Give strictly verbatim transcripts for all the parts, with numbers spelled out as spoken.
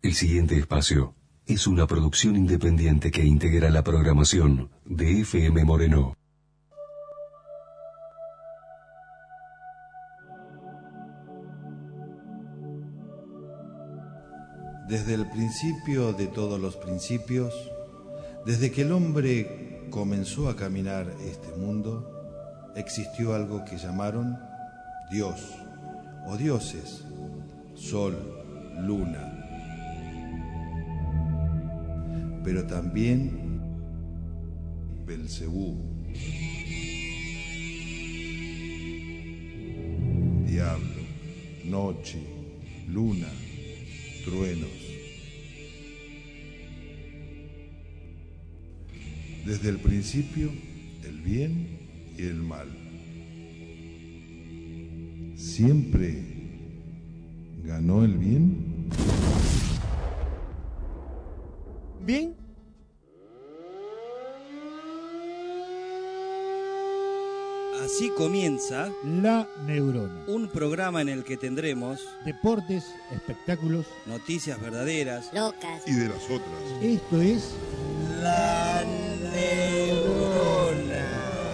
El siguiente espacio es una producción independiente que integra la programación de F M Moreno. Desde el principio de todos los principios, desde que el hombre comenzó a caminar este mundo, existió algo que llamaron Dios o dioses, sol, luna, pero también Belcebú, diablo, noche, luna, truenos. Desde el principio, el bien y el mal. ¿Siempre ganó el bien? Bien. Así comienza La Neurona, un programa en el que tendremos deportes, espectáculos, noticias verdaderas, locas y de las otras. Esto es La Neurona.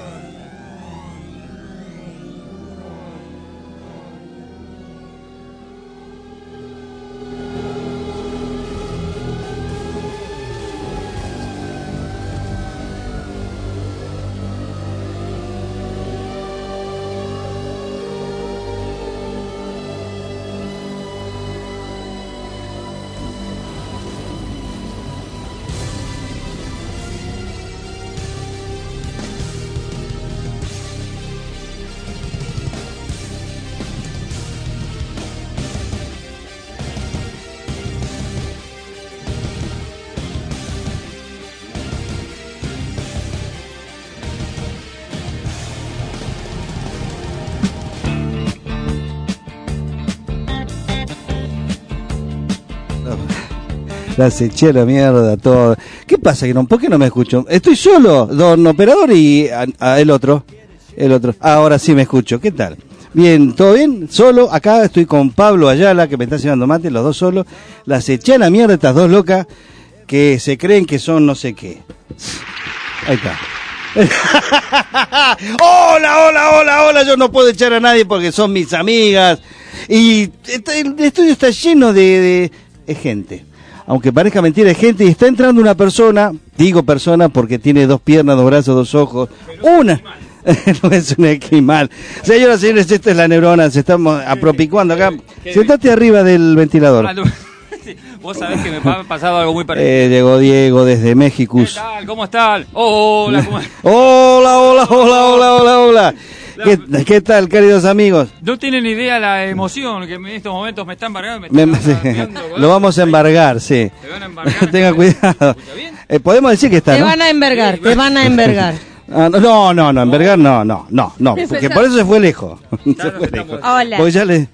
Las eché a la mierda, todo. ¿Qué pasa? que no? ¿Por qué no me escucho? Estoy solo, don operador y a, a el otro. El otro. Ahora sí me escucho. ¿Qué tal? Bien, ¿todo bien? Solo, acá estoy con Pablo Ayala, que me está llevando mate, los dos solos. Las eché a la mierda estas dos locas que se creen que son no sé qué. Ahí está. Hola, hola, hola, hola. Yo no puedo echar a nadie porque son mis amigas. Y está, el estudio está lleno de, de, de gente. Aunque parezca mentira, hay gente y está entrando una persona, digo persona porque tiene dos piernas, dos brazos, dos ojos, una, no es un animal. Señoras y señores, esta es La Neurona, se estamos apropicuando acá. Sentate arriba del ventilador. Vos sabés que me ha pasado algo muy parecido. Eh, llegó Diego desde México. ¿Qué tal? ¿Cómo están? Oh, hola, ¿cómo... hola, hola, hola, hola, hola, hola. ¿Qué, ¿Qué tal, queridos amigos? No tienen idea la emoción que en estos momentos me está embargando. Me me, está sí. Lo vamos a embargar, sí. Te van a embargar. Tenga cuidado. Eh, Podemos decir que está, Te ¿no? van a envergar, te van a envergar. Ah, no, no, no, no, envergar no, no, no, no, porque por eso se fue lejos. Se fue lejos. Hola. Porque ya le...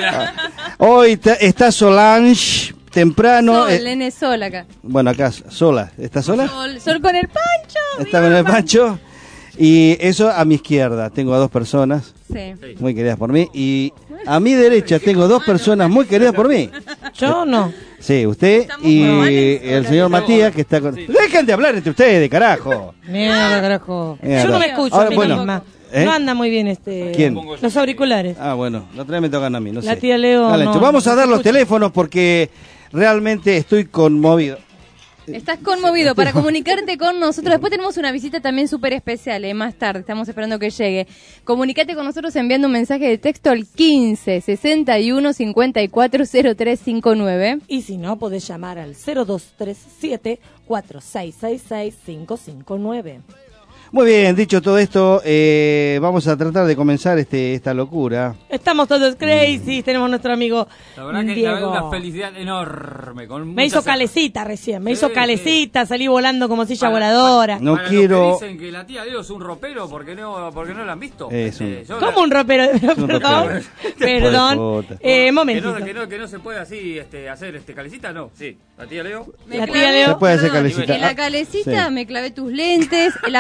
Hoy está, está Solange temprano. Sol, eh, nene, sol acá. Bueno, acá sola. ¿Está sola? Sol, sol con el Pancho. Está con el Pancho. Y eso a mi izquierda. Tengo a dos personas Sí. muy queridas por mí. Y a mi derecha tengo dos personas muy queridas por mí. Yo no. Sí, usted y el señor Matías, que está con... Dejen de hablar entre ustedes, carajo. Mierda, carajo. Mierda. Yo no me escucho Ahora, a mí bueno, misma. ¿eh? No anda muy bien este. ¿Quién? Los auriculares. Ah, bueno, la otra vez me tocan a mí, no sé. La tía Leo Dale, no, Ancho. Vamos no a dar se los escucha. teléfonos porque realmente estoy conmovido. Estás conmovido para comunicarte con nosotros. Después tenemos una visita también súper especial, eh, más tarde. Estamos esperando que llegue. Comunicate con nosotros enviando un mensaje de texto al quince sesenta y uno cincuenta y cuatro cero tres cincuenta y nueve. Y si no, podés llamar al cero dos tres siete cuatro seis seis seis cinco cinco nueve. Muy bien, dicho todo esto, eh, vamos a tratar de comenzar este esta locura. Estamos todos crazy. Tenemos nuestro amigo La verdad que Diego. la verdad, una felicidad enorme. Con Me hizo muchas- calecita recién, me Sí, hizo calecita, salí volando como silla Para- voladora. No Para quiero- los que dicen que la tía Leo es un ropero porque no, porque no la han visto. Es un- Este, yo ¿Cómo la- un ropero? un Perdón, ropero. perdón. Hijo de puta. Eh, que momentito. no, que, no, que no se puede así este, hacer este calecita, no. Sí, la tía Leo. Me La clavé- tía Leo. Se puede hacer Perdón, calecita. En la Ah, calecita sí. me clavé tus lentes, la bombilla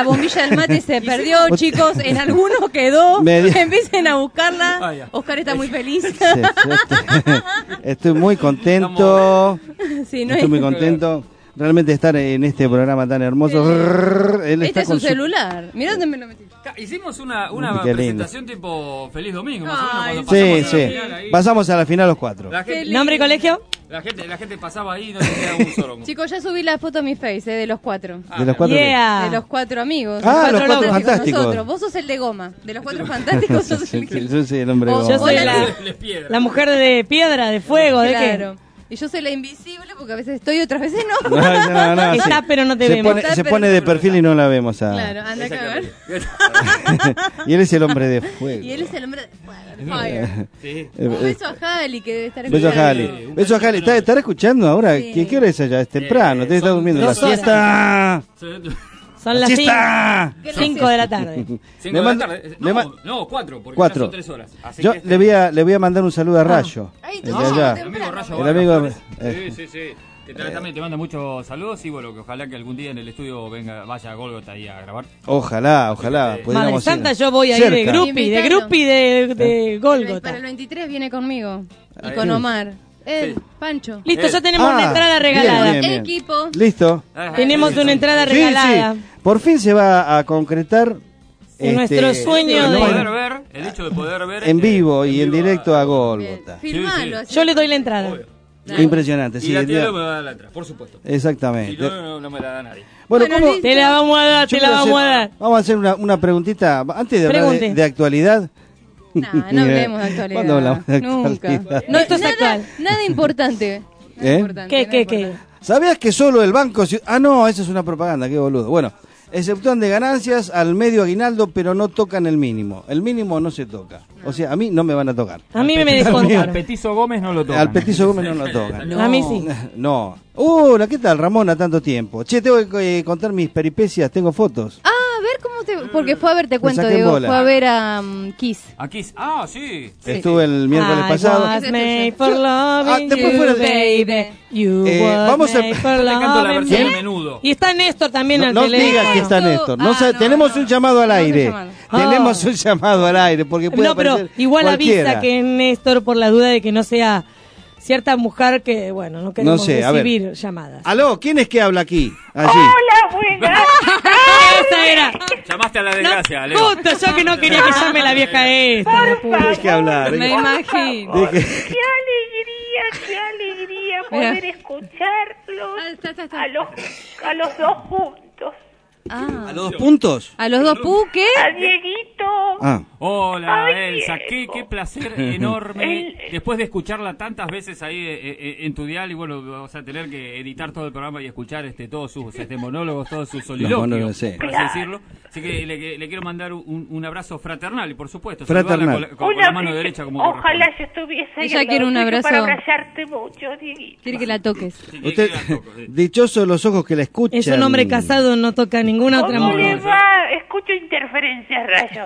del mate se perdió, chicos. En alguno quedó. Media- Empiecen a buscarla. Ah, ya. Oscar está muy feliz. Sí, yo estoy, estoy muy contento. Sí, no Estoy hay- muy contento. Realmente estar en este programa tan hermoso. Él Este está es su con su- celular. Mirá dónde me lo metí. Ca- Hicimos una, una Uy, qué lindo. presentación tipo Feliz Domingo, más Ay, o menos, cuando Sí, pasamos a sí. la final ahí. Pasamos a la final los cuatro. La Qué gente, lindo. ¿Nombre y colegio? la gente, la gente pasaba ahí y no tenía un solo. Chicos, ya subí la foto a mi face, eh, de los cuatro. Ah, De los cuatro. Yeah. De los cuatro amigos. Ah, los los cuatro fantásticos. fantásticos. Nosotros. Vos sos el de goma. De los cuatro fantásticos sos Sí, el sí, que... yo soy el hombre Oh, goma. Yo soy Hola, la, Les piedra. la mujer de piedra, de fuego, ¿de Claro. Y yo soy la invisible porque a veces estoy y otras veces no. No, no, no, Está, sí. pero no te se vemos. Pone, Está, se pero pone no de te perfil y no la vemos a... Claro, anda a cagar. Y él es el hombre de fuego. Y él es el hombre de fuego, Fire. Sí. Eh, Un eh, beso a Jali que debe estar Beso a escuchando. Jali. Beso a Jali. ¿Está- ¿Estará escuchando ahora? Sí. ¿Qué, qué hora es allá? Es temprano. Te está son durmiendo. ¡La dos horas. siesta! Son las ¡Siesta! cinco de la tarde. Cinco Le de la mando- tarde. le No, ma- no, cuatro, porque Cuatro. ya son tres horas. Así Yo que este- le voy, a, le voy a mandar un saludo a Rayo. Ay, el tú de sos allá. El amigo Rayo El Vargas amigo- Flores. eh. Sí, sí, sí. Que tal- también te manda muchos saludos y bueno, que ojalá que algún día en el estudio venga, vaya a Golgota ahí a grabar. Ojalá, ojalá. Madre Madre pudiéramos ir. Santa, yo voy a ir de Cerca. grupi, de Invitando. grupi de, de El- Golgota. Para el veintitrés viene conmigo. Y Ahí. con Omar. Él, Sí. Pancho. Listo, Eh. ya tenemos Ah, una entrada bien, regalada. bien, bien. Equipo. Listo. Tenemos una entrada Sí, regalada. sí. Por fin se va a concretar En nuestro sueño El de- hecho de poder ver, el hecho de poder ver en este, vivo y en vivo directo a Bien. Golgota. Filmalo. Sí, así. Yo le doy la entrada. Obvio. Dale. Impresionante, Y sí. la el tía día- no me va a dar la entrada, por supuesto. Si Exactamente. no, no, no me la da nadie. Bueno, Bueno, ¿cómo? listo. Te la vamos a dar, Yo te la quiero vamos a hacer- dar. Vamos a hacer una, una preguntita. Antes de hablar de, Pregunte. de actualidad. No, no hablemos de actualidad. ¿Cuándo hablamos de Nunca. actualidad? No, esto es nada, actual. Nada importante. Nada ¿Eh? importante, ¿Qué, nada qué, qué? importante. ¿Sabías que solo el banco... Ciu- Ah, no, eso es una propaganda, qué boludo. Bueno, exceptúan de ganancias al medio aguinaldo, pero no tocan el mínimo. El mínimo no se toca. O sea, a mí no me van a tocar. A mí me Al descontaron. Petizo Gómez no lo toca. Al Petizo Gómez no lo tocan. A mí sí. No. Hola, ¿qué tal, Ramona? Tanto tiempo. Che, tengo que eh, contar mis peripecias, tengo fotos. Ah, a ver cómo te... Porque fue a ver, te cuento, saqué en Diego. bola. Fue a ver a um, Kiss. Aquí, ah, sí. Estuve el miércoles I pasado. was Ese es made tuyo. for Ah, loving después you, fuera de- baby. You Eh, was vamos a- made for Te canto la loving versión me. de Menudo. Y está Néstor también No, al no teléfono. digas que está Néstor. No Ah, sa- no, tenemos no. un llamado al Tenemos un aire. llamado. Tenemos Oh. un llamado al aire porque puede No, pero aparecer igual cualquiera. avisa que Néstor, por la duda de que no sea cierta mujer que, bueno, no queremos No sé, a ver. recibir llamadas. Aló, ¿quién es que habla aquí? Allí. Hola, buenas. Esa era. Llamaste a la desgracia, No, Leo. justo yo que no quería que llame la vieja esta. la puta. Tienes que hablar. Me ¿eh? imagino. Deje- Qué alegría, qué alegría Mira. poder escucharlos Ah, está, está, está. a los, a los dos juntos. Ah. ¿A los dos puntos? A los dos pu, ¿qué? A Dieguito. Ah. Hola, Ay, Elsa, qué, Diego. qué placer enorme. El- Después de escucharla tantas veces ahí eh, eh, en tu dial y bueno, vamos a tener que editar todo el programa y escuchar este todos sus este, monólogos, todos sus soliloquios, monólogos, sí. por así Claro. decirlo. Así que le, le quiero mandar un, un abrazo fraternal y por supuesto, Fraternal. saludarla con, la- con- con Una la mano vez- derecha como Ojalá corresponde. yo estuviese ahí Ella al quiere lado un tuyo abrazo. para abrazarte mucho, Dieguito. Quiere que la toques. Sí, que- Usted, que la toco, sí. dichosos los ojos que la escuchan. Es un hombre casado, no toca a ninguna otra ¿Cómo le mujer. va? Escucho interferencias, Rayo.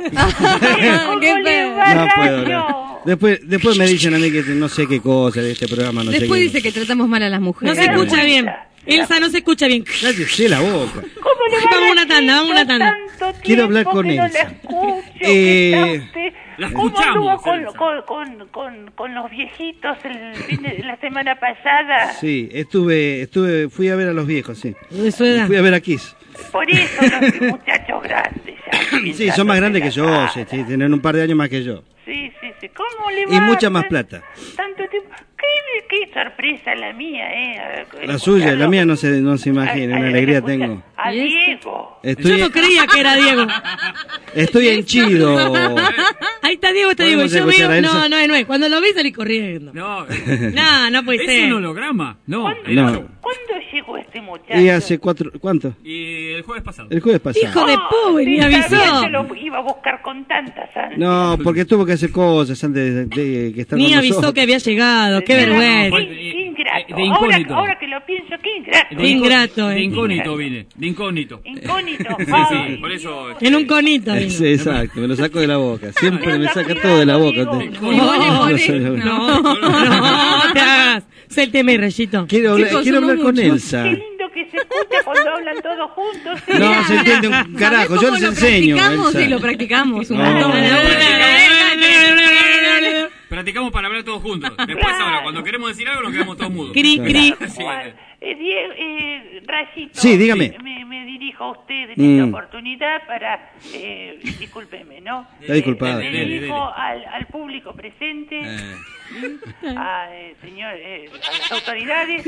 ¿Cómo Qué le feo. va, No puedo Rayo? hablar. Después, después me dicen a mí que no sé qué cosa de este programa, no Después sé dice que tratamos mal a las No mujeres. se escucha bien. Elsa, no se escucha bien. qué. Cállese la boca. ¿Cómo le va, Vamos a una tanda, vamos a una tanda. Tanto Quiero hablar tiempo con que no Elsa. la escucho, Eh, que está usted- la ¿Cómo escuchamos, anduvo con, Elsa. con, con, con, con los viejitos el fin de la semana pasada? Sí, estuve, estuve, fui a ver a los viejos, sí. De su edad. Fui a ver a Kiss. Por eso los muchachos grandes ya. Sí, son más grandes que yo, Ah, sí, sí, tienen un par de años más que yo. Sí, sí, sí. ¿Cómo le va? Y mucha más plata. Tanto tiempo. Qué, qué sorpresa la mía, ¿eh? La suya, la mía no se, no se imagina, una alegría tengo. A ¿Y este? Diego. Yo Estoy, no creía que era Diego. estoy henchido. Ahí está Diego, está Diego. ¿Podemos Yo escuchar veo. a Elsa? No, no es nuez. Cuando lo vi salí corriendo. No, eh, No, no puede es ser. un holograma. No, ¿Cuándo, era- No. ¿Cuándo llegó este muchacho? Y hace cuatro, ¿cuánto? Y el jueves pasado. El jueves pasado. Hijo de pobre, sí, ni sabía avisó. que lo iba a buscar con tantas ansias. No, porque tuvo que hacer cosas antes de, de- que estar Ni con avisó nosotros. que había llegado. Qué Qué- vergüenza. Qué, qué ingrato. De ahora, incógnito. ahora que lo pienso, qué ingrato. Qué ingrato, De eh. incógnito vine, de incógnito. Incógnito. Sí, Ay, sí, por eso. En un conito. vino. Sí, exacto, me lo saco de la boca. Siempre me saca todo de la boca. usted. Y vos le No, ponés- sé, no. No, no te hagas. Suélteme, Rayito. Quiero hablar, Chicos, quiero somos hablar con muchos. Elsa. Qué lindo lo que se escucha cuando hablan todos juntos. ¿sí? No, se entiende un carajo, yo les enseño. Practicamos Elsa. y lo practicamos un No. montón. Practicamos para hablar todos juntos. Después ahora, cuando queremos decir algo, nos quedamos todos mudos. Cri, cri. Sí. Bueno, eh, Diego, eh, Rayito, Sí, dígame. Me, me dirijo a usted en Mm. esta oportunidad para, eh, discúlpeme, ¿no? Está disculpado. Me Dele, dirijo dele. al, al público presente, Eh. a, eh, señor, eh, a las autoridades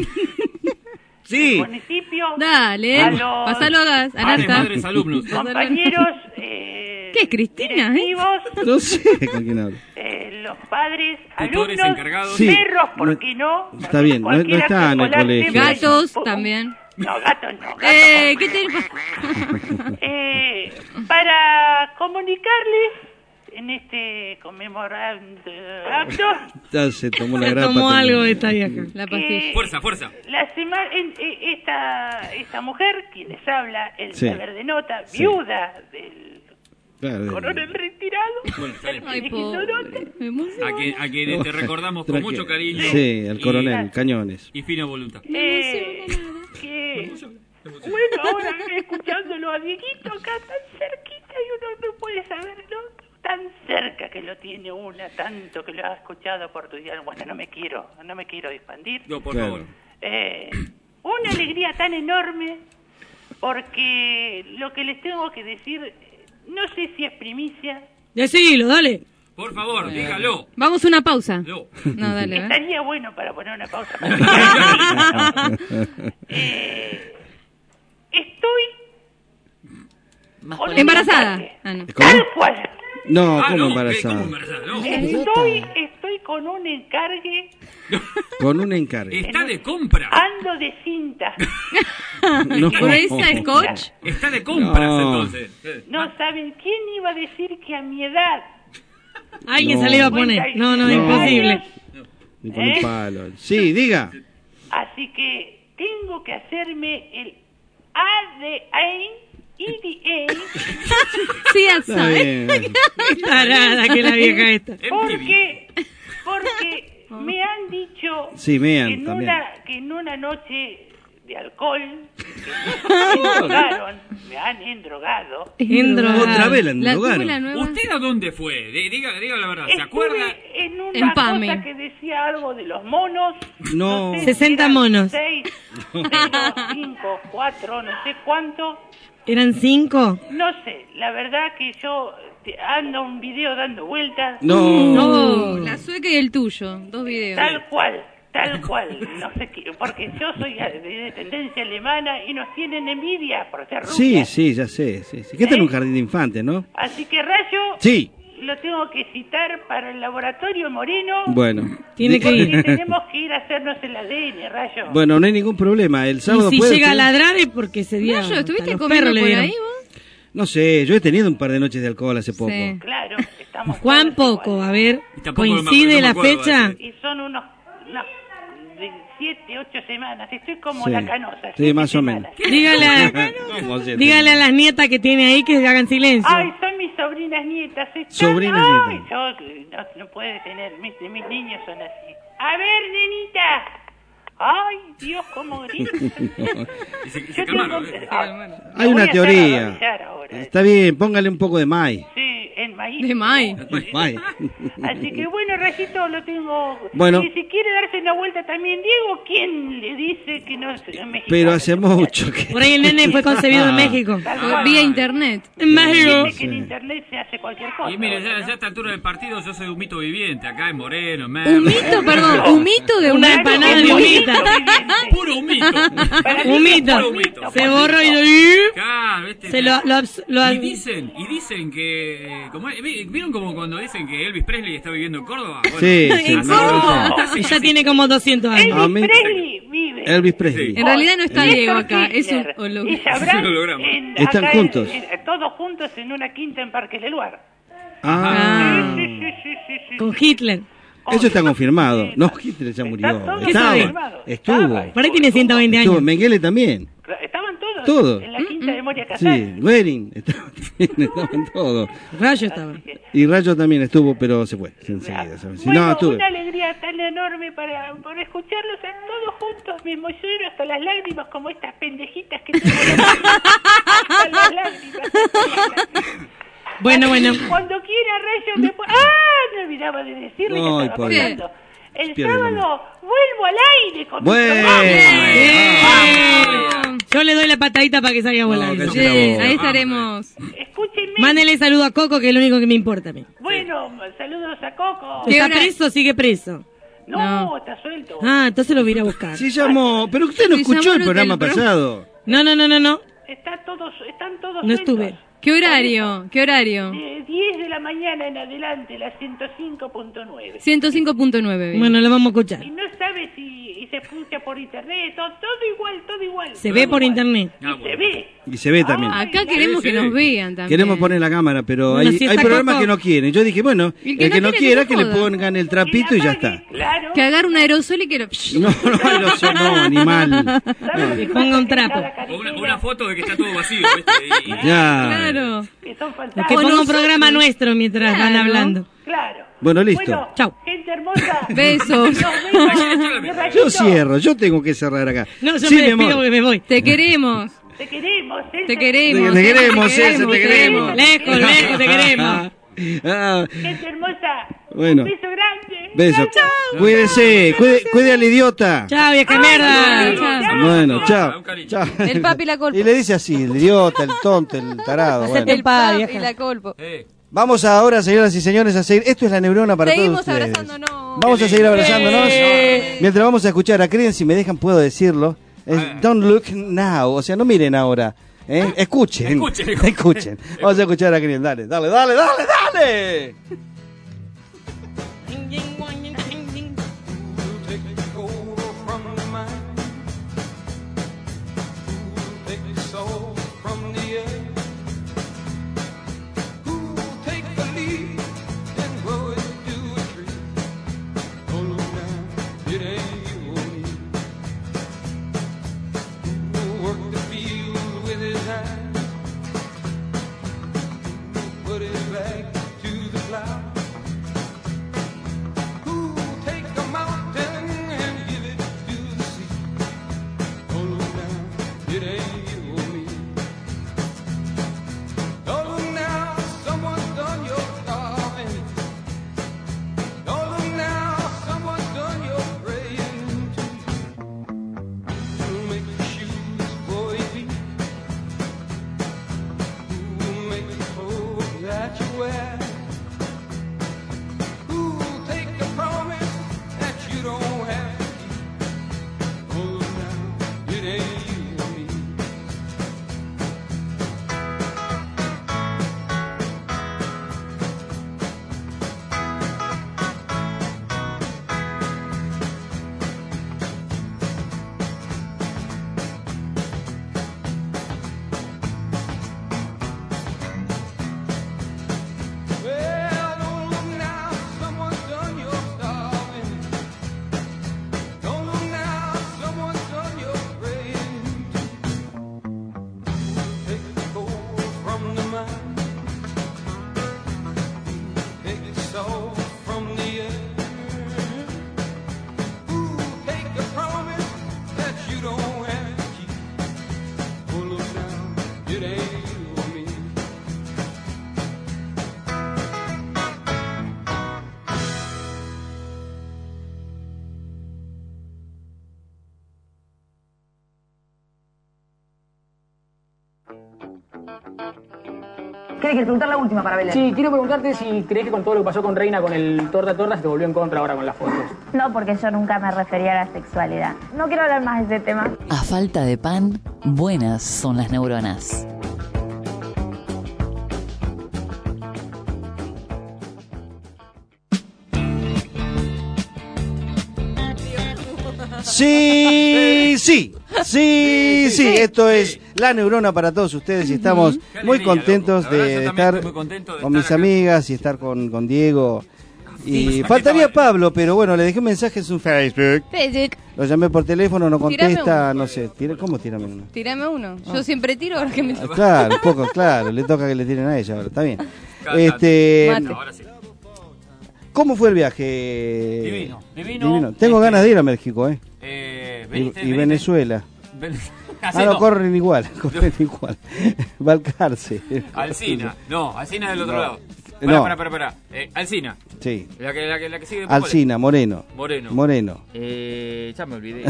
Sí. del municipio, Dale, a los pasalo a gas, Padres, Anarca. madres, alumnos. compañeros, eh, ¿Qué, Cristina, eh? directivos, No sé con quién hablo. eh, los padres, Tutores alumnos, encargados. Sí. perros, ¿por No- qué no? Está Porque bien, no- no cualquier está acto en el escolar colegio. siempre hay Gatos un- también. No, gatos no. Gatos Eh, no. ¿qué te Eh, para comunicarles en este conmemorando acto Ya se tomó la Se grapa. tomó también. algo esta vieja. La pastilla. que Fuerza, fuerza. la semana esta esta mujer quien les habla, el Sí. saber de nota, Sí. viuda del Claro, coronel retirado. Bueno, está bien. Ay, pobre. Me emociono. A quien, a quien te recordamos con Tranqui- mucho cariño. Sí, el y- coronel, cañones. Y fina voluntad. Eh, que bueno, ahora escuchándolo a Dieguito acá tan cerquita y uno no puede saberlo, tan cerca que lo tiene una, tanto que lo ha escuchado por tu día. Bueno, no me quiero, no me quiero expandir. No, por Claro. favor. Eh, una alegría tan enorme porque lo que les tengo que decir, no sé si es primicia, Decilo, dale. Por favor, dígalo. Vamos a una pausa. No. No, dale, ¿eh? estaría bueno para poner una pausa para que sea ¿no? eh, estoy con un Embarazada. encargue. Ah, no. ¿Cómo? Tal cual. No, Ah, ¿cómo no, ¿qué? embarazada? ¿Cómo embarazada? No. Estoy, estoy con un encargue, Con un encargue. Está de compra. ando de cinta. No. ¿Gruesa es coach? Está de compras, No. entonces. Eh, No saben quién iba a decir que a mi edad, Alguien No. se le iba a poner. No, no, No. imposible. años, Ni con un ¿Eh? palo. Sí, diga. así que tengo que hacerme el A D A, I D A, Sí, ya Está sabes. bien. Tarada que la vieja esta. M T V. porque, porque me han dicho Sí, me han que, en también. una, que en una noche de alcohol me endrogaron, me han endrogado. Endrogada. Otra vez la La tuvo endrogaron. la nueva. ¿Usted a dónde fue? De- Diga, diga la verdad. ¿Se acuerda? Estuve en una Empame. cosa que decía algo de los monos. No. sé si sesenta eran monos. Seis, cero, cinco, cuatro, no sé cuánto. ¿Eran cinco? No sé, la verdad que yo te- ando un video dando vueltas. No. No, la sueca y el tuyo. Dos videos. Tal cual, tal cual. No sé qué, porque yo soy de, de tendencia alemana y nos tienen envidia por ser Sí, rubias. sí, ya sé. Sí, sí. Que está en un jardín de infantes, ¿no? Así que Rayo Sí. lo tengo que citar para el laboratorio Moreno. Bueno. Tiene Di- que ir. Porque tenemos que ir a hacernos el A D N, Rayo. Bueno, no hay ningún problema. El Y sábado si puede llega a usted- ladrar es porque ese día. Nayo, ¿estuviste hasta los comiendo perros le por dieron. ahí vos? No sé, yo he tenido un par de noches de alcohol hace poco. Sí. Claro, estamos ¿Cuán todos poco? iguales. A ver, Y tampoco no me ¿coincide acuerdo, no me la acuerdo, fecha? va Y son unos, unos de siete, ocho semanas. Estoy como Sí. la canosa. Sí, siete más o semanas. menos. Dígale, a- ¿Cómo se dígale a las nietas que tiene ahí que hagan silencio. Ay, son mis sobrinas nietas. Están... Sobrinas Ay, nietas. yo no, no puede tener. Mis, mis niños son así. A ver, nenita. Ay, Dios, cómo grita. Y se, y se Yo calmaron. tengo eh. que- ah, Hay me voy una a hacer teoría. arrodillar ahora. Está bien, póngale un poco de maíz. Sí, en maíz. De May. Maíz. Así que bueno, Rayito, lo tengo. Bueno. Y si quiere darse una vuelta también, Diego, ¿quién le dice que no es mexicano? Pero hace mucho que... Por ahí el nene fue concebido en Ah. México. Tal Ah. cual. Vía internet. En Dice México. que en internet se hace cualquier cosa. Y mire, ya, ahora, ya a ¿no? esta altura del partido yo soy un mito viviente. Acá en Moreno, en Merlo. Humito, perdón, humito de una Claro, empanada es de muy humita. viviente. Puro humito. Para mí Humito. es Humito. Se borró y Claro, este, se lo, lo, abs- lo y abs- dicen, y dicen que, eh, como, ¿vieron como cuando dicen que Elvis Presley está viviendo en Córdoba? Bueno, Sí, sí. ¿En no, Córdoba? no, no. Ella tiene como doscientos años. A mí- Elvis Presley vive. Elvis Presley. En realidad no está Néstor Diego acá, es un Kirchner. holograma. Y sabrán, Es un holograma. en- Están acá en- juntos. en- todos juntos en una quinta en Parque del Lugar. Ah, Sí, sí, sí, sí, sí. Con Hitler. eso está confirmado. No, Hitler ya murió. Está todo Estaba, confirmado. estuvo. Estaba. Por ahí tiene ciento veinte Estuvo. años. Mengele también. Estaban todos Todos. en la quinta de Moria Sí, Casal. Goering. Estaban, estaban todos. Rayo estaba. Así que, Y Rayo también estuvo, pero se fue. Enseguida, ¿sabes? Si Bueno, no, estuve. una alegría tan enorme para por escucharlos a todos juntos, mismo lloro hasta las lágrimas, como estas pendejitas que tienen hasta las lágrimas. Bueno, bueno. Cuando quiera Rayo me puede... ¡Ah! Me olvidaba de decirle que Ay, estaba pobre. contando. El Pierde sábado la vuelvo al aire con Bueno. mi programa. Bien. Yo le doy la patadita para que salga volando. cállate la Sí, boca. ahí estaremos. Escúchenme. Mándele saludo a Coco, que es lo único que me importa a mí. Bueno, saludos a Coco. ¿Está hora? preso o sigue preso? No, No. está suelto. Ah, entonces lo voy a ir a buscar. Sí llamó, pero usted no Sí, escuchó llamó el el programa del pro- pasado. No, no, no, no, no. Está todos, están todos No sueltos. estuve. ¿Qué horario? ¿Qué horario? De diez de la mañana en adelante, la ciento cinco punto nueve. ciento cinco punto nueve. Bueno, lo vamos a escuchar. Y no sabe si y se escucha por internet, todo, todo igual, todo igual. Se todo ve por igual. internet. Y Ah, se bueno. ve. Y se ve también. Ay, Acá queremos Sí, que sí. nos vean también. Queremos poner la cámara, pero Bueno, hay, si hay está programas Coco. que no quieren. Yo dije, bueno, Y el el que que no no quiere, quiera que que se le joda. pongan el Que trapito y ya apague, está. Claro. Que agarre un aerosol y que lo... No, no, no, eso no, animal. ¿Sabe lo Que que ponga pasa? un Que trapo. cada O caricera, una, una foto de que está todo vacío, ¿viste? Y- y- Ya. Claro. que son Que fantásticos. ponga un nosotros. programa nuestro mientras van Claro. hablando. Claro. Bueno, listo. Bueno, Chau. gente hermosa. Besos. Nos vemos. Y Rayito, Yo cierro, yo tengo que cerrar acá. No, yo Sí, me mi despido amor. porque me voy. Te queremos. Te queremos, Elsa. Te queremos. Te queremos, Elsa, te queremos. Lejos, lejos, te queremos. Ah, Gente hermosa. Bueno. Un beso grande. beso. Chau, chau. Cuídese, cuide, cuide al idiota. Chao, vieja Ay, mierda. Chao. Bueno, No, chao. un cariño. chao. El papi y la colpo. Y le dice así, el idiota, el tonto, el tarado. Hacete Bueno. el pa, papi y vieja. la colpo. Eh, Vamos ahora, señoras y señores, a seguir. Esto es la neurona para Seguimos todos ustedes. abrazándonos. Vamos a seguir abrazándonos. Eh. Mientras vamos a escuchar a Creen, si me dejan puedo decirlo. Es Ah. Don't Look Now, o sea, no miren ahora. ¿eh? Escuchen. Escuchen, escuchen. Escuchen. Vamos a escuchar a Creen, dale, dale, dale, dale, dale. ¿Qué hay que preguntar la última para Belén? Sí, quiero preguntarte si crees que con todo lo que pasó con Reina, con el torta torta, se te volvió en contra ahora con las fotos. No, porque yo nunca me refería a la sexualidad. No quiero hablar más de ese tema. A falta de pan, buenas son las neuronas. Sí, sí, sí, sí, esto es La Neurona para todos ustedes y estamos muy contentos de, de estar con mis amigas y estar con, con Diego. Y faltaría Pablo, pero bueno, le dejé un mensaje en su Facebook. Facebook. Lo llamé por teléfono, no Tirame contesta, uno. no sé, tira- ¿cómo tirame uno? Tirame uno. Yo siempre tiro ahora que me Ah, claro, un poco, claro, le toca que le tiren a ella ahora, está bien. Este, Mate. Ahora sí. ¿Cómo fue el viaje? Divino, divino. divino. Tengo este, ganas de ir a México, ¿eh? eh y veniste, y veniste. Venezuela. Ven... Ah, no, no, corren igual, corren igual. Balcarce. Alcina, no, Alcina es del otro no. lado. Pará, no. pará, pará, pará. Eh, Alcina. Sí. La que, la que, la que sigue después, Alcina, Moreno. Moreno. Moreno. Eh, ya me olvidé.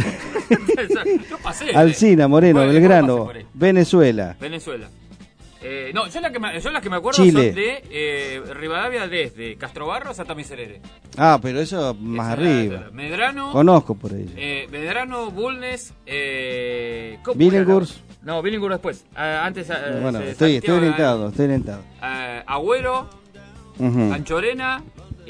Yo pasé. Alcina, Moreno, bueno, Belgrano, pasé Venezuela. Venezuela. Eh, no, yo las que me, yo las que me acuerdo Chile. son de eh, Rivadavia desde Castrobarros hasta Miserere. Ah, pero eso más Esa arriba. era, Medrano. Conozco por ahí. Eh, Medrano, Bulnes, eh, ¿cómo Billinghurst. era? No, Billinghurst después. Ah, antes. eh, Bueno, eh, estoy, estoy Santiago, orientado, estoy orientado. eh, Agüero, Ujú. Anchorena,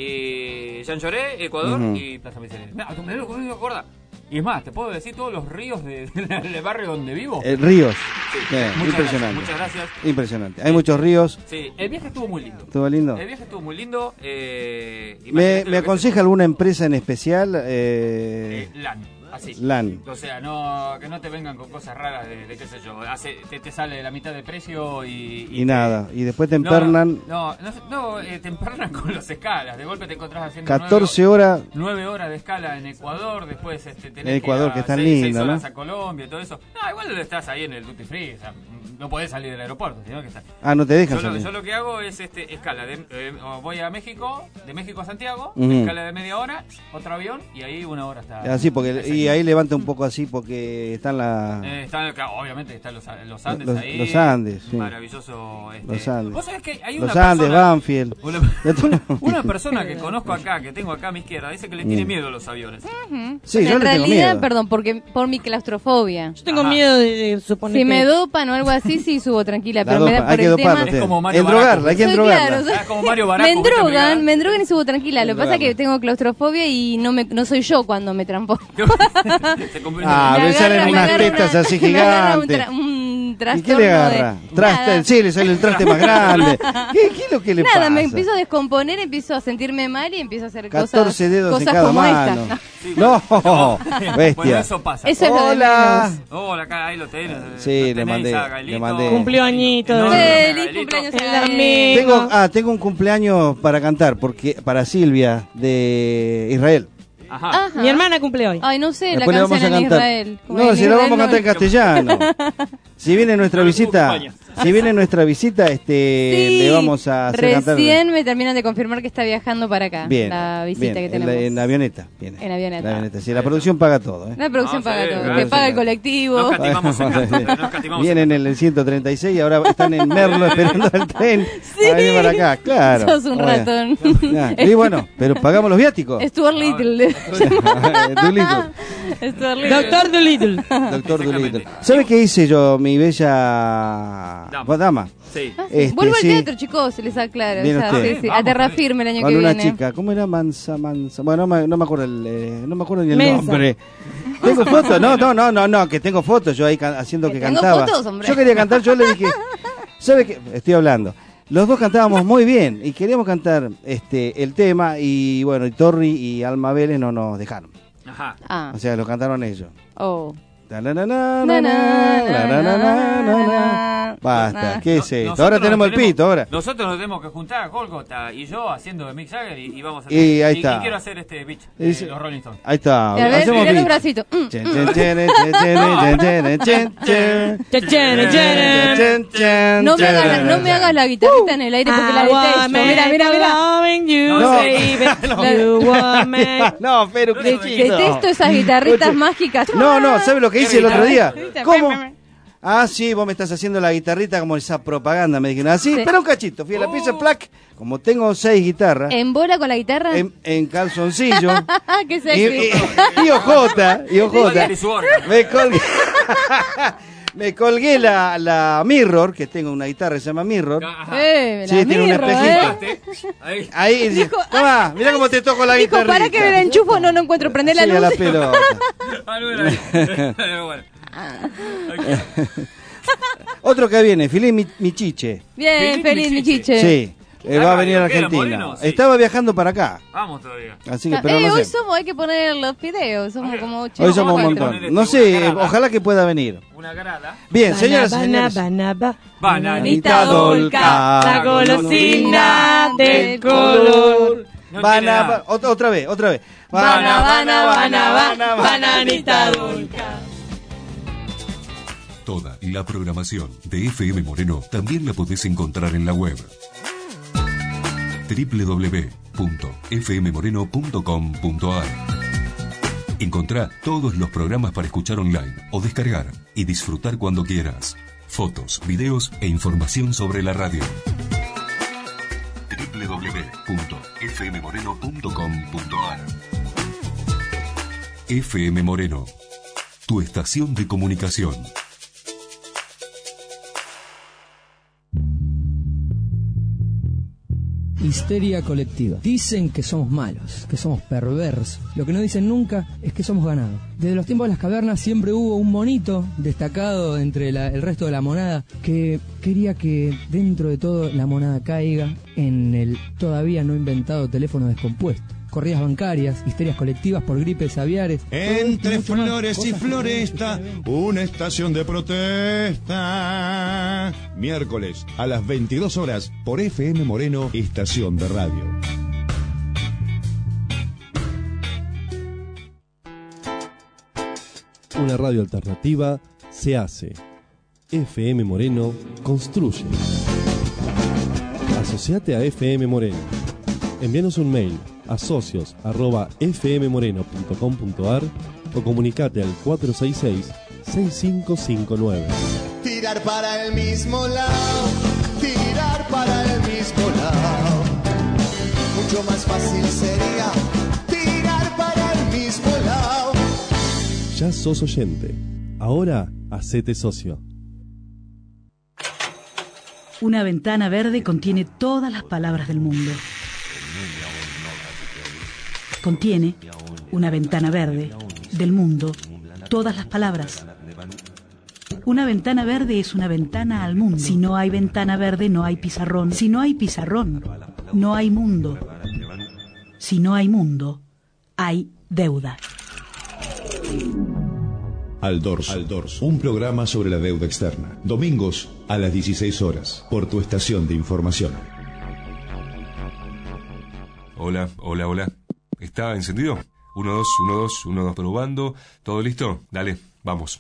eh, Chanchoré, Ecuador Ujú. y Plaza Miserere. No, me lo me acuerdo. Y es más, te puedo decir todos los ríos de- del barrio donde vivo. Eh, ríos. Sí. Eh, Muchas impresionante. gracias, muchas gracias. Impresionante. Hay muchos ríos. Sí, el viaje estuvo muy lindo. ¿Estuvo lindo? El viaje estuvo muy lindo. Eh, ¿Me, imagínate me lo que aconseja alguna empresa en especial? Eh, Eh, LAN, así. LAN. O sea, no que no te vengan con cosas raras de, de qué sé yo. Hace, te, te sale la mitad de precio y... Y nada. Y después te No, empernan No, no, no, eh, te empernan con las escalas. De golpe te encontrás haciendo catorce horas. nueve horas de escala en Ecuador. Después este, tenés En Ecuador, que, que ir a es tan seis, lindo, seis horas ¿no? a Colombia y todo eso. No, igual estás ahí en el duty free. O sea, no podés salir del aeropuerto, sino que estás... Ah, no te dejan yo, lo, salir. yo lo que hago es este escala. De, eh, voy a México, de México a Santiago, Ujú. escala de media hora, otro avión y ahí una hora está. Así, porque y ahí levanta un poco así porque están la, Eh, están, claro, obviamente están los, los Andes los, ahí. los Andes, sí. Maravilloso. Este. Los Andes. ¿Vos sabés que hay Los una Andes, persona, Banfield. Una, una persona que conozco acá, que tengo acá a mi izquierda, dice que le tiene Mm. miedo a los aviones. Ujú. Sí, yo en le tengo realidad, miedo. perdón, porque por mi claustrofobia. Yo tengo Ajá. miedo de, de suponer Si que... me dopan o algo así, sí subo tranquila, La pero me dopa, da hay por que el doparla, tema. usted. Es como Mario Endrogarla, Baraco. hay que Soy endrogarla. claro, soy- Ah, como Mario Baraco. me que te endrogan, pegaba. me endrogan y subo tranquila. Lo que pasa es que Endrogarla. tengo claustrofobia y no me no soy yo cuando me transformo. Se convierte Ah, Me me salen agarra- me unas agarra tetas una- así me agarra un, gigantes. tra- un ¿Y trastorno qué le agarra? de- Traste, nada. sí, le sale el traste más grande. ¿Qué, qué es lo que le Nada, pasa? me empiezo a descomponer, empiezo a sentirme mal y empiezo a hacer catorce cosas, dedos en cosas cada como mano. esta. No, Bueno, bestia. eso pasa. Eso es lo de Hola. menos. Hola, acá ahí lo tenés. Sí, Lo le tenés mandé, a Gaelito. le mandé. Cumplió añito. Enorme, Feliz Gaelito. cumpleaños El a Gael. amigo. Tengo, ah, tengo un cumpleaños para cantar porque para Silvia de Israel. Ajá. Ajá. Mi hermana cumple hoy. Ay, no sé, Después la le vamos a canción en cantar. Israel. Como No, en si la Israel vamos a cantar en no- castellano. Si viene nuestra visita, si viene nuestra visita, este, Sí, le vamos a hacer cantar. recién me terminan de confirmar que está viajando para acá. Bien, La visita bien, que en, tenemos. la- en avioneta. Viene. En avioneta. La avioneta. Sí, la producción paga todo. ¿eh? La producción No, paga sí, todo. claro, Que sí, paga el claro. colectivo. No escatimamos en gasto, no escatimamos Vienen en el ciento treinta y seis y ahora están en Merlo esperando el tren a venir para acá. Claro. Sos un Bueno. ratón. Ya, y bueno, pero pagamos los viáticos. Stuart Little. Doolittle. Stuart Little. Doctor Dolittle. Doctor Doolittle. Exactamente. ¿Sabe qué hice yo, mi bella Dama. dama? Sí. Ah, sí. Este, Vuelvo sí. al teatro, chicos, se les aclara. Viene O sea, usted. sí, sí. Vamos, A terra sí. firme el año Con que una viene. chica, ¿cómo era? Mansa, Mansa. Bueno, no me, no me acuerdo el, eh, no me acuerdo ni el Mensa. nombre. Tengo fotos, no, no, no, no, no, que tengo fotos yo ahí can- haciendo que, Que tengo cantaba. fotos, hombre. Yo quería cantar, yo le dije, ¿sabe qué? Estoy hablando. Los dos cantábamos muy bien y queríamos cantar este el tema y bueno, y Torri y Alma Vélez no nos dejaron. Ajá. Ah. O sea, lo cantaron ellos. Oh. Ta, na, na, na, Na, na, na, na, na, na, na, na, na. Basta, na. ¿qué es No- esto? nosotros Ahora nos tenemos el tenemos- pito, ahora. Nosotros nos tenemos que juntar, Golgota y yo haciendo de Mick Jagger y, y vamos a hacer. Y ahí y, está. y quiero hacer este bitch Y de dice- los Rolling Stones. Ahí está. A ver, hacemos mirá los beat. bracitos. Mm, Chen, mm, chen, mm. chen, chen, chen, chen, chen, chen. Chachana, chana. Chen, chen, No me hagas la, chen, no me chen. hagas la guitarrita en el aire porque la I detesto. want Mira, mira, mira. loving you, No, baby. You want me. No, pero qué De- chiquito. Detesto esas guitarritas Escuche. mágicas. No, no, ¿sabe lo que hice el otro día? Guitarrita. ¿Cómo? Ah, sí, vos me estás haciendo la guitarrita como esa propaganda, me dijeron. Así, Sí. pero un cachito. Fui a la pieza, plac. Como tengo seis guitarras, ¿En bola con la guitarra? en, en calzoncillo. ¡Qué y, sexy! y, y ojota, y ojota. Y su órgano. Me colgué, me colgué la, la Mirror, que tengo una guitarra que se llama Mirror. Ajá. Eh, Sí, la tiene un mirro, espejito. ¿eh? Ahí. Ahí, dice, Dijo, toma, mirá cómo te toco la Dijo, guitarra. para que me la enchufo, no, no encuentro. Prende la Sí, a la luz. pelota. Ah, no era ahí. Pero bueno. Ok. Otro que viene, Filín Mi- Michiche. Bien, Feliz feliz mi Michiche. chiche. Sí. Eh, va a venir a ¿Queda Argentina. Moreno? Sí. Estaba viajando para acá. Vamos todavía. Así que, Ah, pero eh, no hoy sé. somos, hay que poner los videos, somos como ocho. Hoy somos un cuatro. montón. No sé, ojalá que pueda venir. Una grada. Bien, señoras y Bana, señores. bana, ba- Bananita dolca, la golosina del color. No Bana- tiene nada. ba- otra, otra vez, otra vez. Bana, bana, bana, ba- bana, bananita dolca. Toda la programación de F M Moreno también la podés encontrar en la web doble u doble u doble u punto f m moreno punto com punto a r. Encontrá todos los programas para escuchar online o descargar y disfrutar cuando quieras. Fotos, videos e información sobre la radio. doble u doble u doble u punto f m moreno punto com punto a r. F M Moreno, tu estación de comunicación. Histeria colectiva. Dicen que somos malos, que somos perversos. Lo que no dicen nunca es que somos ganados. Desde los tiempos de las cavernas siempre hubo un monito destacado entre la- el resto de la monada que quería que dentro de todo la monada caiga en el todavía no inventado teléfono descompuesto. Corridas bancarias, histerias colectivas por gripes aviares. Entre mucho más. flores y Cosas que- floresta, una estación de protesta. Miércoles a las veintidós horas por F M Moreno, estación de radio. Una radio alternativa se hace. F M Moreno construye. Asociate a F M Moreno. Envíanos un mail a socios arroba f m moreno punto com punto a r o comunicate al cuatro seis seis, seis cinco cinco nueve. Tirar para el mismo lado, tirar para el mismo lado. Mucho más fácil sería tirar para el mismo lado. Ya sos oyente. Ahora hacete socio. Una ventana verde contiene todas las palabras del mundo. Contiene una ventana verde del mundo, todas las palabras. Una ventana verde es una ventana al mundo. Si no hay ventana verde, no hay pizarrón. Si no hay pizarrón, no hay mundo. Si no hay mundo, hay deuda. Al Dorso, Al Dorso, un programa sobre la deuda externa. Domingos a las dieciséis horas por tu estación de información. Hola, hola, hola. ¿Está encendido? Uno, dos, uno, dos, uno, dos, probando. ¿Todo listo? Dale, vamos.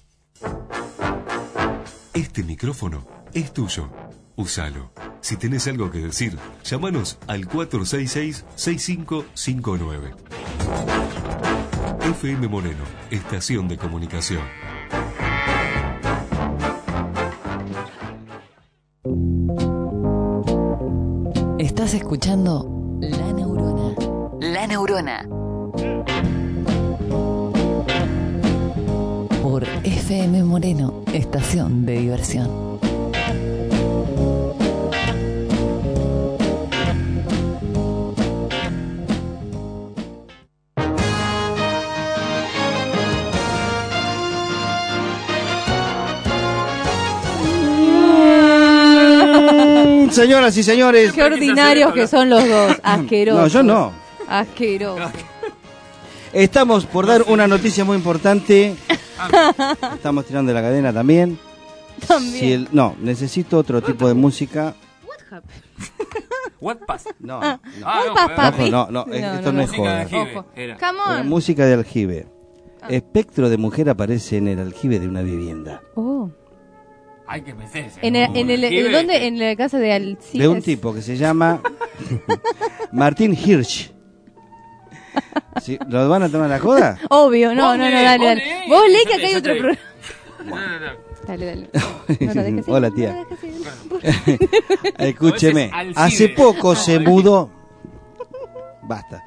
Este micrófono es tuyo. Úsalo. Si tenés algo que decir, llámanos al cuatro seis seis, seis cinco cinco nueve. F M Moreno, estación de comunicación. Estás escuchando La Neurona. La Neurona. Por F M Moreno, estación de diversión. Señoras y señores. Qué ordinarios que son los dos, asquerosos. No, yo no. Asquerosos. Estamos por dar una noticia muy importante. Estamos tirando la cadena también. También. Si el- no, necesito otro tipo de música. What pass? No, Ah, no. Ah, un no, papapi. No, no, no, esto no es Música de joda. aljibe, Ojo. era. Come La on. música de aljibe. Espectro de mujer aparece en el aljibe de una vivienda. Oh. Hay que meterse. En el, en el, Aljibe. ¿dónde? En la casa de Alcides. De un tipo que se llama Martín Hirsch. ¿Sí? ¿Lo van a tomar la joda? Obvio, no, Vos no, no, lee, dale, vos dale. lee. Vos lee que Ya acá te- hay ya otro te- programa. No, no, no. Dale, dale. No lo dejes ir, Hola, no tía. lo dejes ir. Escúcheme, A veces hace Alcides. poco se mudó. Basta.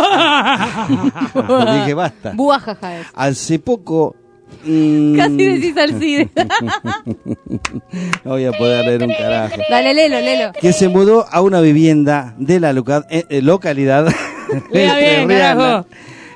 Dije basta. Buajaja es. Hace poco. mm, Casi decís Alcides. No voy a poder leer un carajo. Dale, lelo, lelo. Que se mudó a una vivienda de la loca- eh, eh, localidad Lea bien, Riana, carajo.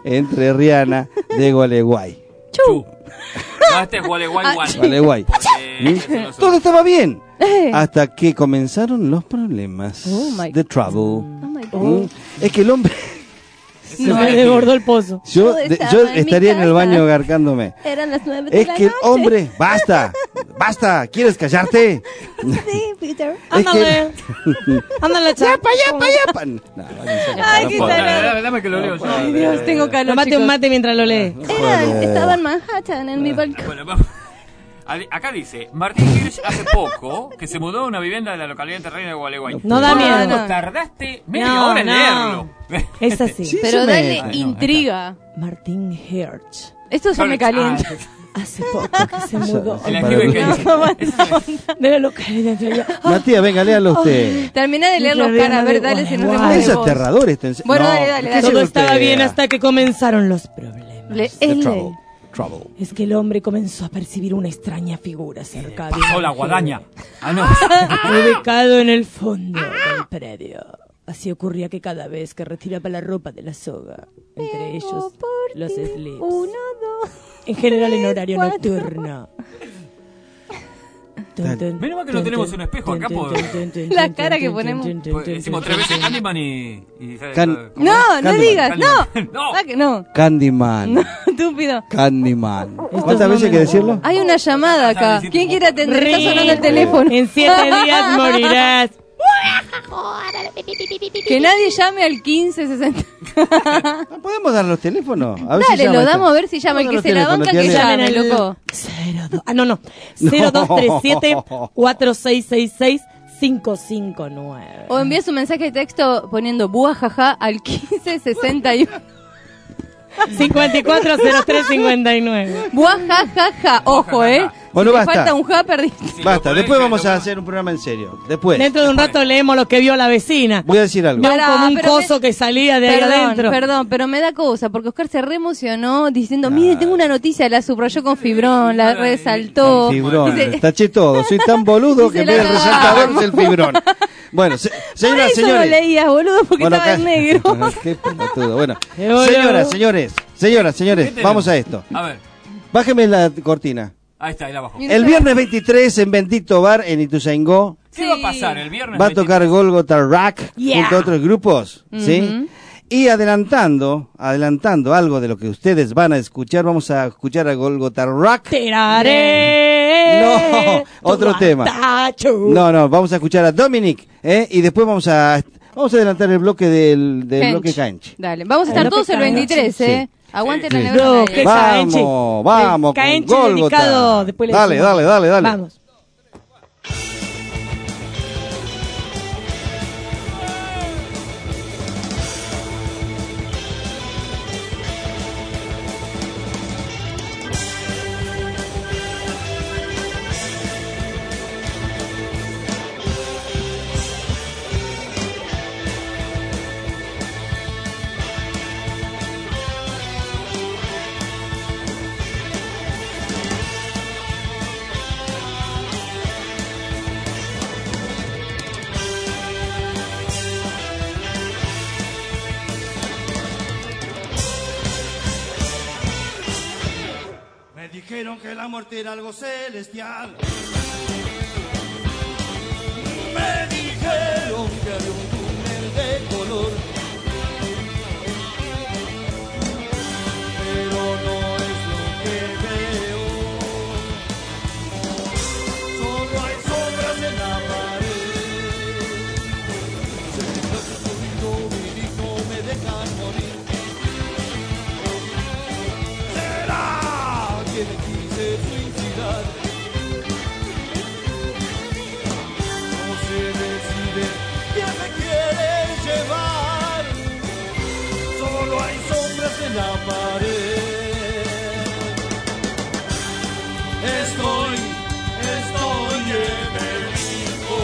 entre Riana de Gualeguay. Chu. No, este es Gualeguay Ah, One. Gualeguay. Porque ¿Mm? Todo estaba bien. Hasta que comenzaron los problemas. Oh, my The trouble. Oh, my God. ¿Mm? Es que el hombre... Se me desbordó el pozo. Yo, Todo de- estaba yo en mi estaría en el casa. baño garcándome. Eran las nueve de Es la que el noche. hombre... ¡Basta! ¡Basta! ¿Quieres callarte? Sí, Peter. Es que- Ándale, ¡Ya, pa' allá, pa' allá! pa- No, Ay, qué no puedo. calor. Dame, dame que lo leo yo. Ay, Dios, tengo calor, Tómate chicos. un mate mientras lo lees. Eran, estaba en Manhattan, en mi balcón. Bueno, vamos. Adi- Acá dice, Martín Hirsch hace poco que se mudó a una vivienda de la localidad terrena de Gualeguay. No da ¿Cuánto miedo. tardaste media No, hora en no. leerlo? Es así. Sí, Pero eso me- dale Ay, no, intriga. Martín Hirsch. Esto ya me calienta. Hace poco que se mudó. Se la Para escribe los- que- No, bueno, de la localidad de allá. Matías, venga, léalo usted. Termina de leer los caras, a ver, dale si no te Guau. mueve Es vos. aterrador esto. en se- Bueno, No, dale, dale, ¿qué dale. hace Todo usted? estaba bien hasta que comenzaron los problemas. Le- The él trouble. lee. Trouble. Es que el hombre comenzó a percibir una extraña figura cerca de Pasó la guadaña. Ah, no. ubicado en el fondo del predio. Así ocurría que cada vez que retiraba la ropa de la soga, entre ellos los slips, Uno, dos. en general en horario nocturno. Menos mal que no tenemos un espejo acá por- La cara que ponemos. Pues decimos tres veces Candyman y... y Can- ¿cómo? No, no Candyman. digas, no. No. Ah, que no. Candyman. Estúpido. Candyman. ¿Cuántas veces hay que decirlo? Hay una llamada acá. ¿Quién quiere atender? Está sonando el teléfono. En siete días morirás. Que nadie llame al quince sesenta. ¿No podemos dar los teléfonos? A ver si Dale, llama lo esta. damos a ver si llama. El que Vamos a se la los banca que teléfonos, llame, Llamen al loco. cero dos Ah, no, no. cero dos tres siete cuatro seis seis seis cinco cinco nueve. O envía su mensaje de texto poniendo buajaja al quince sesenta y uno. cincuenta y cuatro cero tres cincuenta y nueve. Buajajaja. Ojo, eh. Bueno, si te basta. falta un ja, perdiste. Basta, después vamos a hacer un programa en serio. Después. Dentro de un rato leemos lo que vio la vecina. Voy a decir algo. Veo Pará, como un pero coso me- que salía de ahí Perdón, adentro. perdón, pero me da cosa, porque Oscar se reemocionó diciendo, mire, tengo una noticia, la subrayó con fibrón, la resaltó. Fibrón, Dice- taché todo. Soy tan boludo que Dice en vez la de verdad. resaltador es el fibrón. Bueno, se- Por señoras, eso señores. lo leías, boludo, porque Bueno, estaba acá- en negro. Qué pelotudo. Bueno, Qué boludo. señoras, señores, señoras, ¿Qué señores, tenemos? vamos a esto. A ver, Bájeme la cortina. ahí está, ahí la abajo. El viernes veintitrés en Bendito Bar en Ituzaingó ¿Qué va a pasar el viernes? va a tocar Golgotha Rock Yeah. junto a otros grupos, ¿sí? Ujú. Y adelantando, adelantando algo de lo que ustedes van a escuchar, vamos a escuchar a Golgotha Rock. Tiraré. No, otro tu tema. atacho. No, no, vamos a escuchar a Dominic, ¿eh? Y después vamos a vamos a adelantar el bloque del, del Kench. bloque Canch. Dale, vamos a estar El todos el bloque veintitrés, Sí. ¿eh? Aguante Sí. la neurona. No, ahí. que Vamos, Caenche. vamos El con Caenche Golgotha. dedicado, después le Dale, decimos. dale, dale, dale. Vamos. Me dijeron que la muerte era algo celestial. Me dijeron que había un túnel de color. Pero no es lo que veo. Solo hay sombras en la pared. Señas de sonido y no me dejan morir. ¿Será que me quise suicidar? No se decide quién me quiere llevar. Solo hay sombras en la pared. Estoy, estoy en el limbo.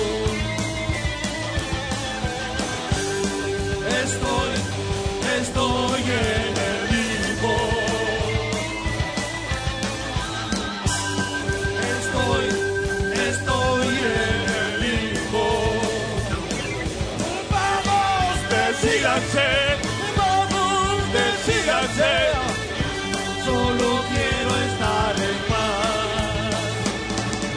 Estoy, estoy en el limbo. Estoy, estoy en el limbo. Vamos, decídanse, vamos, decídanse. Solo quiero estar en paz.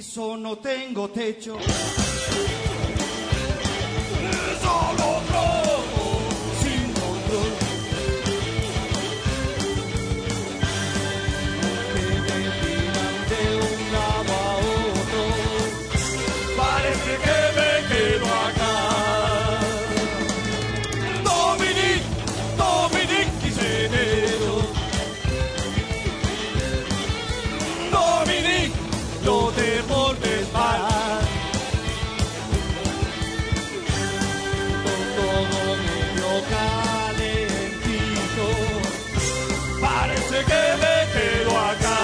piso, no tengo techo. Solo floto sin control. Que me tiran de un lado a otro. Parece que me quedo acá. Dominique, Dominique Quisenero. Dominique, no te portes mal. Parece que me quedo acá.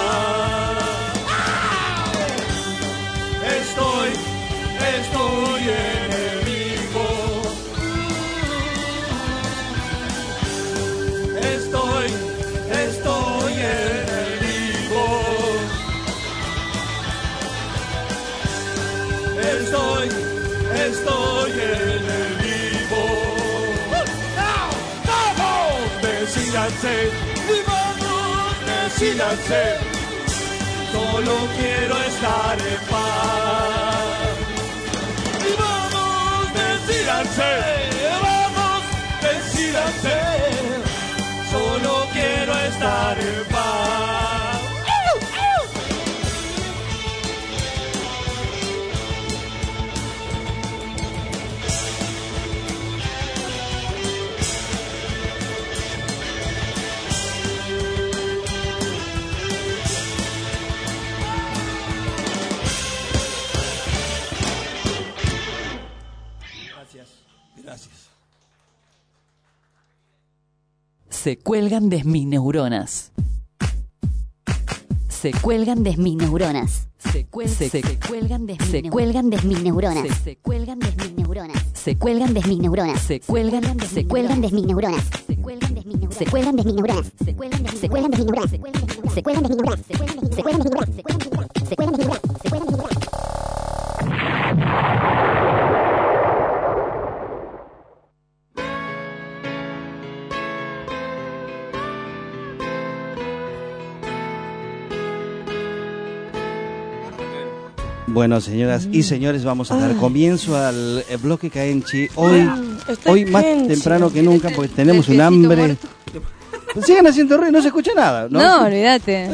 Estoy, estoy enemigo. Estoy, estoy enemigo. Estoy, estoy enemigo. ¡Vamos! Decídanse. Vivamos, decídanse, solo quiero estar en paz. Vivamos, decídanse, vamos, decídanse, solo quiero estar en paz. Gracias. Se cuelgan de mis neuronas. Se cuelgan de mis neuronas. Se, cuel- se, Se se cuelgan de mis Se neu- cuelgan de mis neuronas. Se, se cuelgan de mis neuronas. Se cuelgan de mis neuronas. Se cuelgan de Se cuelgan de mis neuronas. Se cuelgan de mis neuronas. Se cuelgan de mis neuronas. Se cuelgan de Se cuelgan de mis neuronas. Se cuelgan de mis neuronas. Se cuelgan de mis neuronas. Se cuelgan de mis neuronas. Se cuelgan de mis neuronas. Se cuelgan de mis neuronas. Se cuelgan de mis neuronas. Se cuelgan de mis neuronas. Bueno, señoras y señores, vamos a dar comienzo al eh, bloque Caenchi. Hoy, hoy más temprano que nunca, porque tenemos un hambre. Pues sigan haciendo ruido, no se escucha nada. No, No, olvídate.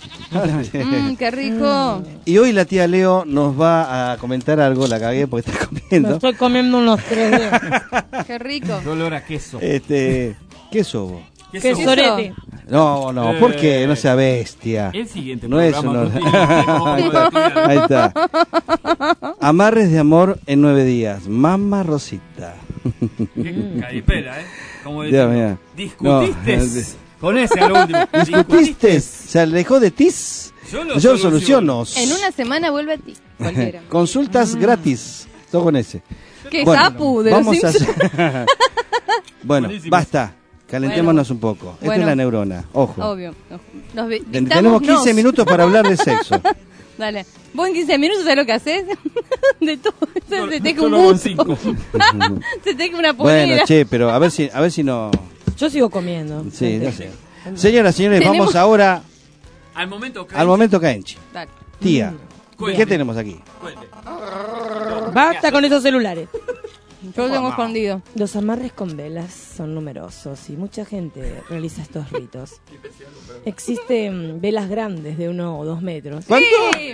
Mm, qué rico. Y hoy la tía Leo nos va a comentar algo, la cagué porque está Me comiendo. estoy comiendo unos tres días. Qué rico. Dolor a queso. Este, ¿qué sobo? ¿Qué sorete? No, no, ¿por qué? No sea bestia. El siguiente No es programa uno. contigo. Ahí está. Amarres de amor en nueve días. Mamá Rosita. Qué caripela, ¿eh? Como Dios diciendo, mío. ¿discutiste? No. Con ese a lo último. ¿Discutiste? ¿Se alejó de tis? Yo lo Yo soluciono. soluciono. En una semana vuelve a ti. Cualquiera. Consultas gratis. Todo con ese. Qué Bueno, sapu de los vamos a Simpsons. hacer- Bueno, Buenísimo. basta. Calentémonos un poco. Esto Bueno. es la neurona. Ojo. Obvio. Nos vi- Ten- dictamos Tenemos quince nos. minutos para hablar de sexo. Dale. Vos en quince minutos sabés lo que haces. De todo. Se, se teje un solo con buzo. cinco. Se teje una polera. Bueno, che, pero a ver si, a ver si no. Yo sigo comiendo. Sí, no sé. Señoras, señores, Tenemos- vamos ahora Al momento que al momento Caenchi. Dale. Tía, Cuente. ¿qué tenemos aquí? Cuente. Basta con esos celulares. Yo lo tengo escondido. Los amarres con velas son numerosos y mucha gente realiza estos ritos. Existen velas grandes de uno o dos metros. ¿Cuánto? Sí.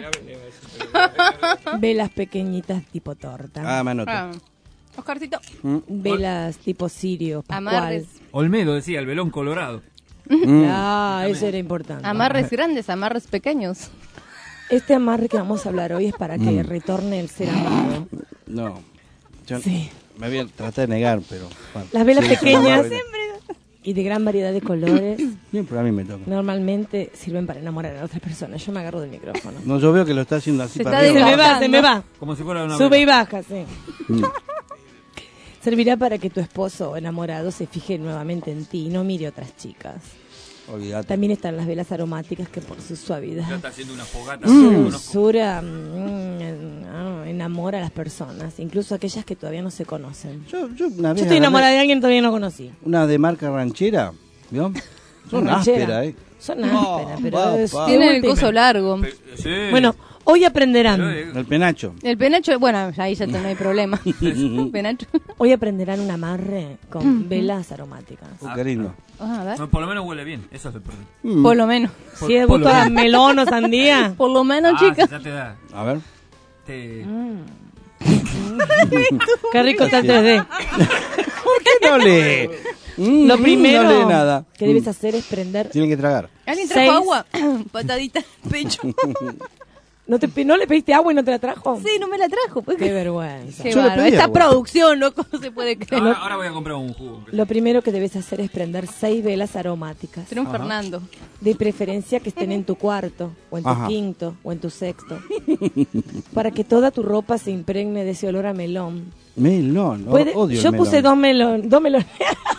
Velas pequeñitas tipo torta. Ah, manote. Ah. Oscarcito. Velas tipo sirio, pascual. Amarres. Olmedo decía, el velón colorado. Ah, eso era importante. Amarres grandes, amarres pequeños. Este amarre que vamos a hablar hoy es para que retorne el ser amado. No. Yo Sí. me voy a tratar de negar, pero. bueno. Las velas Sí, pequeñas sí, y de gran variedad de colores siempre a mí me toca. normalmente sirven para enamorar a otras personas. Yo me agarro del micrófono. No, yo veo que lo está haciendo así Se para está Se arriba. me va, se me va. Como si fuera una Sube y vela. baja, sí. Mm. Servirá para que tu esposo o enamorado se fije nuevamente en ti y no mire a otras chicas. Olvídate. También están las velas aromáticas que por su Ya suavidad, está haciendo una fogata. su yo lo conozco. dulzura, mm, ah, enamora a las personas, incluso aquellas que todavía no se conocen. Yo, yo una Yo vez estoy agarré enamorada de alguien que todavía no conocí. una de marca ranchera, ¿vio? Son Ranchera. ásperas, ¿eh? Son No, ásperas, pero papá. es de Tienen el última. coso largo. Sí. Bueno, Hoy aprenderán. El penacho. El penacho, bueno, ahí ya no hay problema. Penacho. Hoy aprenderán un amarre con velas aromáticas. Uh, qué lindo. Ah, a ver. No, por lo menos huele bien, eso es el problema. Mm. Por lo menos. Si es gusto a melón o sandía. Por lo menos, Ah, chicas. si ya te da. A ver. Te... Qué rico está el tres D. ¿Por qué no lee? Mm, Lo primero no lee nada. que debes hacer es prender. Tienen que tragar. ¿Alguien trajo Seis. agua? Patadita en el pecho. ¿No, te, ¿No le pediste agua y no te la trajo? Sí, no me la trajo. Pues. Qué vergüenza. Qué Yo le bárbaro. pedí Esta agua. producción, ¿no? ¿Cómo se puede creer? Ahora, ahora voy a comprar un jugo. Lo primero que debes hacer es prender seis velas aromáticas. Será un Fernando. De preferencia que estén en tu cuarto, o en tu Ajá. quinto, o en tu sexto. Para que toda tu ropa se impregne de ese olor a melón. Melón. Puede- Odio el Yo melón. puse dos melón, dos melón.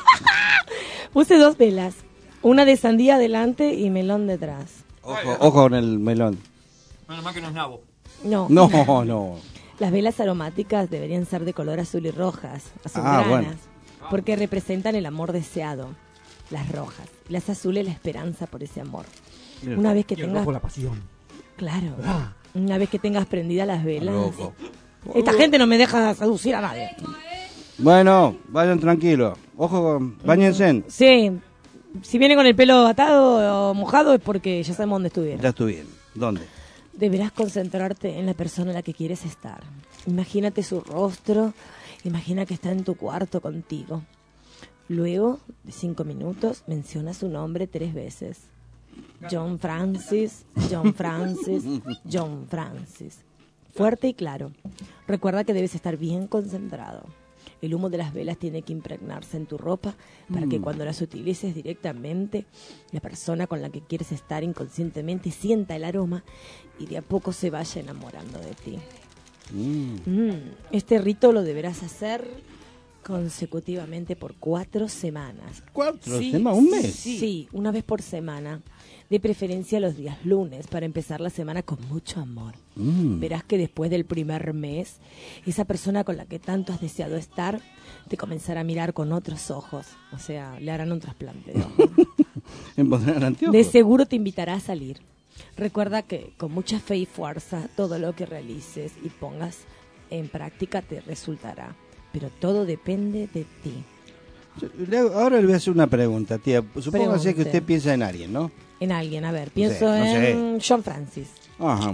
Puse dos velas. Una de sandía adelante y melón detrás. Ojo, ojo con el melón. Menos mal que no es nabo. No. No, no. Las velas aromáticas deberían ser de color azul y rojas, Ah, azulgranas, bueno. porque representan el amor deseado. Las rojas, y las azules la esperanza por ese amor. Bien. Una vez que Y el tengas, rojo la pasión. claro, Ah. una vez que tengas prendidas las velas. Loco. Esta gente no me deja seducir a nadie. Bueno, vayan tranquilos. Ojo, con- báñense. Sí, si viene con el pelo atado o mojado es porque ya sabemos dónde estuvieron. Ya estuve bien. ¿Dónde? Deberás concentrarte en la persona a la que quieres estar. Imagínate su rostro, imagina que está en tu cuarto contigo. Luego, de cinco minutos, menciona su nombre tres veces. John Francis, John Francis, John Francis. Fuerte y claro. Recuerda que debes estar bien concentrado. El humo de las velas tiene que impregnarse en tu ropa para que Mm. cuando las utilices directamente, la persona con la que quieres estar inconscientemente sienta el aroma y de a poco se vaya enamorando de ti. Mm. Mm, Este rito lo deberás hacer consecutivamente por cuatro semanas. ¿Cuatro semanas? ¿Un mes? Sí, sí, una vez por semana. De preferencia los días lunes para empezar la semana con mucho amor. Mm. Verás que después del primer mes, esa persona con la que tanto has deseado estar te comenzará a mirar con otros ojos. O sea, le harán un trasplante de ojo. ¿Me pondrán anteojos? De seguro te invitará a salir. Recuerda que con mucha fe y fuerza todo lo que realices y pongas en práctica te resultará. Pero todo depende de ti. Le hago- Ahora le voy a hacer una pregunta, tía. Supóngase que Pregunte. usted piensa en alguien, ¿no? En alguien, a ver, pienso no sé. en John Francis. Ajá.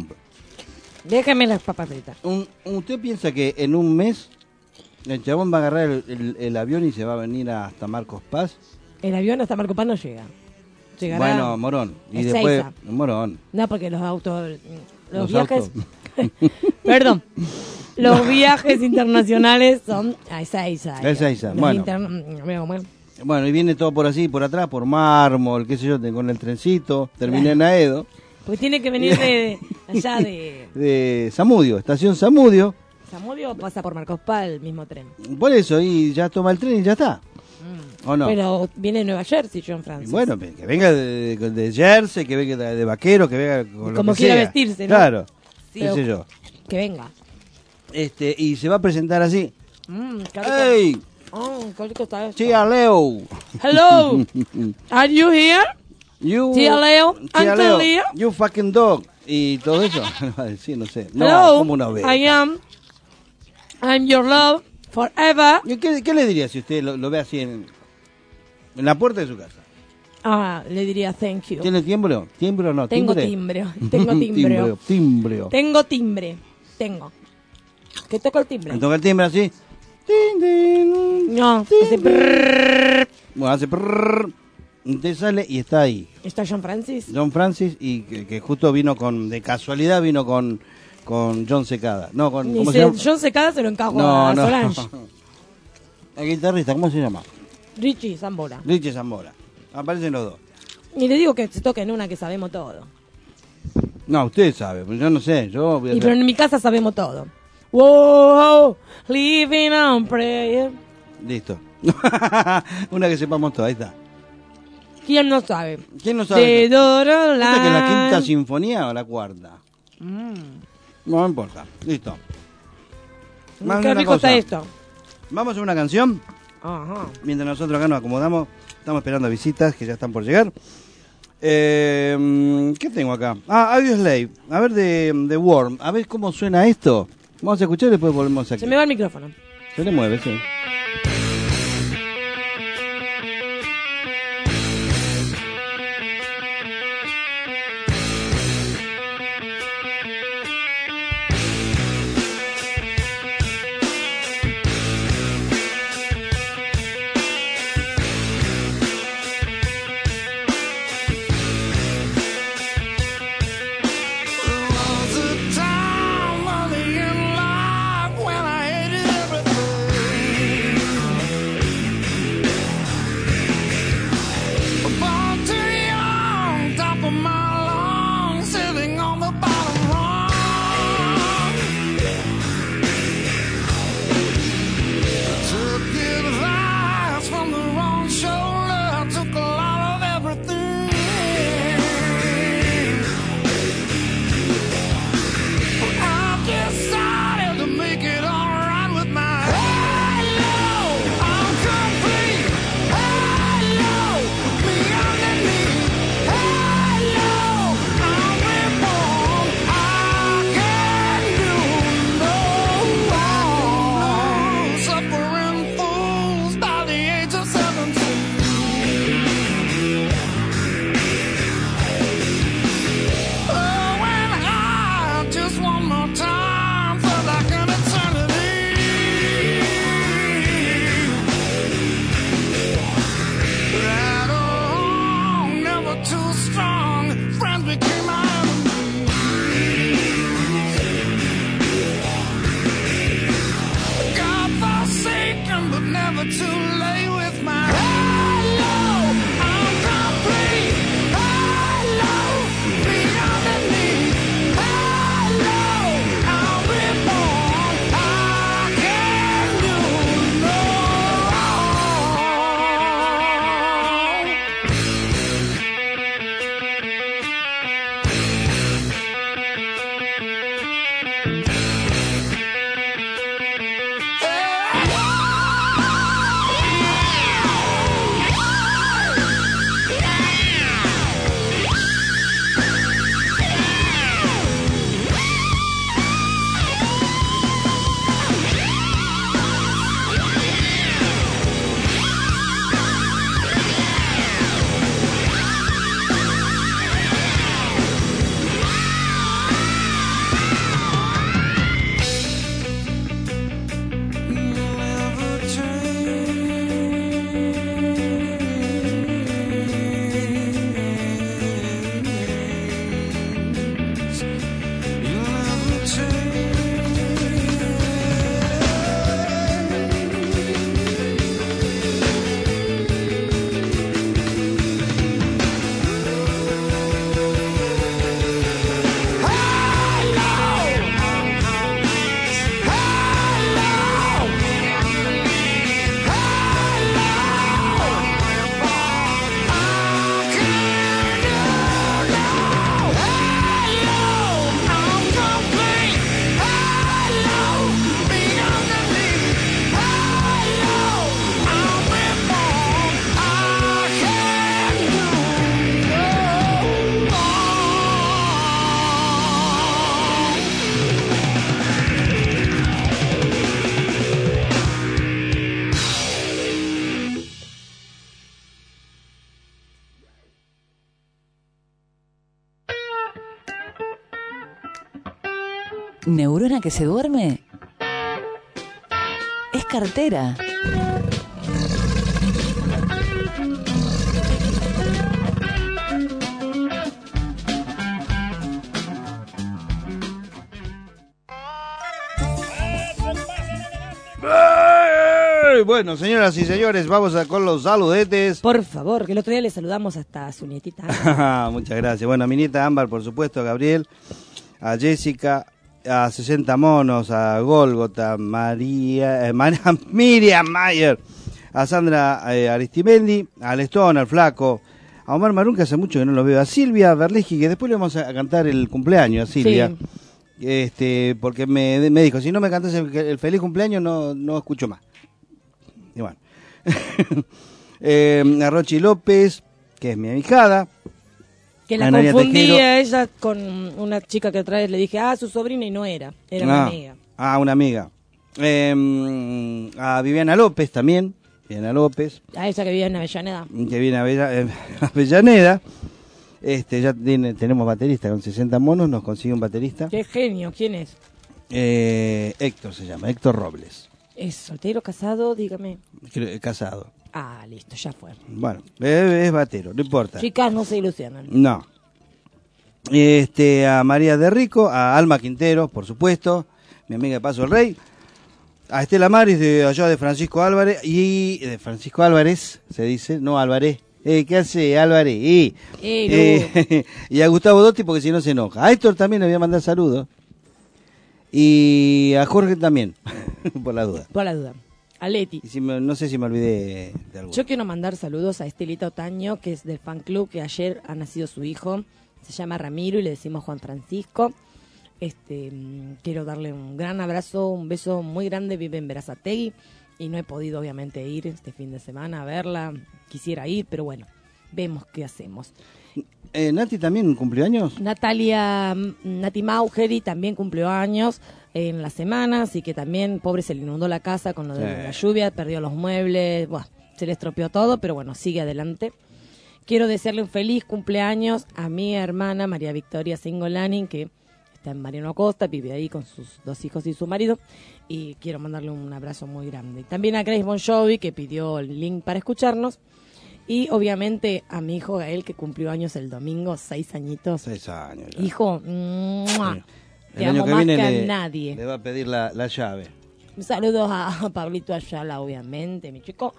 Déjame las papas fritas. Un- ¿Usted piensa que en un mes el chabón va a agarrar el, el- el avión y se va a venir hasta Marcos Paz? El avión hasta Marco Paz no llega. Llegará Bueno, Morón. Y a después, Ezeiza. Morón. No, porque los autos, los, Los viajes, autos. perdón, los viajes internacionales son a Ezeiza. A Ezeiza, Los bueno. interna- bueno, bueno. Bueno, y viene todo por así, por atrás, por mármol, qué sé yo, con el trencito. Terminé en Aedo, Porque tiene que venir de allá de de Zamudio, estación Zamudio. Zamudio o pasa por Marcos Paz el mismo tren. Por eso, y ya toma el tren y ya está. ¿O no? Pero viene de Nueva Jersey, John Francis. Bueno, que venga de, de- de jersey, que venga de, de vaquero, que venga con lo Como que quiera sea. vestirse, ¿no? Claro, Sí. qué sé yo. Que venga. Este, y se va a presentar así. Mm, qué rico. ¡Ey! Oh, qué rico está esto. Tía Leo. Hello. Are you here? You, Tía Leo, Tía Uncle Leo, Leo. you fucking dog. Y todo eso. Va a decir, no sé. No, Hello. como una vez. I am. I'm your love forever. ¿Qué, qué le diría si usted lo, lo ve así en, en la puerta de su casa? Ah, le diría thank you. ¿Tiene timbre? ¿Timbre o no? Tengo ¿Timbre? timbre. Tengo timbre. Timbreo, timbreo. Tengo timbre. Tengo. ¿Que toco el timbre? Me toca el timbre así. Tin, tin, No, tin, hace tin. brrrr. Bueno, hace prrrr. Usted sale y está ahí. ¿Está John Francis? John Francis y que, que justo vino con, de casualidad vino con, con John Secada. No, con, Y ¿cómo se, se llama? John Secada se lo encajo No, a no. Solange. El guitarrista, ¿cómo se llama? Richie Zambora. Richie Zambora. Aparecen los dos. Y le digo que se toquen una que sabemos todo. No, usted sabe, pero yo no sé. Yo voy a Y hacer- pero en mi casa sabemos todo. Wow, living on prayer. Listo. Una que sepamos todo, ahí está. ¿Quién no sabe? ¿Quién no sabe? De Doro ¿Esta que es la quinta Line. sinfonía o la cuarta? Mm. No, no importa. Listo. Vamos a Qué hacer una rico cosa. está esto. Vamos a hacer una canción. Ajá. Mientras nosotros acá nos acomodamos, estamos esperando visitas que ya están por llegar. Eh, ¿Qué tengo acá? Ah, Audioslave. A ver, de, de Worm. A ver cómo suena esto. Vamos a escuchar y después volvemos aquí. Se me va el micrófono. Se le mueve, sí. ¿Neurona que se duerme? Es cartera. Bueno, señoras y señores, vamos a con los saludetes. Por favor, que el otro día le saludamos hasta a su nietita. Muchas gracias. Bueno, a mi nieta Ámbar, por supuesto, a Gabriel, a Jessica, a sesenta monos, a Golgota, María, eh, María Miriam Mayer, a Sandra eh, Aristimendi, a Lestón, al Flaco, a Omar Marún, que hace mucho que no lo veo, a Silvia Berleski, que después le vamos a cantar el cumpleaños a Silvia. Sí. Este, porque me, me dijo, si no me cantas el, el feliz cumpleaños, no, no escucho más. Y bueno. eh, a Rochi López, que es mi ahijada, Que la Analia confundía Tejero. ella con una chica que otra vez le dije, ah, su sobrina, y no era, era una Ah, amiga. Ah, una amiga. Eh, a Viviana López también. Viviana López, A ella que vive en Avellaneda. que viene a Avella- eh, Avellaneda. Este, ya tiene, tenemos baterista con sesenta monos, nos consigue un baterista. Qué genio, ¿quién es? Eh, Héctor se llama, Héctor Robles. ¿Es soltero, casado? Dígame. Creo- Casado. Ah, listo, ya fue. Bueno, es, es batero, no importa. Chicas, no se ilusionan. No. Este, a María de Rico, a Alma Quintero, por supuesto, mi amiga de Paso del Rey, a Estela Maris de allá de Francisco Álvarez, y de Francisco Álvarez, se dice, no Álvarez. Eh, ¿Qué hace Álvarez? Y, Eh, eh, y a Gustavo Dotti, porque si no se enoja. A Héctor también le voy a mandar saludos. Y a Jorge también, por la duda. Por la duda. A Leti. Y si me- no sé si me olvidé de algo. Yo quiero mandar saludos a Estelita Otaño, que es del fan club, que ayer ha nacido su hijo. Se llama Ramiro y le decimos Juan Francisco. Este, mm, quiero darle un gran abrazo, un beso muy grande. Vive en Berazategui y no he podido obviamente ir este fin de semana a verla. Quisiera ir, pero bueno, vemos qué hacemos. Eh, ¿Nati también cumplió años? Natalia, mm, Nati Maugeri también cumplió años en la semana, así que también, pobre, se le inundó la casa con lo de Sí. la lluvia, perdió los muebles, bueno, se le estropeó todo, pero bueno, sigue adelante. Quiero desearle un feliz cumpleaños a mi hermana María Victoria Singolani, que está en Mariano Acosta, vive ahí con sus dos hijos y su marido, y quiero mandarle un abrazo muy grande. También a Grace Bon Jovi, que pidió el link para escucharnos, y obviamente a mi hijo Gael, que cumplió años el domingo, seis añitos. Seis años. ya. Hijo, ¡mua! Te El año amo que más viene que a le, nadie. le va a pedir la, la llave. Saludos a Pablito Ayala, obviamente, mi chico.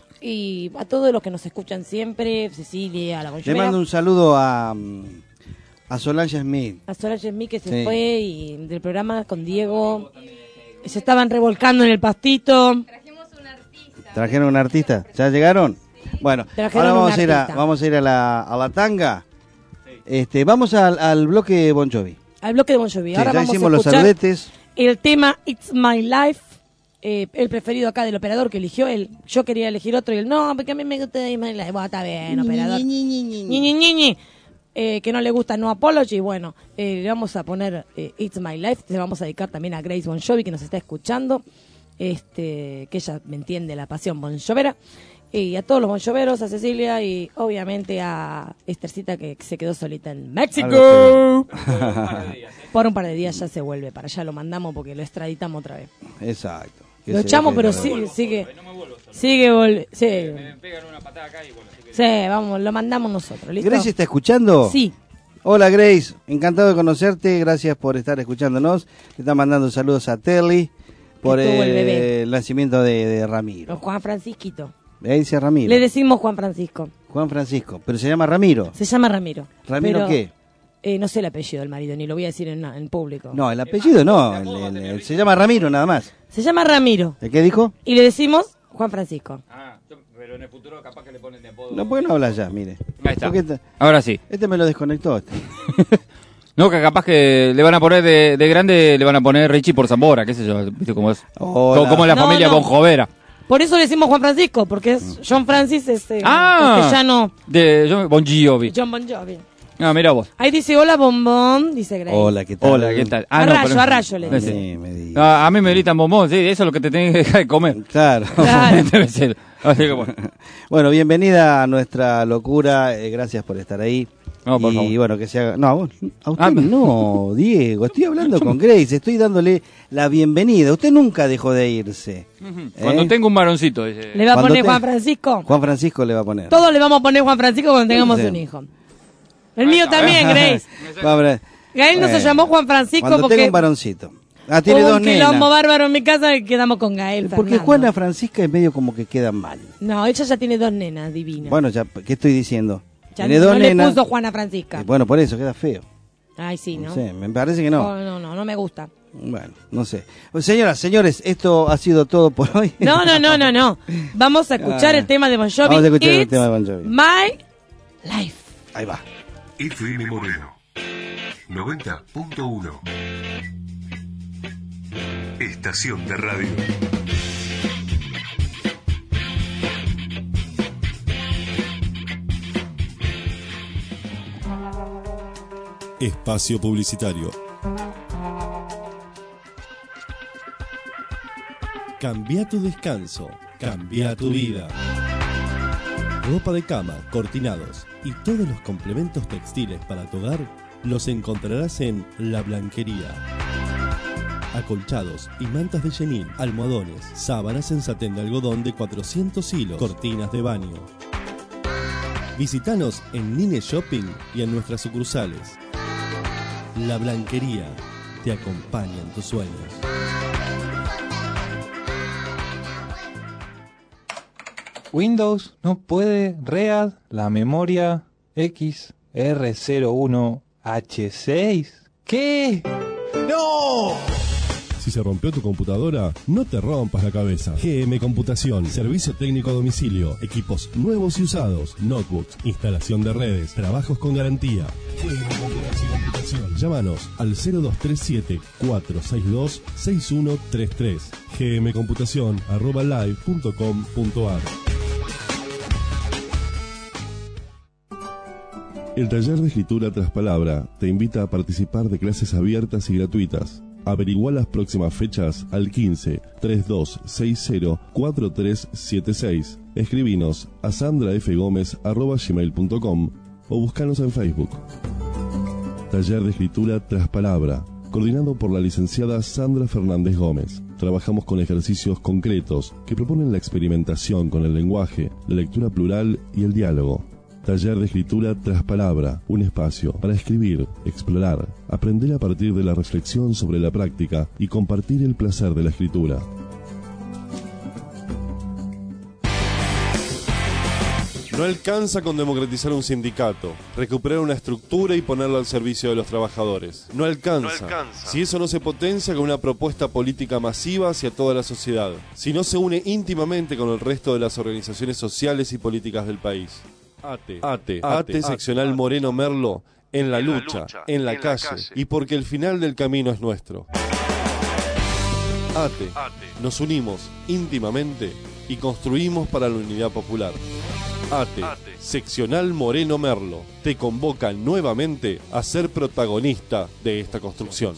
Y a todos los que nos escuchan siempre, Cecilia, a la Le Gonchumera, mando un saludo a, mm, a Solange Smith. a Solange Smith, que se Sí. fue y del programa con Diego. Se estaban revolcando en el pastito. ¿Trajeron un artista? ¿Ya llegaron? Bueno, Trajeron ahora un vamos a ir a, artista. vamos a ir a la, a la tanga. Este, vamos al, al bloque Bon Jovi. Al bloque de Bon Jovi. Sí, Ahora ya vamos hicimos a los escuchar saludetes. el tema It's My Life, eh, el preferido acá del operador que eligió él. Yo quería elegir otro y él, no, porque a mí me gusta It's My Life. Bueno, está bien, operador. Ñi, ñi, ñi, ñi. Eh, que no le gusta No Apology. Bueno, eh, le vamos a poner eh, It's My Life. Le vamos a dedicar también a Grace Bon Jovi, que nos está escuchando. Este, que ella me entiende la pasión bon jovera. Y a todos los bon joveros, a Cecilia y obviamente a Estercita, que se quedó solita en México. Por un par de días ya se vuelve para allá, lo mandamos porque lo extraditamos otra vez. Exacto. Que Lo se echamos, deje pero de- sigue, sigue, sigue, vol- sí. Sí, vamos, lo mandamos nosotros, ¿listo? ¿Grace está escuchando? Sí. Hola Grace, encantado de conocerte, gracias por estar escuchándonos. Te está mandando saludos a Terly por tuvo el el, bebé. nacimiento de, de Ramiro. Juan Francisquito. Ahí dice Ramiro. Le decimos Juan Francisco. Juan Francisco, pero se llama Ramiro. Se llama Ramiro. ¿Ramiro pero, qué? eh, no sé el apellido del marido, ni lo voy a decir en, en público. No, el apellido no, el- el- el- se llama Ramiro nada más. Se llama Ramiro. ¿El qué dijo? Y le decimos Juan Francisco. Ah, yo- pero en el futuro capaz que le ponen de apodo. No, ¿por qué no habla ya? Mire. Ahí está. Porque este, Ahora sí. este me lo desconectó. Este. No, que capaz que le van a poner de, de grande, le van a poner Richie por Zambora, qué sé yo, viste cómo es. Hola. Co- Como la No, familia no. Bonjovera. Por eso le decimos Juan Francisco, porque es John Francis, este, Ah, castellano, de yo- Bon Jovi. John Bon Jovi. Ah, mira vos. Ahí dice, hola, bombón, dice Grace. Hola, ¿qué tal? Hola, ¿qué tal? A no, rayo, pero- a rayo le no dice. sé. Sí, me diga. Ah, a mí me gritan bombón, sí, eso es lo que te tenés que dejar de comer. Claro. Claro. Debe ser. Así que bueno. Bueno, bienvenida a nuestra locura, eh, gracias por estar ahí. No, por y favor. bueno, que se haga... No, a vos- a usted Ah, no, Diego, estoy hablando con Grace, estoy dándole la bienvenida. Usted nunca dejó de irse. ¿eh? Cuando tengo un varoncito, dice. Le va a Cuando poner te- Juan Francisco. Juan Francisco le va a poner. Todos le vamos a poner Juan Francisco cuando tengamos Sí. un hijo. El mío también, Grace. Va a poner- Gael no se Bueno, llamó Juan Francisco Cuando porque tenga un varoncito. Ah, tiene hubo dos un quilombo nenas. bárbaro en mi casa y quedamos con Gael. Porque Fernando. Juana Francisca es medio como que queda mal. No, ella ya tiene dos nenas divinas. Bueno, ya, ¿qué estoy diciendo? ya Tiene no, dos no nenas. le puso Juana Francisca. Eh, Bueno, por eso queda feo. Ay, sí, ¿no? No sé, me parece que no. No, no, no, no me gusta. Bueno, no sé. Pues, señoras, señores, esto ha sido todo por hoy. No, no, no, no, no. Vamos a escuchar Ah. el tema de Bon Jovi. Vamos a escuchar el It's tema de Bon Jovi. My Life. Ahí va. F M Moreno noventa punto uno. Estación de radio. Espacio publicitario. Cambia tu descanso, cambia tu vida. Ropa de cama, cortinados y todos los complementos textiles para tu hogar los encontrarás en La Blanquería. Acolchados y mantas de chenil, almohadones, sábanas en satén de algodón de cuatrocientos hilos, cortinas de baño. Visítanos en Nine Shopping y en nuestras sucursales. La Blanquería te acompaña en tus sueños. Windows no puede read la memoria X R cero uno H seis. ¿Qué? ¡No! Si se rompió tu computadora, no te rompas la cabeza. G M Computación, servicio técnico a domicilio, equipos nuevos y usados, notebooks, instalación de redes, trabajos con garantía. G M Computación. Llámanos al cero dos tres siete, cuatro seis dos, seis uno tres tres. gmcomputación arroba live punto com punto ar. El taller de escritura tras palabra te invita a participar de clases abiertas y gratuitas. Averigua las próximas fechas al quince, treinta y dos sesenta, cuarenta y tres setenta y seis. Escribinos a sandra f gómez arroba gmail punto com o búscanos en Facebook. Taller de escritura tras palabra, coordinado por la licenciada Sandra Fernández Gómez. Trabajamos con ejercicios concretos que proponen la experimentación con el lenguaje, la lectura plural y el diálogo. Taller de escritura tras palabra, un espacio para escribir, explorar, aprender a partir de la reflexión sobre la práctica y compartir el placer de la escritura. No alcanza con democratizar un sindicato, recuperar una estructura y ponerlo al servicio de los trabajadores. No alcanza, no alcanza si eso no se potencia con una propuesta política masiva hacia toda la sociedad, si no se une íntimamente con el resto de las organizaciones sociales y políticas del país. ATE, ATE, ATE, seccional Moreno Merlo, en la lucha, en la calle, y porque el final del camino es nuestro. ATE, nos unimos íntimamente y construimos para la unidad popular. ATE, seccional Moreno Merlo, te convoca nuevamente a ser protagonista de esta construcción.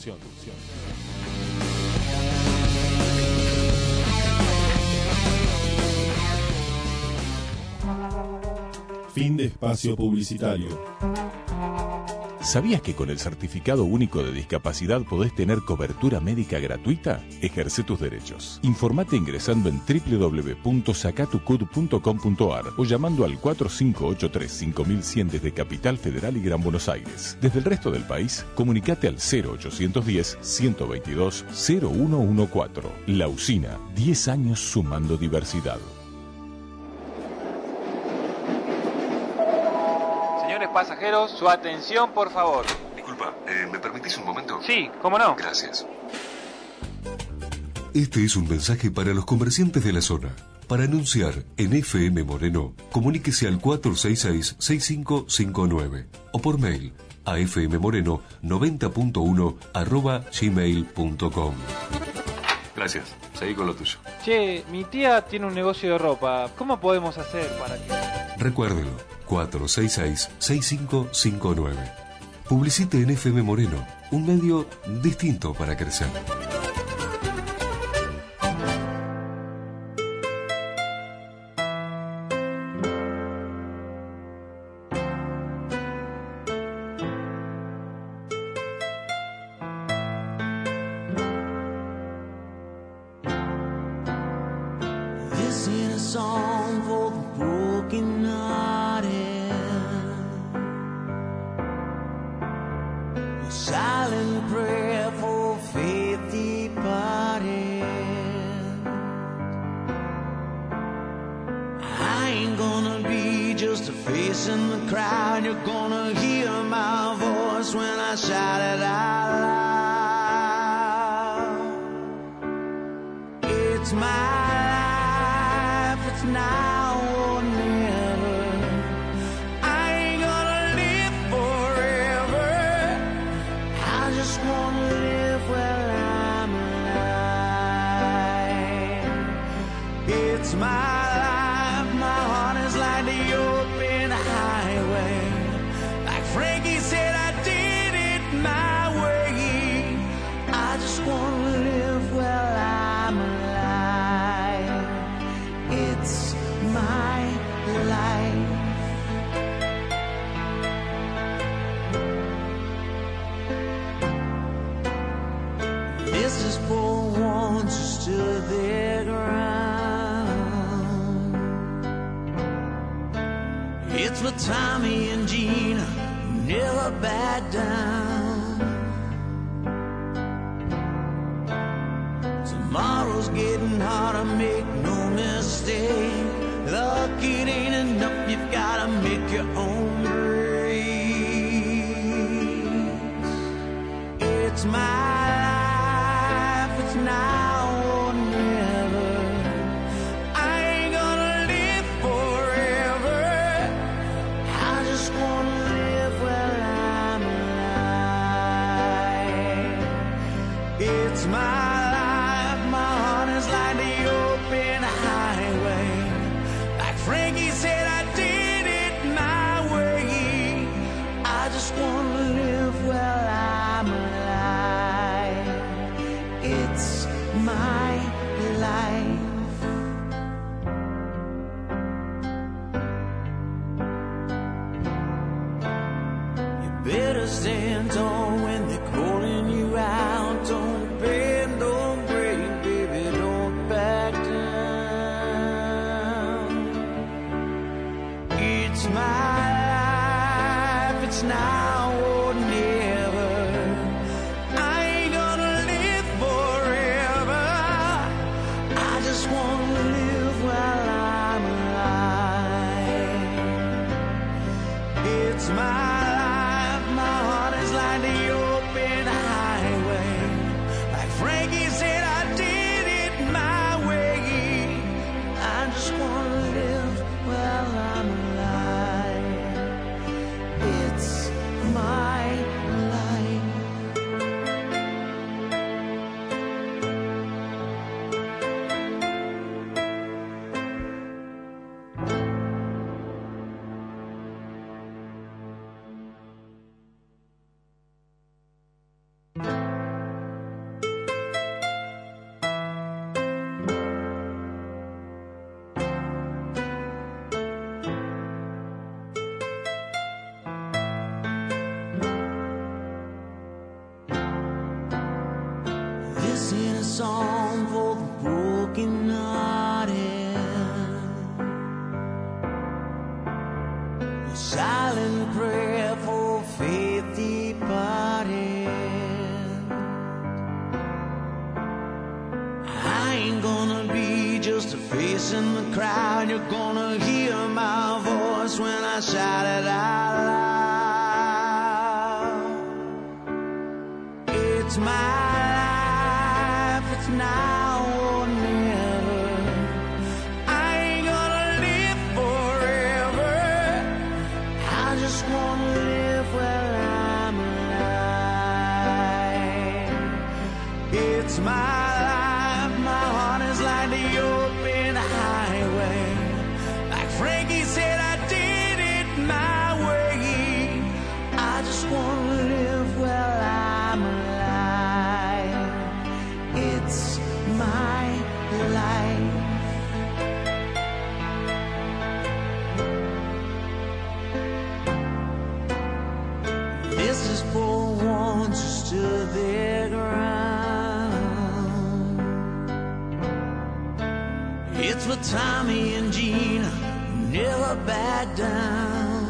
Fin de espacio publicitario. ¿Sabías que con el Certificado Único de Discapacidad podés tener cobertura médica gratuita? Ejerce tus derechos. Informate ingresando en doble u doble u doble u punto sacatucud punto com punto ar o llamando al cuatro cinco ocho tres cinco mil cien desde Capital Federal y Gran Buenos Aires. Desde el resto del país, comunicate al cero ochocientos diez, ciento veintidós, cero uno catorce. La Usina, diez años sumando diversidad. Pasajeros, su atención, por favor. Disculpa, eh, ¿me permitís un momento? Sí, ¿cómo no? Gracias. Este es un mensaje para los comerciantes de la zona. Para anunciar en F M Moreno, comuníquese al cuatro seis seis, seis cinco cinco nueve o por mail a fmmoreno noventa punto uno arroba gmail punto com. Gracias, seguí con lo tuyo. Che, mi tía tiene un negocio de ropa. ¿Cómo podemos hacer para que...? Recuérdelo, cuatro seis seis, seis cinco cinco nueve. Publicite en F M Moreno, un medio distinto para crecer. Frankie said I did it It's for Tommy and Gina, never back down. Tomorrow's getting harder, make no mistake. Luck, it ain't enough, you've gotta make your own grace. It's my life, it's now or never. I ain't gonna live forever. I just wanna live while I'm alive. It's my life, my heart is like the open highway. Like Frankie said, I did it my way. I just wanna live while I'm alive. It's my life. You better stand tall when they're calling you out. Don't bend, don't break, baby, don't back down. It's my life, it's now or never. I ain't gonna live forever. I just wanna live while I'm alive. It's my life, my heart is like the open highway. Like Frankie said, I did it my way. I just wanna live while I'm alive. It's my life. This ain't a song for the broken hearted. A silent prayer for faith departed. I ain't gonna be just a face in the crowd. You're gonna hear my voice when I shout it out loud. It's my now or never. I ain't gonna live forever. I just wanna live while I'm alive. It's my life, my heart is like the open highway. Like Frankie said, I did it my way. I just wanna live while I'm alive. It's my life. This is for ones who stood their ground. It's for Tommy and Gina, never back down.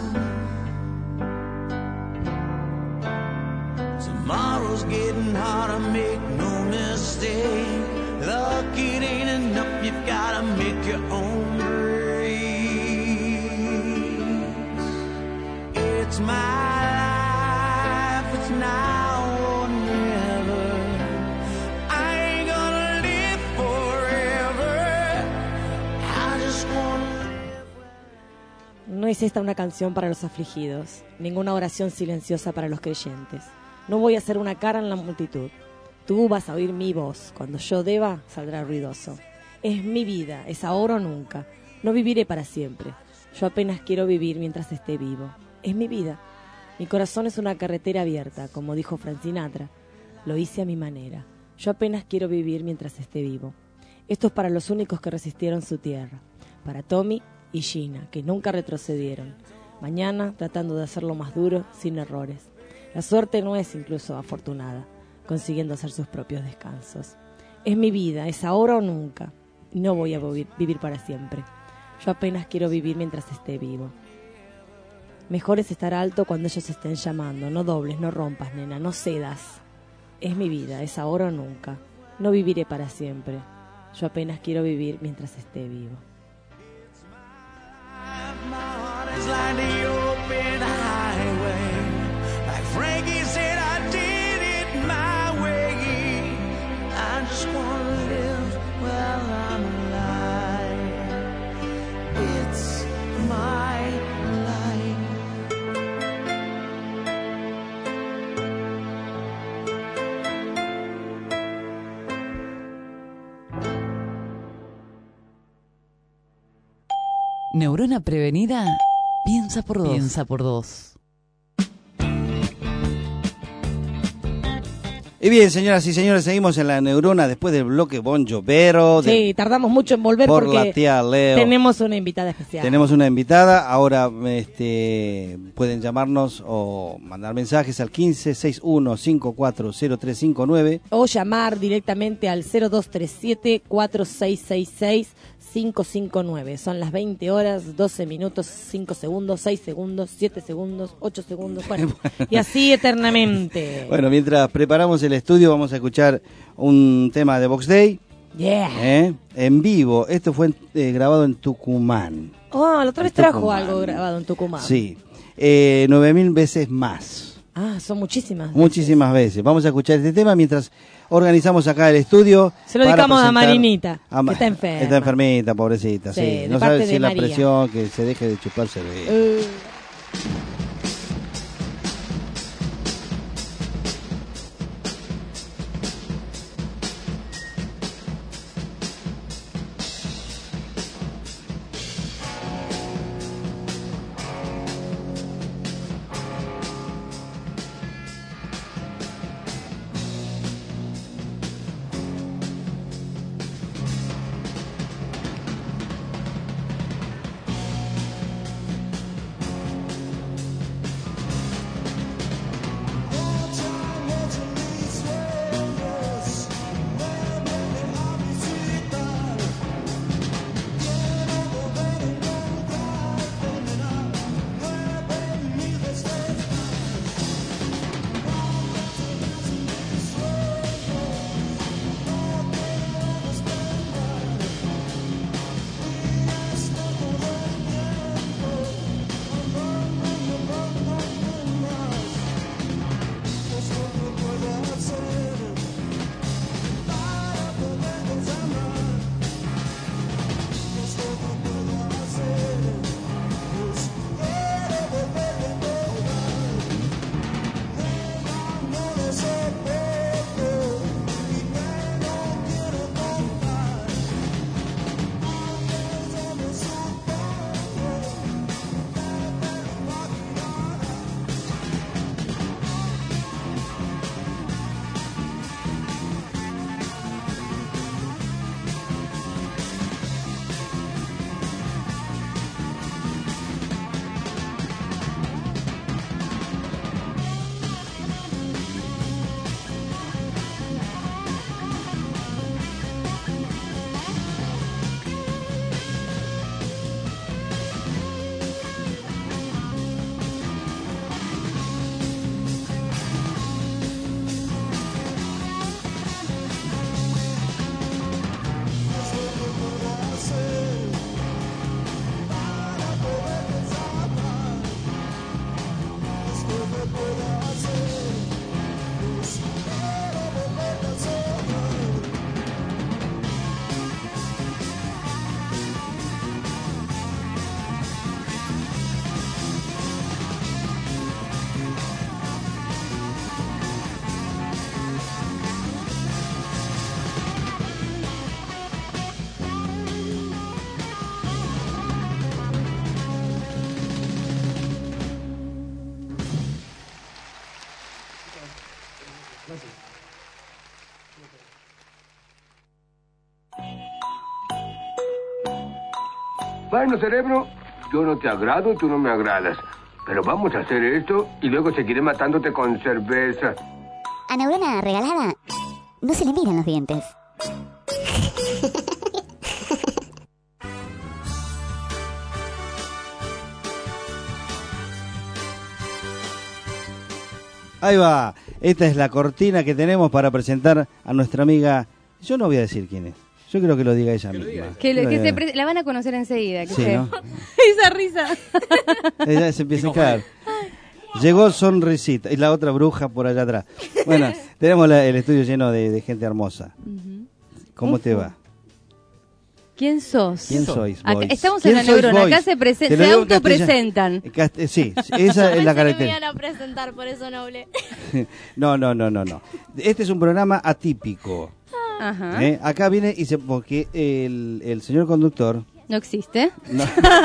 Tomorrow's getting harder, make no mistake. Luck, it ain't enough, you've gotta make your own grace. It's my life, it's now or never. I ain't gonna live forever. I just wanna live. No es esta una canción para los afligidos, ninguna oración silenciosa para los creyentes. No voy a hacer una cara en la multitud. Tú vas a oír mi voz. Cuando yo deba, saldrá ruidoso. Es mi vida, es ahora o nunca. No viviré para siempre. Yo apenas quiero vivir mientras esté vivo. Es mi vida. Mi corazón es una carretera abierta, como dijo Frank Sinatra. Lo hice a mi manera. Yo apenas quiero vivir mientras esté vivo. Esto es para los únicos que resistieron su tierra. Para Tommy y Gina, que nunca retrocedieron. Mañana, tratando de hacerlo más duro, sin errores. La suerte no es incluso afortunada, consiguiendo hacer sus propios descansos. Es mi vida, es ahora o nunca. No voy a vivir, vivir para siempre. Yo apenas quiero vivir mientras esté vivo. Mejor es estar alto cuando ellos estén llamando. No dobles, no rompas, nena, no cedas. Es mi vida, es ahora o nunca. No viviré para siempre. Yo apenas quiero vivir mientras esté vivo. My heart is like the open highway. Like Frankie said, I did it my way. I just wanna live while I'm alive. It's my life. Neurona prevenida, piensa por dos. Piensa por dos. Y bien, señoras y señores, seguimos en la neurona después del bloque Bon Jovero. De, Sí, tardamos mucho en volver por porque la tía Leo. tenemos una invitada especial. Tenemos una invitada. Ahora este, pueden llamarnos o mandar mensajes al quince sesenta y uno cincuenta y cuatro cero tres cincuenta y nueve. O llamar directamente al cero dos tres siete cuatro seis seis seis cinco cinco nueve. Son las veinte horas, doce minutos, cinco segundos, seis segundos, siete segundos, ocho segundos. Bueno, y así eternamente. Bueno, mientras preparamos el estudio, vamos a escuchar un tema de Box Day. Yeah. ¿eh? En vivo. Esto fue eh, grabado en Tucumán. Oh, la otra vez En trajo Tucumán. algo grabado en Tucumán. Sí. Eh, Nueve mil veces más. Ah, son muchísimas. Muchísimas veces. Vamos a escuchar este tema mientras organizamos acá el estudio. Se lo para dedicamos a presentar Marinita, a Ma- que está enferma. Está enfermita, pobrecita. Sí, Sí, de no parte sabe si de es la María. presión, que se deje de chupar cerveza. Eh, Bueno, cerebro, yo no te agrado, tú no me agradas. Pero vamos a hacer esto y luego seguiré matándote con cerveza. A neurona regalada no se le miran los dientes. Ahí va. Esta es la cortina que tenemos para presentar a nuestra amiga. Yo no voy a decir quién es. Yo creo que lo diga ella misma. Que, le- Lo que diga. se pre- la van a conocer enseguida. Que Sí, se- ¿no? Esa risa. Ella se empieza a caer. Llegó Sonrisita y la otra bruja por allá atrás. Bueno, tenemos la- el estudio lleno de, de gente hermosa. ¿Cómo te va? ¿Quién sos? ¿Quién sois, Acá- boys? estamos ¿Quién en la sois, neurona. boys? Acá se, presen- Te lo se digo en autopresentan. Cast- eh, Sí, esa es la Me característica. iban a presentar, por eso no hablé. No, no, no, no, no. Este es un programa atípico. Ajá. ¿eh? Acá viene y se porque el, el señor conductor, No existe. No.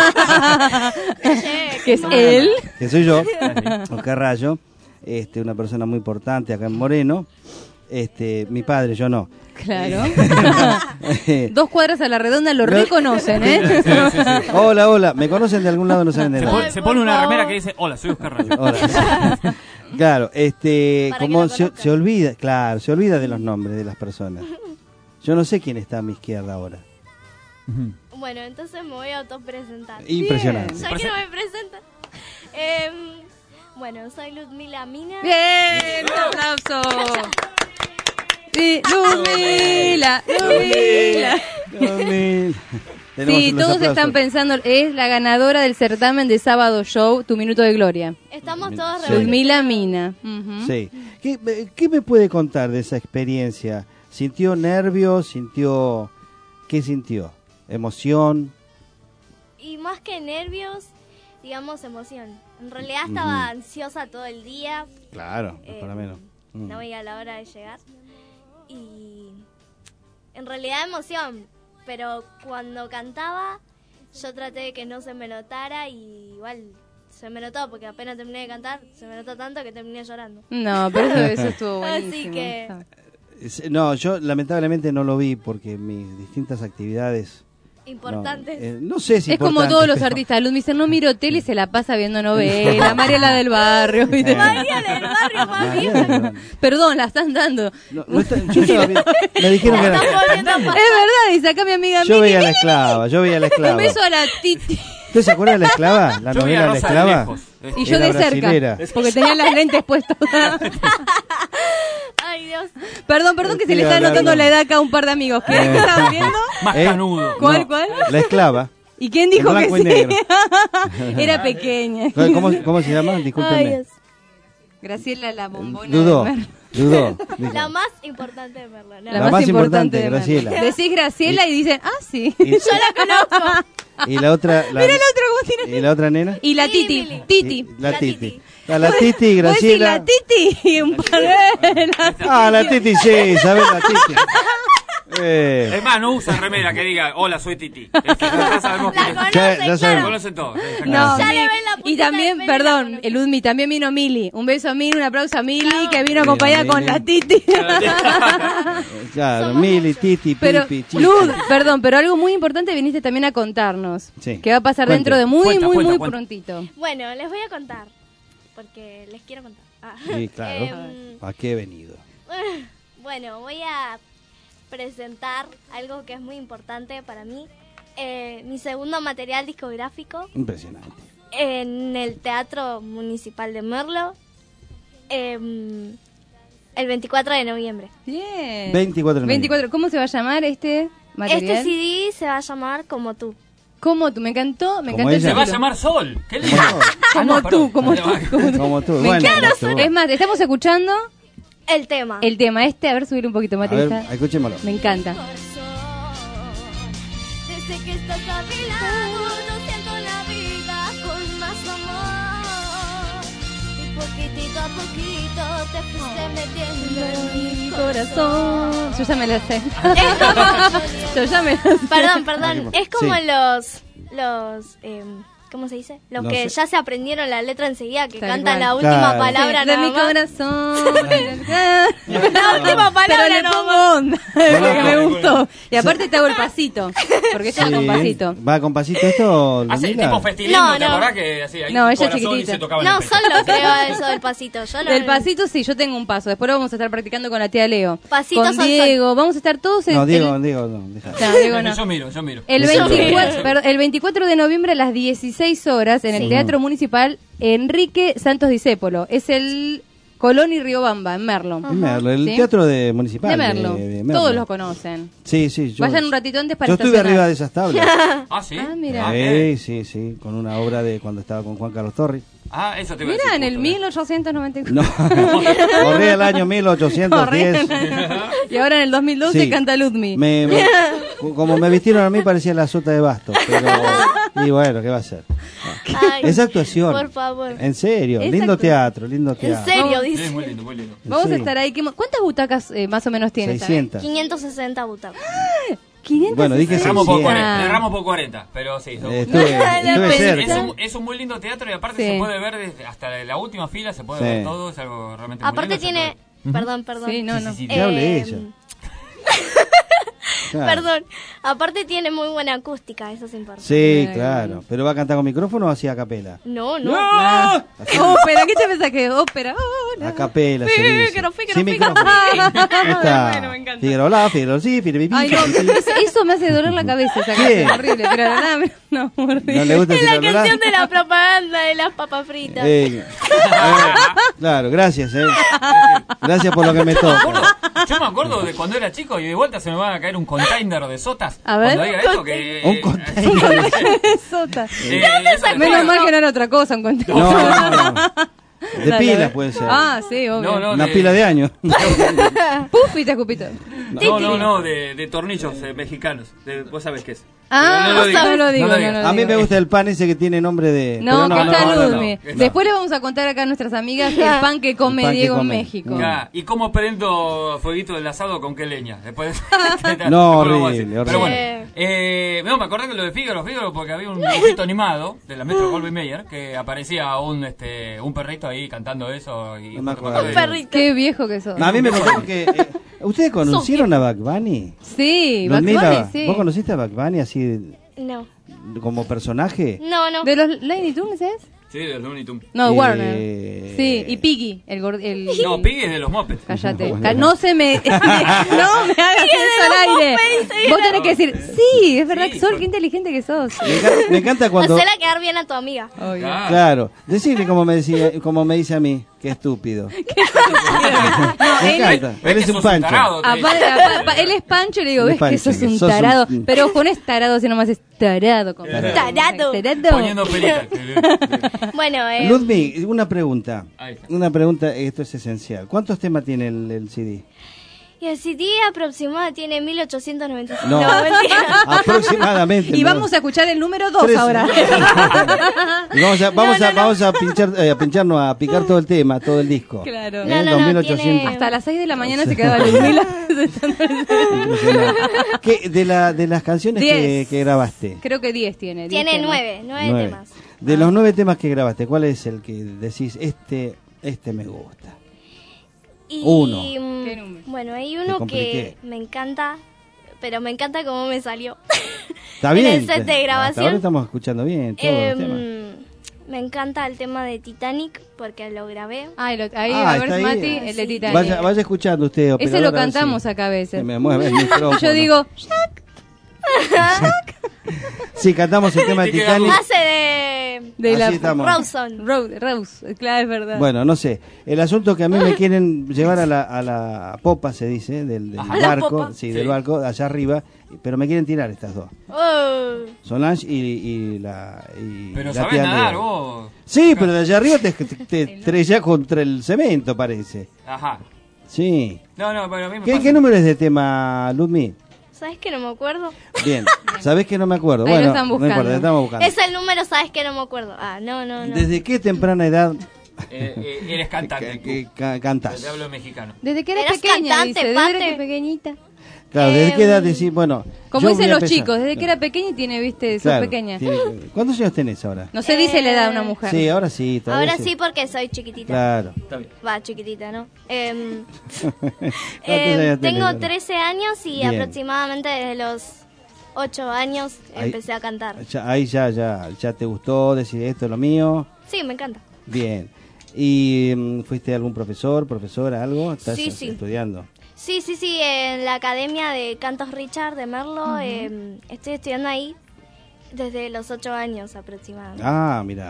que es él. que soy yo, Oscar Rayo, este, una persona muy importante acá en Moreno. Este, mi padre, yo no. Claro. Dos cuadras a la redonda lo Lo- reconocen, ¿eh? Sí, sí, sí. Hola, hola. ¿Me conocen de algún lado? No saben de Se nada. pone, se pone una remera que dice, hola, soy Oscar Rayo. Hola. Claro, este, Para que como lo se, conozcan. se olvida, claro, se olvida de los nombres de las personas. Yo no sé quién está a mi izquierda ahora. Bueno, entonces me voy a autopresentar. Impresionante. Ya que no me presentan. Em, bueno, soy Ludmila Mina. Bien, un aplauso. Sí, Ludmila, Ludmila. Tenemos Sí, los todos aplausos. están pensando, es la ganadora del certamen de Sábado Show, Tu Minuto de Gloria. Estamos todos reunidos. Ludmila Mina. Ujú. Sí. ¿Qué, me- ¿Qué me puede contar de esa experiencia? ¿Sintió nervios? ¿Sintió... ¿Qué sintió? ¿Emoción? Y más que nervios, digamos emoción. En realidad estaba Ujú. ansiosa todo el día. Claro, Eh, para menos. Mm. No veía la hora de llegar. Y en realidad emoción. Pero cuando cantaba, yo traté de que no se me notara y igual se me notó porque apenas terminé de cantar, se me notó tanto que terminé llorando. No, pero eso, eso estuvo Así buenísimo. que Es- No, yo lamentablemente no lo vi porque mis distintas actividades... importantes. No, eh, no sé si Es como importantes, todos los pero- artistas. Luz dice, no miro tele y se la pasa viendo novela. Mariela del Barrio. ¿viste? María del barrio, mami. Mariela, Perdón, la están dando. no, no está- yo estaba viendo- me dijeron que era... Están volviendo a Es pasar. verdad, dice acá mi amiga Yo Mili. veía a la esclava, yo veía a la Un esclava. beso a la Titi. ¿Usted se acuerda de la esclava? La Yo vi a novela La Rosa de esclava. lejos. Y yo Era de cerca. brasilera. Porque tenía las lentes puestas. Ay, Dios. Perdón, perdón que se le Estoy está anotando hablando. la edad acá a un par de amigos. ¿Qué Eh. están viendo? Más ¿Eh? canudo. ¿Cuál, No, cuál? La esclava. ¿Y quién dijo En que blanco y sí? negro. Era pequeña. ¿Cómo, cómo se llama? Ay, Discúlpenme. Dios. Graciela la bombona. Dudó, de Mer- dudó. dijo. La más importante de Merlo. La, La más, más importante, importante, de Mer. Graciela. Decís Graciela y, dicen, ah, sí. Y, Yo la conozco. y la otra... La, Mira el otro cómo tiene. ¿Y la otra nena? Y la Sí, Titi. Mili. Titi. Y la La Titi. Titi. A la Titi, Vos decís Graciela. la Titi y un par de... la Ah, la Titi, sí, ¿sabes la Titi? Eh, Es más, no usa remera que diga, hola, soy Titi. Es que ya sabemos que La conocen, Ya- ya claro. sabemos. conocen todos. No, Ya Mi- le ven la y puntita también, del pelo y la perdón, conocen. el Udmi, también vino Mili. Un beso a Mili, un aplauso a Mili, que vino Mira, acompañada con Mili. la Titi. claro, Mili, Titi, Pero, Pipi, Chichi. Luz, perdón, pero algo muy importante viniste también a contarnos. Sí. Que va a pasar Cuente. dentro de muy, Cuenta, muy, cuenta, muy cuenta. prontito. Bueno, les voy a contar. Porque les quiero contar. Ah. Sí, claro. Em, ¿A qué he venido? Bueno, voy a presentar algo que es muy importante para mí. Eh, mi segundo material discográfico Impresionante. en el Teatro Municipal de Merlo em, el veinticuatro de noviembre. Bien. veinticuatro de noviembre. veinticuatro. ¿Cómo se va a llamar este material? Este C D se va a llamar Como tú. Como tú, me encantó, me Como encantó el ella. Se va a título. llamar Sol. ¿Qué lindo. Como- Como Ah, no, tú, perdón. como tú, como tú. Como tú. Me Bueno, encanta. como tú. Es más, estamos escuchando El tema. el tema este, a ver, subir un poquito, A Matilda. ver, escuchémoslo. Me encanta. Desde que estás a mi lado, no siento la vida con más amor. Y poquitito a poquito te fuiste metiendo en mi Corazón. Yo ya me la sé. Yo ya me la sé. Perdón, perdón. Es como Sí. los. los em, ¿Cómo se dice? Los No que sé. ya se aprendieron la letra enseguida, que Tal cantan cual. la última Claro. palabra Sí, de nada mi más. corazón. La última palabra Pero le nada pongo más. onda, que me gustó. Y aparte te hago el pasito, porque ella va con pasito. ¿Va con pasito esto, Hace Ludmila? tipo festilismo, No, ¿te no. acordás que hacía ahí No, un ella corazón y chiquitita. se tocaba en No, el pecho? solo creo eso del pasito. Yo lo- Del pasito sí, yo tengo un paso. Después lo vamos a estar practicando con la tía Leo. Pasito con sol, Diego. Vamos a estar todos en No, Diego, el, Diego, no, deja. No, Diego no. Yo miro, yo miro. El Eso veinticuatro, no. perdón, el veinticuatro de noviembre a las dieciséis horas en el Sí. Teatro Municipal Enrique Santos Discépolo. Es el Colón y Riobamba, en Merlo. En Merlo, el ¿Sí? teatro de municipal. De Merlo. de- de Merlo. Todos lo conocen. Sí, sí. Yo, Vayan un ratito antes para yo estuve estacionar. arriba de esas tablas. Ah, sí. Ah, mira. Sí, sí, sí, con una obra de cuando estaba con Juan Carlos Torres. Ah, eso te iba a Mira, decir. en el justo. mil ochocientos noventa y cuatro. No, corría el año mil ochocientos diez. Y ahora en el dos mil doce Sí. canta Ludmi. Me, me- como me vistieron a mí parecía la sota de Bastos, pero y bueno, ¿qué va a ser? Ay, Es actuación. Por favor. En serio, Es lindo actu- teatro, lindo teatro. serio, Sí, dice. muy lindo, muy lindo. Vamos Sí. a estar ahí. ¿Qué mo- ¿Cuántas butacas eh, más o menos tienes? seiscientas. quinientos sesenta butacas. quinientos. Bueno, dije Erramos por seiscientas. cuarenta, erramos por cuarenta, pero sí. son- Eh, Estuve, estuve es, cerca. un, es un muy lindo teatro y aparte Sí. se puede ver desde hasta la última fila, se puede Sí. ver todo, es algo realmente muy Aparte lindo, se tiene... Perdón, perdón. Sí, no, Sí, no. sí, sí. Que hable Eh, ella. Claro. Perdón. Aparte tiene muy buena acústica, eso es importante. Sí, claro. ¿Pero va a cantar con micrófono o así a capela? No, no. Ah, ópera, ¿qué te pensás que es? Ópera. Oh, no. A capela se dice. Fígaro, Fígaro, Sin Fígaro. micrófono. Ahí está. Bueno, me encanta. Fígaro, la, Fígaro, sí, Fígaro, Ay, no, eso, eso me hace doler la cabeza, esa ¿Qué? canción, horrible, pero nada, no, horrible. ¿No le gusta Es ese la Fígaro, canción de la propaganda de las papas fritas. Eh, eh, claro, gracias, eh. Gracias por lo que me Me toca. acuerdo- Yo me acuerdo de cuando era chico y de vuelta se me va a caer un container de sotas. A ver. Cuando diga esto que... Un container. Sota. Eh, eso es Menos todo. mal que no era otra cosa, un contenido. No, no, no. De Dale, a pilas ver. puede ser. Ah, sí, obvio. No, no, Una de- pila de años. Puf y te escupito. No, no, no, de, de tornillos eh, mexicanos. De- vos sabés qué es. Ah, Pero no lo digas, no lo digo, no lo no digas. lo A mí digo. me gusta el pan ese que tiene nombre de... No, pero que está no, no, Ludmi. no, no. Después le vamos a contar acá a nuestras amigas el pan que come El pan que Diego en come. México. Ya, ¿y cómo prendo fueguito del asado con qué leña? Después No, después lo vamos a horrible, decir. Pero bueno, horrible. eh, no, me acordé que lo de Fígaro, Fígaro, porque había un dibujito animado de la Metro Goldwyn Mayer que aparecía un este un perrito ahí cantando eso. Y No me justo acuerdo. de- Perrito. Qué viejo que sos. A mí me contaron que... eh, ¿Ustedes conocieron a Bugs Bunny? Sí, Bugs Ludmila, Bunny, sí. ¿vos conociste a Bugs Bunny así No. como personaje? No, no. ¿De los Looney Tunes es? Sí, de los Looney Tunes. No, Eh, Warner. Sí, y Piggy, el gord- el No, Piggy es de los Muppets. Cállate. No, Ca- No se me. no me hagas eso al aire. Vos tenés que decir, sí, es verdad Sí, que Sol, Sol. qué inteligente que sos. Me encanta, me encanta cuando... Hacela quedar bien a tu amiga. Obvio. Claro. Claro, decirle como me, decía, como me dice a mí, qué estúpido. No, Me él, encanta, Ves eres que un sos pancho. tarado, te dice. aparte- aparte- pa- él es Pancho y le digo, Él ves es Pancho, que sos que un sos un- tarado. Pero ojo, no es tarado, sino más es tarado. Con Tarado. Tarado. Tarado. Poniendo pelita. Bueno, eh, Ludmig, una pregunta. Ahí está. Una pregunta, esto es esencial. ¿Cuántos temas tiene el, el C D? y el C D aproximado tiene mil ochocientos noventa y cinco. No. mentira. Aproximadamente. Y ¿no? vamos a escuchar el número dos Tres. ahora. Y vamos a, vamos No, a, no, no. vamos a pinchar, eh, a pincharnos, a picar todo el tema, todo el disco. Claro. ¿Eh? No, no, dos mil no, ochocientos. tiene- Hasta las seis de la mañana se quedaba Ludmila. Impresionante. ¿Qué- de, la, de las canciones que, Diez. que grabaste, Creo que diez tiene. diez Tiene temas. nueve, nueve, Nueve. temas. de los nueve temas que grabaste, ¿cuál es el que decís, este, este me gusta? Y, Uno. mm, ¿Qué número? Bueno, hay Me uno compliqué. que me encanta, pero me encanta cómo me salió. ¿Está En bien? el set de Hasta grabación. ahora estamos escuchando bien todos Em, los temas. me encanta el tema de Titanic porque lo grabé. Ahí, lo- ahí Ah, a ver, está ahí. Mati, el de Sí. Titanic. Vaya, vaya escuchando usted, Ese operadora, lo a ver cantamos si- acá a veces. se me mueve el micrófono. Yo digo, Sí, cantamos el tema de Titanic. Hace de, de Así la estamos. Rawson. Rose, Rose, claro, es verdad. Bueno, no sé. El asunto es que a mí me quieren llevar a la, a la popa, se dice, del, del Ajá. La barco, popa. sí, Sí. del barco, allá arriba, pero me quieren tirar estas dos. Oh. Solange y, y la y Pero la sabés tía nadar Andrea. vos. Sí, pero de allá arriba te, te, te estrellás contra el cemento, parece. Ajá. Sí. No, no, pero a mí me ¿Qué, pasa- ¿Qué número es de tema, Ludmi? ¿Sabes que no me acuerdo? Bien, ¿sabés que no me acuerdo? Ahí lo Bueno, están no buscando. importa, lo estamos buscando. Es el número, ¿sabes que no me acuerdo? Ah, no, no, no. ¿Desde qué temprana edad Eh, eh, eres cantante. que ca- cantás? Te hablo mexicano. Desde que era Eras pequeña, cantante, dice, desde Pate. que era pequeñita. Claro, ¿desde qué edad Em, decís? Bueno, Como yo voy dicen a los empezar. chicos, desde que Claro, era pequeña y tiene, viste, sos claro, pequeña. tiene- ¿Cuántos años tenés ahora? No se dice la edad de una mujer. Sí, ahora sí. todavía Ahora sí porque soy chiquitita. Claro. Está bien. Va, chiquitita, ¿no? Em, ¿Cuántos em, años tenés tengo ahora? trece años y Bien. aproximadamente desde los ocho años Ahí- empecé a cantar. Ya- ahí ya, ya, ya te gustó, decir esto es lo mío. Sí, me encanta. Bien. ¿Y mm, fuiste algún profesor, profesora, algo? ¿Estás Sí, es- sí. estudiando? Sí, sí, sí, en la Academia de Cantos Richard de Merlo. em, estoy estudiando ahí desde los ocho años aproximadamente. Ah, mira.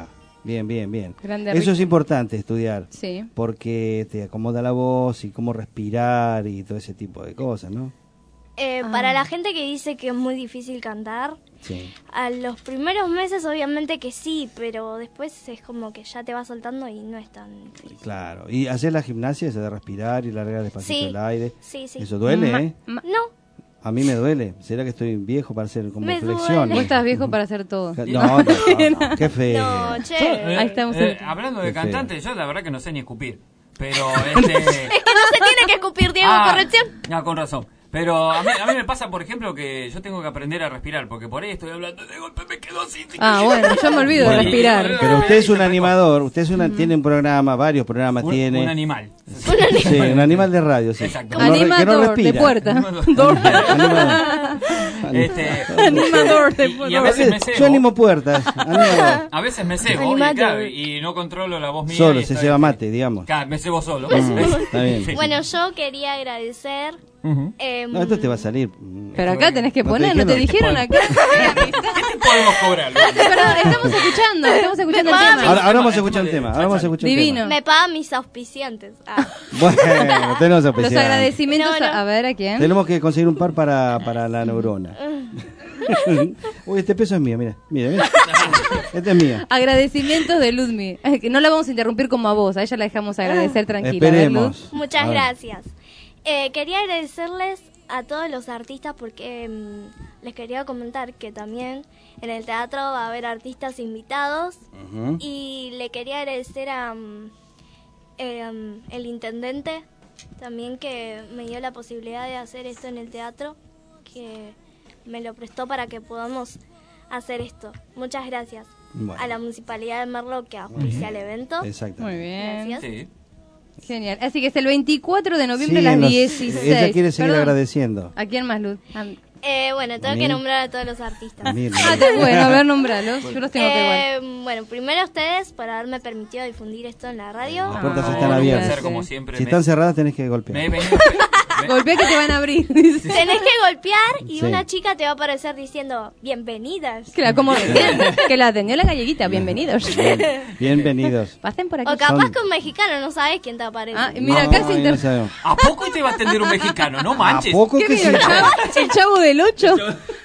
Bien, bien, bien. Grande Eso Ricky. es importante, estudiar. Sí. Porque te acomoda la voz y cómo respirar y todo ese tipo de cosas, ¿no? Eh, Ah. Para la gente que dice que es muy difícil cantar, Sí. a los primeros meses obviamente que sí, pero después es como que ya te va soltando y no es tan difícil. Claro. Y hacer la gimnasia, esa de respirar y largar despacito Sí. el aire. Sí, sí. Eso duele, Ma- ¿eh? ma- No, A mí me duele. ¿Será que estoy viejo para hacer como Me flexiones? duele. Vos estás viejo para hacer todo. No, no, no, no, qué feo. no, che. Yo, eh, Ahí estamos. eh, hablando de Qué feo. cantante, yo la verdad que no sé ni escupir. Pero este. Es que no se tiene que escupir, Diego, Ah, corrección. Ah, con razón. Pero a mí, a mí me pasa, por ejemplo, que yo tengo que aprender a respirar, porque por ahí estoy hablando y de golpe me quedo así. Ah, bueno, yo me olvido de Bueno, respirar. Pero usted es un animador, usted es una, tiene un programa, varios programas Un, tiene. un animal. Sí, un animal de radio, sí. Exacto. Que no re- que no Animador de respira. puerta. Animador. Este, Animador de y, y a puerta. veces me cebo. Yo animo puertas. animador. A veces me cebo y, Animator. claro, y no controlo la voz mía. Solo, y se estoy- ceba mate, digamos. Claro, me cebo solo. Mm, está bien. Sí. Bueno, yo quería agradecer. Ujú. em, No, esto te va a salir. Pero acá tenés que ¿No te poner, ¿no te dijeron dijeron? acá? ¿Qué te podemos cobrar? Perdón, estamos escuchando, estamos escuchando el tema. Ahora, ahora vamos a escuchar un tema. Ahora vamos a escuchar un Divino. Me pagan mis auspiciantes. Ah. tema. Bueno, tenemos Los especial. agradecimientos, No, no. a, a ver, ¿a quién? Tenemos que conseguir un par para, para la neurona. Uy, este peso es mío, mira. Mira, mira. Este es mío. Agradecimientos de Ludmi. Eh, que no la vamos a interrumpir como a vos, a ella la dejamos agradecer tranquila. A ver, Lud. Esperemos. Muchas A ver. gracias. Eh, quería agradecerles a todos los artistas porque mm, les quería comentar que también en el teatro va a haber artistas invitados Ujú. y le quería agradecer a mm, eh, mm, el intendente también que me dio la posibilidad de hacer esto en el teatro, que me lo prestó para que podamos hacer esto. Muchas gracias. Bueno. A la Municipalidad de Merlo que auspicia el evento. Exacto. Muy bien. Gracias. Sí. Genial. Así que es el veinticuatro de noviembre Sí, a las en los- dieciséis. Ella quiere seguir Perdón. agradeciendo. ¿A quién más, Lud? A, Eh, bueno, tengo ¿A que mí? nombrar a todos los artistas. A mí, ah, te- bueno, a ver, nombralos. Yo los tengo que igual. Eh, bueno, primero a ustedes por haberme permitido difundir esto en la radio. Las puertas Ah, están gracias. abiertas. Hacer como siempre. Si me- están cerradas tenés que golpear. me he venido- me- Golpea que te van a abrir. dice. Tenés que golpear y Sí. una chica te va a aparecer diciendo bienvenidas. Que la, como recién, que la atendió la galleguita. Bienvenidos. Bien- Bienvenidos. Pasen por aquí. O capaz Son- que un mexicano, no sabes quién te aparece. Ah, mira, No, acá se ahí inter... no sabemos. ¿A poco te va a atender un mexicano? No manches. ¿A poco ¿Qué que sí? vino el chavo, el chavo del ocho?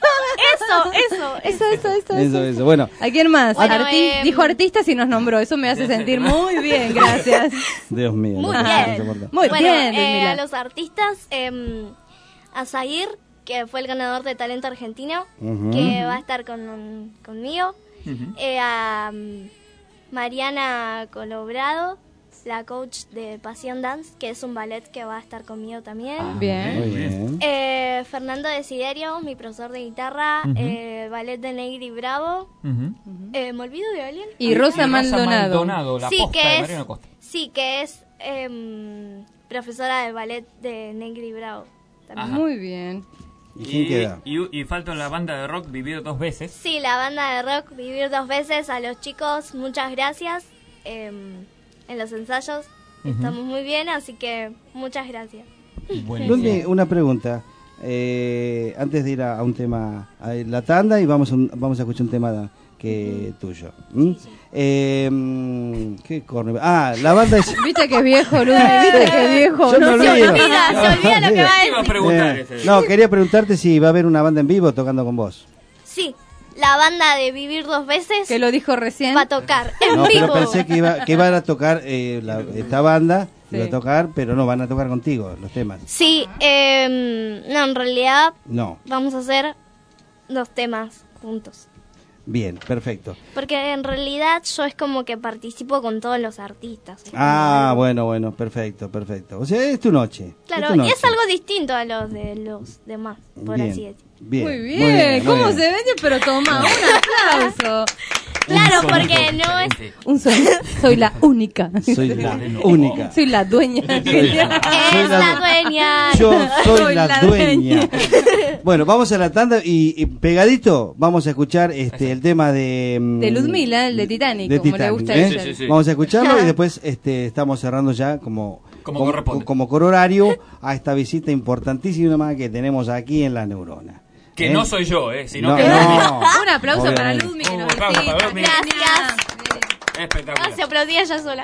Eso, eso, Eso, eso, eso, Eso, eso. Bueno, ¿A quién más? Bueno, Arti- em, Dijo artistas y nos nombró. Eso me hace sentir muy bien, gracias. Dios mío. Muy no, bien. no se soporta. Muy bueno, bien, eh, Ludmila. a los artistas, eh, a Zahir, que fue el ganador de Talento Argentino, Ujú. que va a estar con, conmigo. Ujú. Eh, a mm, Mariana Colobrado, la coach de Pasión Dance, que es un ballet que va a estar conmigo también. Bien. Muy bien. Eh, Fernando Desiderio, mi profesor de guitarra, Ujú. eh, ballet de Negri Bravo. Ujú. Eh, ¿Me olvido de alguien? Y Rosa Maldonado. Maldonado, la Sí, posta que de es- Mariano Costa. Sí, que es em, profesora de ballet de Negri Bravo. también. Ajá. Muy bien. ¿Y quién queda? Y, y falta la banda de rock Vivir Dos Veces. Sí, la banda de rock Vivir Dos Veces. A los chicos, muchas gracias. em, en los ensayos Ujú. estamos muy bien, así que muchas gracias. Buenísimo. Ludmi, una pregunta. Eh, antes de ir a, a un tema, a la tanda y vamos a, un- vamos a escuchar un tema que tuyo. ¿Mm? Eh, mm, ¿Qué corne? Ah, la banda es... Viste que es viejo, Ludmi, viste que es viejo. Yo no me se olvido. olvida. Se olvida lo que va a ¿Qué iba a decir. preguntar Eh, ese? no, quería preguntarte si va a haber una banda en vivo tocando con vos. Sí, la banda de Vivir Dos Veces Que lo dijo recién. va a tocar en No, vivo. pero pensé que iba que iban a tocar eh, la- esta banda, Sí. iba a tocar, pero no, van a tocar contigo los temas. Sí, em, no, en realidad No, vamos a hacer dos temas juntos. bien, perfecto. Porque en realidad yo es como que participo con todos los artistas. Es como Ah, algo- bueno, bueno, perfecto, perfecto. O sea, es tu noche. Claro, tu y noche. es algo distinto a los de los demás, por Bien, así decir. bien, Muy bien. ¿Cómo muy se vende? Pero toma, un aplauso. Claro, Un porque sonido no es... diferente. Un sonido. Soy la única. Soy la única. Soy la dueña. Soy la- soy Es la dueña. Yo soy, Soy la, la dueña. Bueno, vamos a la tanda y, y pegadito vamos a escuchar este el tema de mm, De Ludmila, el de Titanic, como le gusta a ¿eh? ella. Sí, sí, sí. Vamos a escucharlo y después este estamos cerrando ya como Como corresponde. como corhorario a esta visita importantísima que tenemos aquí en La Neurona. Que ¿eh? no soy yo, eh, sino No, que no. Un aplauso para Obviamente. Ludmi que Un nos aplauso visita. para Ludmi. Gracias. Espectacular. Ah, se aplaudía ella sola.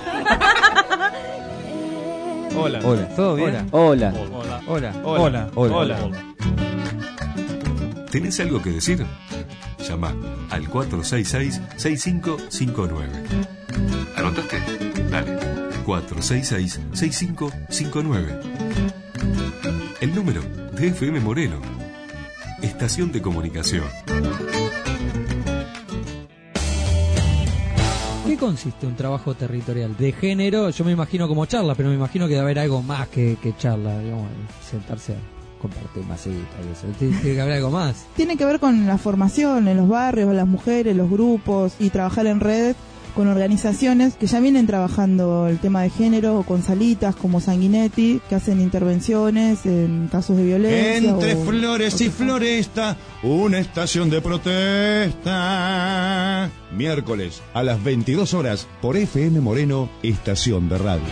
Hola. Hola. ¿Todo bien? Hola. Hola. Hola. Hola. Hola. Hola. ¿Tenés algo que decir? Llama al cuatro seis seis, seis cinco cinco nueve. ¿Anotaste? Dale. cuatro seis seis, seis cinco cinco nueve. El número de F M Moreno. Estación de comunicación. ¿Qué consiste un trabajo territorial? De género, yo me imagino como charla, pero me imagino que debe haber algo más que, que charla, digamos, sentarse a compartir masita y eso. Tiene que haber algo más. Tiene que ver con la formación en los barrios, las mujeres, los grupos y trabajar en red con organizaciones que ya vienen trabajando el tema de género, o con salitas como Sanguinetti, que hacen intervenciones en casos de violencia. Entre o, flores o y floresta, una estación de protesta. Miércoles a las veintidós horas por F M Moreno, estación de radio.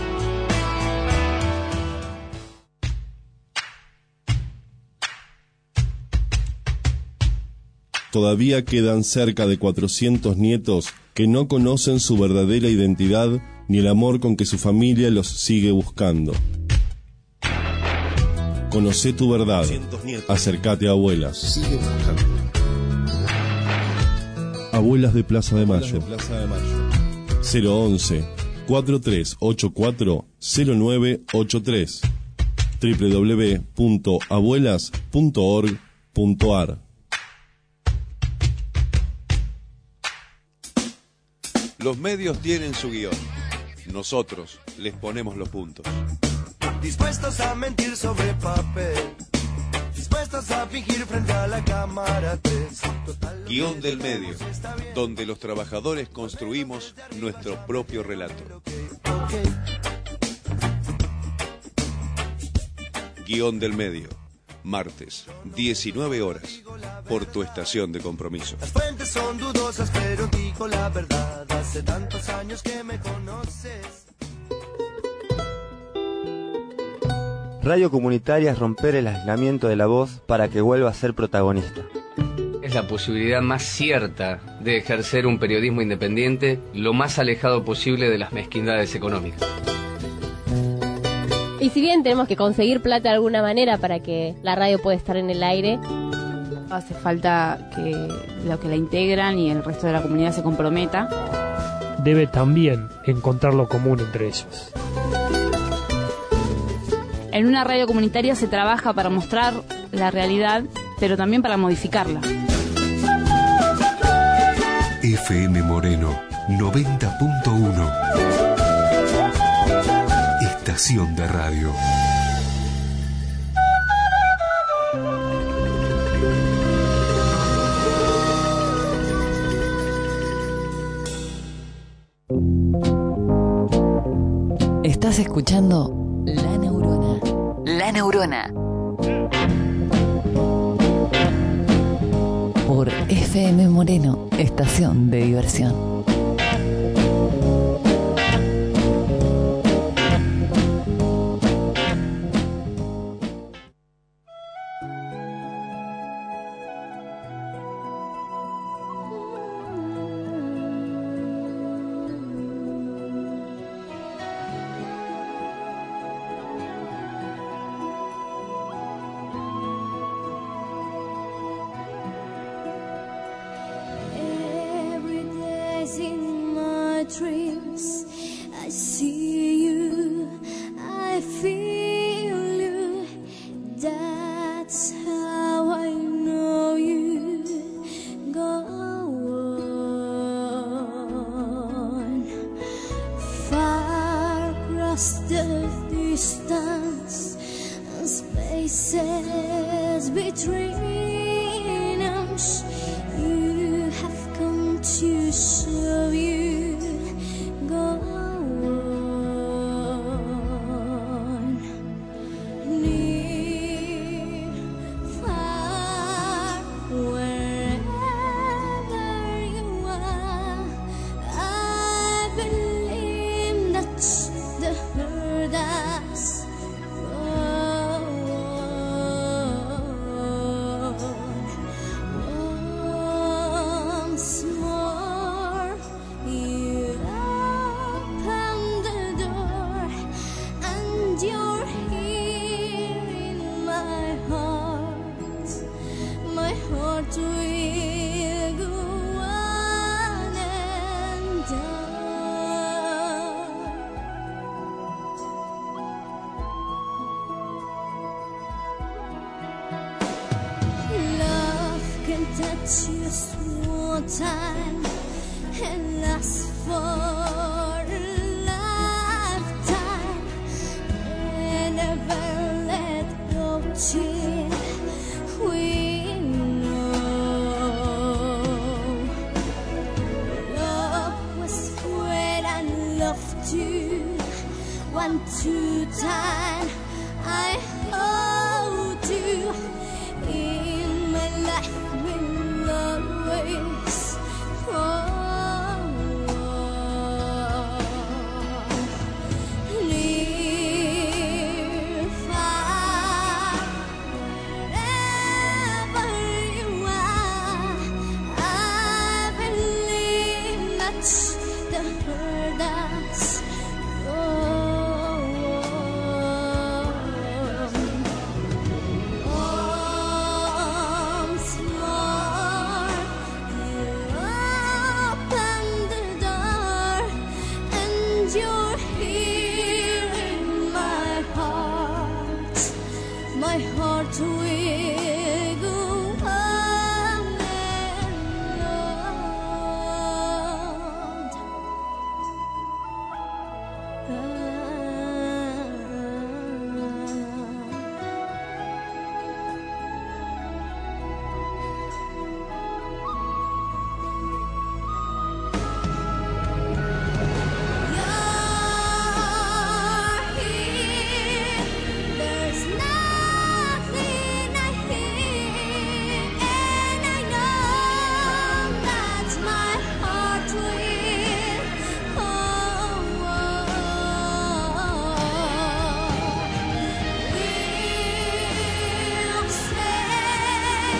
Todavía quedan cerca de cuatrocientos nietos que no conocen su verdadera identidad ni el amor con que su familia los sigue buscando. Conocé tu verdad. Acércate a Abuelas. Abuelas de Plaza de Mayo. cero once, cuatro tres ocho cuatro, cero nueve ocho tres. doble u doble u doble u punto abuelas punto org punto a r. Los medios tienen su guión. Nosotros les ponemos los puntos. Dispuestos a mentir sobre papel, dispuestos a fingir frente a la cámara tres. Guión del medio, donde los trabajadores construimos nuestro propio relato. Guión del medio, martes, diecinueve horas, por tu estación de compromiso. Las fuentes son dudosas, pero digo la verdad. Hace tantos años que me conoces. Radio comunitaria es romper el aislamiento de la voz para que vuelva a ser protagonista. Es la posibilidad más cierta de ejercer un periodismo independiente lo más alejado posible de las mezquindades económicas. Y si bien tenemos que conseguir plata de alguna manera para que la radio pueda estar en el aire, hace falta que los que la integran y el resto de la comunidad se comprometa. Debe también encontrar lo común entre ellos. En una radio comunitaria se trabaja para mostrar la realidad, pero también para modificarla. F M Moreno noventa punto uno. Estación de radio. Estás escuchando La Neurona. La Neurona. Por F M Moreno, estación de diversión. just one time and last for a lifetime and never let go till we know love was when I loved you one two time I hold you in my life will always go near far wherever you are I believe that's the hurt us my heart will go on and there's nothing I hear, and I know that my heart will will stay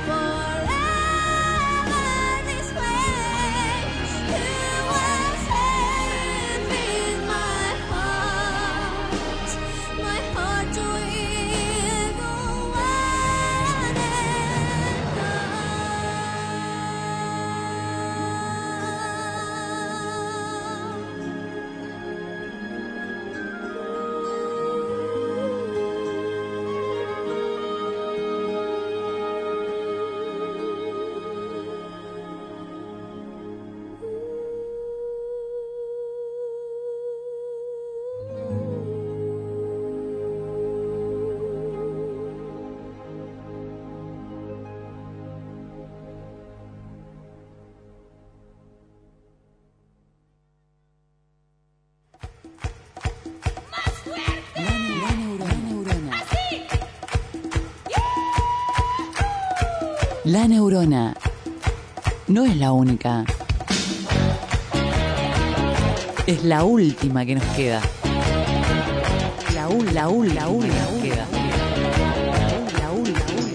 forever this way. You will stay with my heart. My heart will go on La neurona. La neurona no es la única. Es la última que nos queda. La ul, la ul, la ul, la ul, queda. La ul, la ul.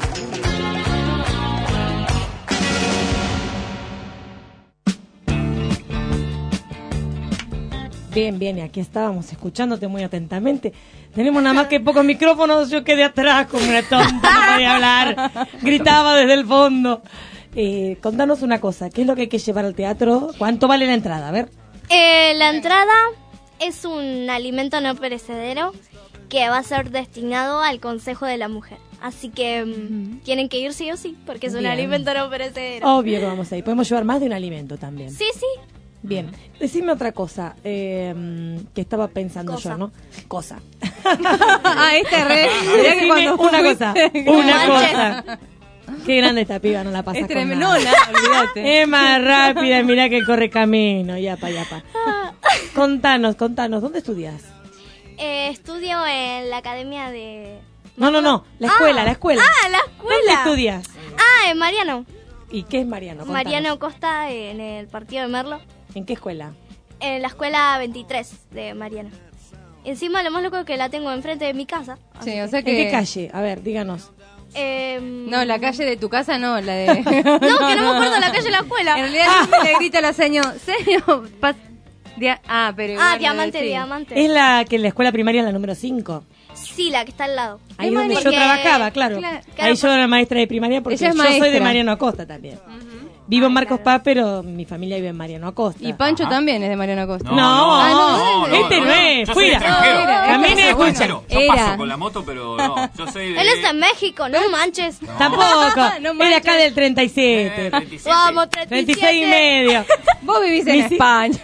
Bien, bien, y aquí estábamos escuchándote muy atentamente. Tenemos nada más que pocos micrófonos, yo quedé atrás como una tonta, no podía hablar, gritaba desde el fondo. Eh, contanos una cosa, ¿qué es lo que hay que llevar al teatro? ¿Cuánto vale la entrada? A ver. Eh, la entrada es un alimento no perecedero que va a ser destinado al Consejo de la Mujer. Así que mm, tienen que ir sí o sí, porque es un Bien. alimento no perecedero. Obvio que vamos a ir. Podemos llevar más de un alimento también. Sí, sí. Bien. Decime otra cosa eh, que estaba pensando Cosa. yo, ¿no? Cosa. Ah, este re. Mirá que Decime cuando una fuiste- cosa. Una cosa. Qué grande esta piba, no la pasa Es con tremendo, nada. no, olvídate. Es más rápida, mirá que corre camino. Yapa, yapa. Contanos, contanos, ¿dónde estudias? Eh, estudio en la academia de... No, no, no, la escuela, Ah, la escuela. Ah, la escuela. ¿Dónde estudias? Ah, en Mariano. ¿Y qué es Mariano? Contanos. Mariano Costa, en el partido de Merlo. ¿En qué escuela? En la escuela veintitrés de Mariano. Encima lo más loco es que la tengo enfrente de mi casa. Sí, o sea ¿En que... qué calle? A ver, díganos. Eh, No, la calle de tu casa no, la de... No, que no me acuerdo la calle de la escuela. En realidad siempre le grita a la señora, señor, pas- dia- ah, pero igual Ah, no diamante, decís. diamante. Es la que en la escuela primaria es la número cinco. Sí, la que está al lado. Ahí Es donde yo porque- trabajaba, claro. Claro, Ahí yo por- era maestra de primaria porque Ella es yo soy de maestra. Mariano Acosta también. Vivo en Marcos Paz, pero mi familia vive en Mariano Acosta. Y Pancho también es de Mariano Acosta. No, no, Ah, no, no, este no, no es, Yo soy fuera. extranjero. Camine, Yo soy escucha. extranjero. Yo Era. paso con la moto, pero no. Yo soy de... Él es de México, no manches. Tampoco, No es de acá del treinta y siete. Vamos, treinta y siete. treinta y seis y medio. Vos vivís en Ni si- España.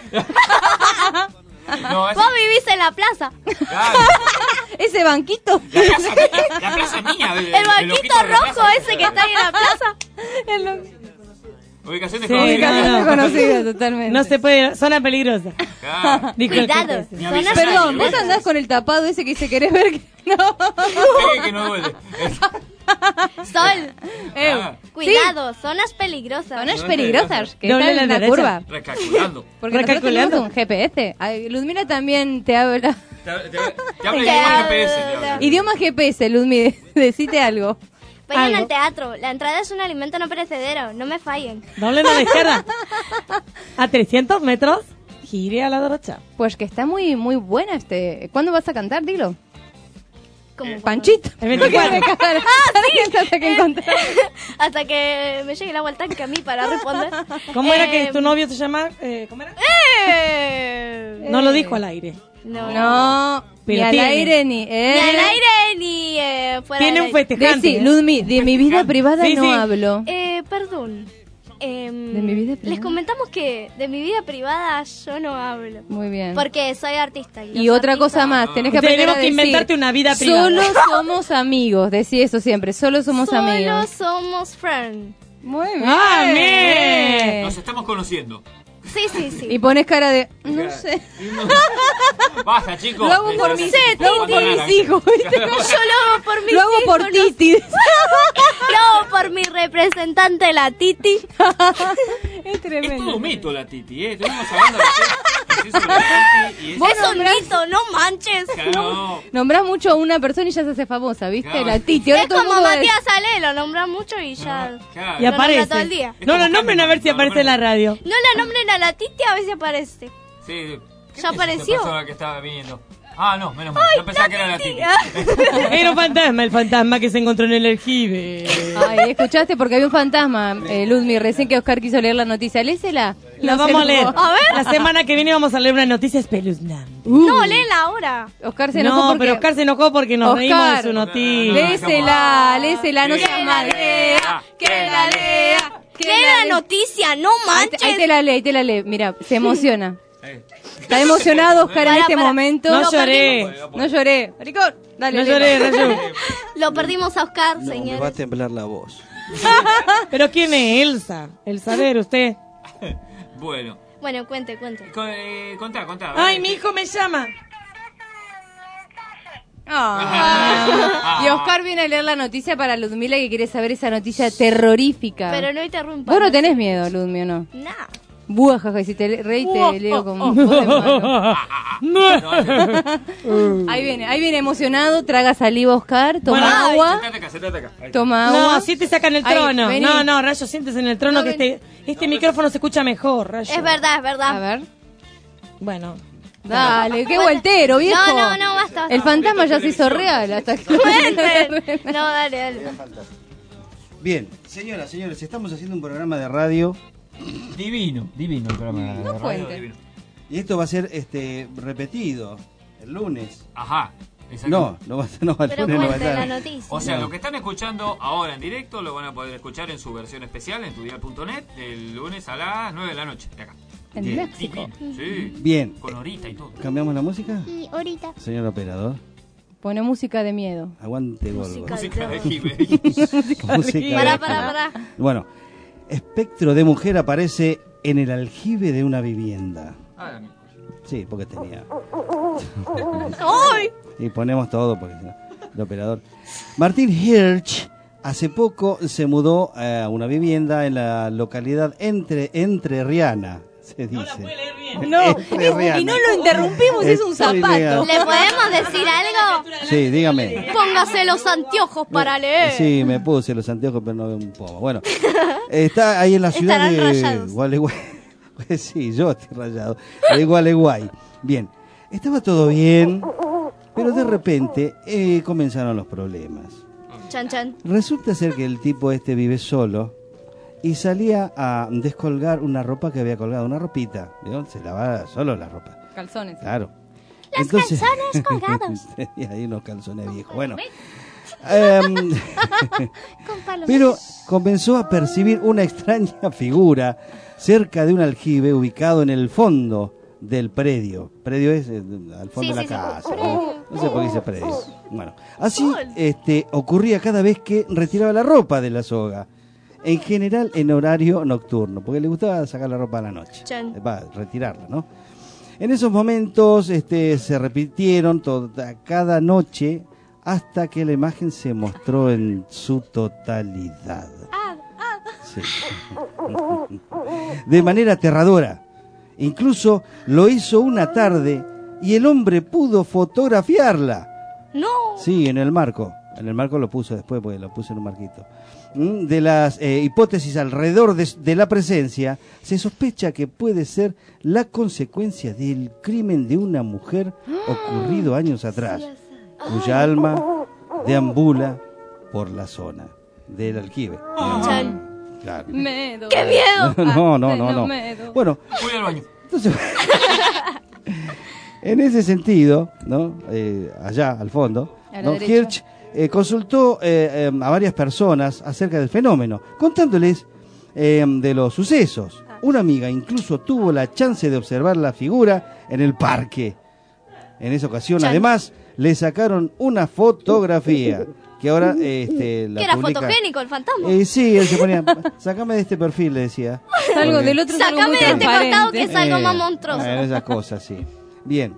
No, ese- Vos vivís en la plaza. Claro. Ese banquito. La plaza, la, la plaza es mía. El, El banquito rojo ese que está ahí en la plaza. Ubicación Sí, desconocida. no, no. Conocida totalmente. No se puede, zona peligrosa. Claro. Dijo el Cuidado. jefe ese. Ni avisás Perdón, nadie, vos andás con el tapado ese que dice querés ver que no. Pegue que no duele. Sol. Eh, Ah. Cuidado, zonas peligrosas. Zonas peligrosas que Doble están la en la derecha. curva. Recalculando. Porque nosotros Recalculando. tenemos un G P S. Ay, Ludmila también te habla. Te, te, te habla idioma G P S. Te habla. Idioma G P S, Ludmila, decite algo. Vayan Algo. al teatro. La entrada es un alimento no perecedero. No me fallen. Doble en la izquierda. A trescientos metros, gire a la derecha. Pues que está muy muy buena este. ¿Cuándo vas a cantar? Dilo. Como Panchito. El veinticuatro. Me cagar. Hasta que encontrar. Hasta que me llegue el agua al tanque a mí para responder. ¿Cómo era que Eh, tu novio se llama? Eh, ¿Cómo era? Eh, No lo dijo al aire. No. No, Pero ni al tiene. aire ni. Eh. Ni al aire ni eh, fuera Tiene del un aire. festejante. Decí, ¿eh? Ludmi, de mi vida privada Sí, no sí. hablo. Eh, perdón. Em, ¿De mi vida privada? Les comentamos que de mi vida privada yo no hablo. Muy bien. Porque soy artista. Y, Y los otra artistas- cosa más, tenés que aprender Tenemos a que decir, inventarte una vida privada. Solo somos amigos, decí eso siempre, solo somos Solo amigos. somos friends. Muy bien. ¡Ah, bien! Nos estamos conociendo. Sí, sí, sí. Y pones cara de, no sé. Basta, chicos. Lo hago por mis, lo hago por mis hijos, ¿viste? Yo lo hago por mis Lo hago por hijos, no- Titi. Lo hago por mi representante, la Titi. Es Es tremendo. todo un mito la Titi, ¿eh? Estuvimos hablando recién sobre la Titi y es... Vos Es un nombrás- mito, no manches. Claro. Nombrás mucho a una persona y ya se hace famosa, ¿viste? Claro. La Titi. Ahora Es todo el como mundo Matías Ale, lo nombra mucho y ya. Claro. Y Lo nombra aparece. todo el día. No, no, nombren a ver si No, no, aparece en la radio. No la nombren a la Titi, a ver si aparece. Sí. ¿Qué ¿Ya es esta apareció? persona que estaba viniendo? Ah, no, menos mal. Yo pensaba que era la Titi. Era un fantasma, el fantasma que se encontró en el aljibe. Ay, escuchaste porque había un fantasma, eh, Ludmi, recién que Oscar quiso leer la noticia. Lésela. La No vamos se a leer. enojó. A ver. La semana que viene vamos a leer una noticia espeluznante. No, léela ahora. Oscar se enojó No, porque... pero Oscar se enojó porque nos Oscar, reímos de su noticia. Lésela, lésela, no Que seas la mal. lea, Que la lea, que Lee la la lea. noticia, no Ahí te, ahí manches. te la lee, ahí te la lee. Mira, se emociona. Eh. Está emocionado Oscar en Para, este para. momento. No lloré. No lloré. Maricón, dale. No lee. lloré, no lloré. Lo perdimos a Oscar, No, me va a señores. temblar la voz. Pero ¿quién es Elsa? El saber, usted. Bueno. Bueno, cuente, cuente. Co- eh, contá, contá. Ay, mi hijo me llama. Ah. Y Oscar viene a leer la noticia para Ludmila que quiere saber esa noticia terrorífica. Pero no interrumpa. Vos no tenés miedo, Ludmi, ¿o no? Nah. Buah, jaja, y si te le- reí te leo como voz de mano. Ahí viene, ahí viene emocionado, traga saliva Oscar, toma Bueno, agua, Sentate acá, sentate acá. Ahí. toma agua. No, si te sacan el Ahí, trono. vení. No, no, Rayo, siéntese en el trono No, que ven. este, este micrófono se escucha mejor, Rayo. Es verdad, es verdad. A ver, Bueno. dale, qué vueltero, viejo. No, no, no, basta. El fantasma ya se hizo real hasta que Cuenten. No, dale, dale. Bien, señoras, señores, estamos haciendo un programa de radio Divino, divino el programa de No radio, cuente. divino. y esto va a ser este repetido el lunes. Ajá. exacto. No, no va a ser, no, el Pero lunes no va a cuente la estar. noticia. O sea, No. lo que están escuchando ahora en directo lo van a poder escuchar en su versión especial en tudial punto net el lunes a las nueve de la noche, de acá. En Bien. México. Divino, sí. Bien, Con horita y todo. ¿cambiamos la música? Y ahorita. Señor operador, Pone música de miedo. aguante Golgo. Música. Música de Jive. Música Pará, de- pará, pará. Bueno, espectro de mujer aparece en el aljibe de una vivienda. Ah, la mía. Sí, porque tenía. ¡Ay! Y ponemos todo porque si no, el operador. Martín Hirsch hace poco se mudó a una vivienda en la localidad entre Entrerriana, se dice. No, Entrerriana. y no lo interrumpimos, es un Estoy zapato. negado. ¿Le podemos decir algo? Sí, dígame. Póngase los anteojos para leer. Sí, me puse los anteojos, pero no veo un poco. Bueno, está ahí en la ciudad Estarán de rayados. Gualeguay. Sí, yo estoy rayado. De Gualeguay. Bien, estaba todo bien, pero de repente eh, comenzaron los problemas. Chan, chan. Resulta ser que el tipo este vive solo y salía a descolgar una ropa que había colgado, una ropita, ¿vio? Se lavaba solo la ropa. Calzones. Claro. Los Entonces, calzones colgados. y ahí unos calzones viejos. Bueno, em, Con palos. pero comenzó a percibir una extraña figura cerca de un aljibe ubicado en el fondo del predio. Predio es eh, al fondo Sí, de la sí, sí. casa. ¿no? No sé por qué dice predio. Bueno, así este, ocurría cada vez que retiraba la ropa de la soga. En general en horario nocturno, porque le gustaba sacar la ropa a la noche. Chan. Va, retirarla, ¿no? En esos momentos este, se repitieron toda, cada noche hasta que la imagen se mostró en su totalidad. Sí. De manera aterradora. Incluso lo hizo una tarde y el hombre pudo fotografiarla. No. Sí, en el marco. En el marco lo puso después, porque lo puso en un marquito. Mm, De las eh, hipótesis alrededor de, de la presencia, se sospecha que puede ser la consecuencia del crimen de una mujer ocurrido años atrás, cuya alma deambula por la zona del aljibe. Chan. Claro. Medo. ¡Qué miedo! No, no, no, no. Medo. Bueno, Voy al baño. entonces, en ese sentido, ¿no? Eh, allá al fondo, A la ¿no? derecha. Hirsch eh, consultó eh, eh, a varias personas acerca del fenómeno, contándoles eh, de los sucesos. Una amiga incluso tuvo la chance de observar la figura en el parque. En esa ocasión, Chan. además, le sacaron una fotografía que ahora este, la ¿Qué era publica. fotogénico el fantasma? Eh, sí, él se ponía, sacame de este perfil, le decía. Salgo Porque- del otro, salgo Sácame muy de este transparente. costado que es algo Eh, más monstruoso. bueno, esas cosas, sí. Bien.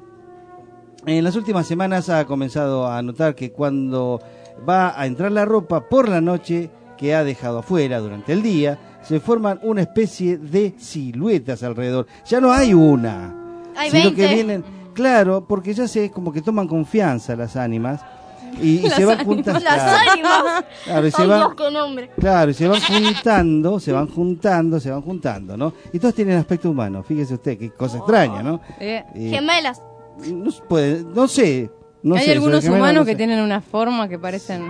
En las últimas semanas ha comenzado a notar que cuando va a entrar la ropa por la noche que ha dejado afuera durante el día, se forman una especie de siluetas alrededor. Ya no hay una, Hay sino que veinte. vienen, claro, porque ya se como que toman confianza las ánimas y, y Las se van ánimas. juntas. Las claro. ánimas. Claro, y se Ay, van- Dios, qué nombre. Claro, y se van juntando, se van juntando, se van juntando, ¿no? Y todos tienen aspecto humano, fíjese usted, qué cosa extraña, ¿no? Eh, Eh, Gemelas. no, se puede, no sé, no Hay sé, algunos sobre gemelas humanos no que sé. tienen una forma que parecen...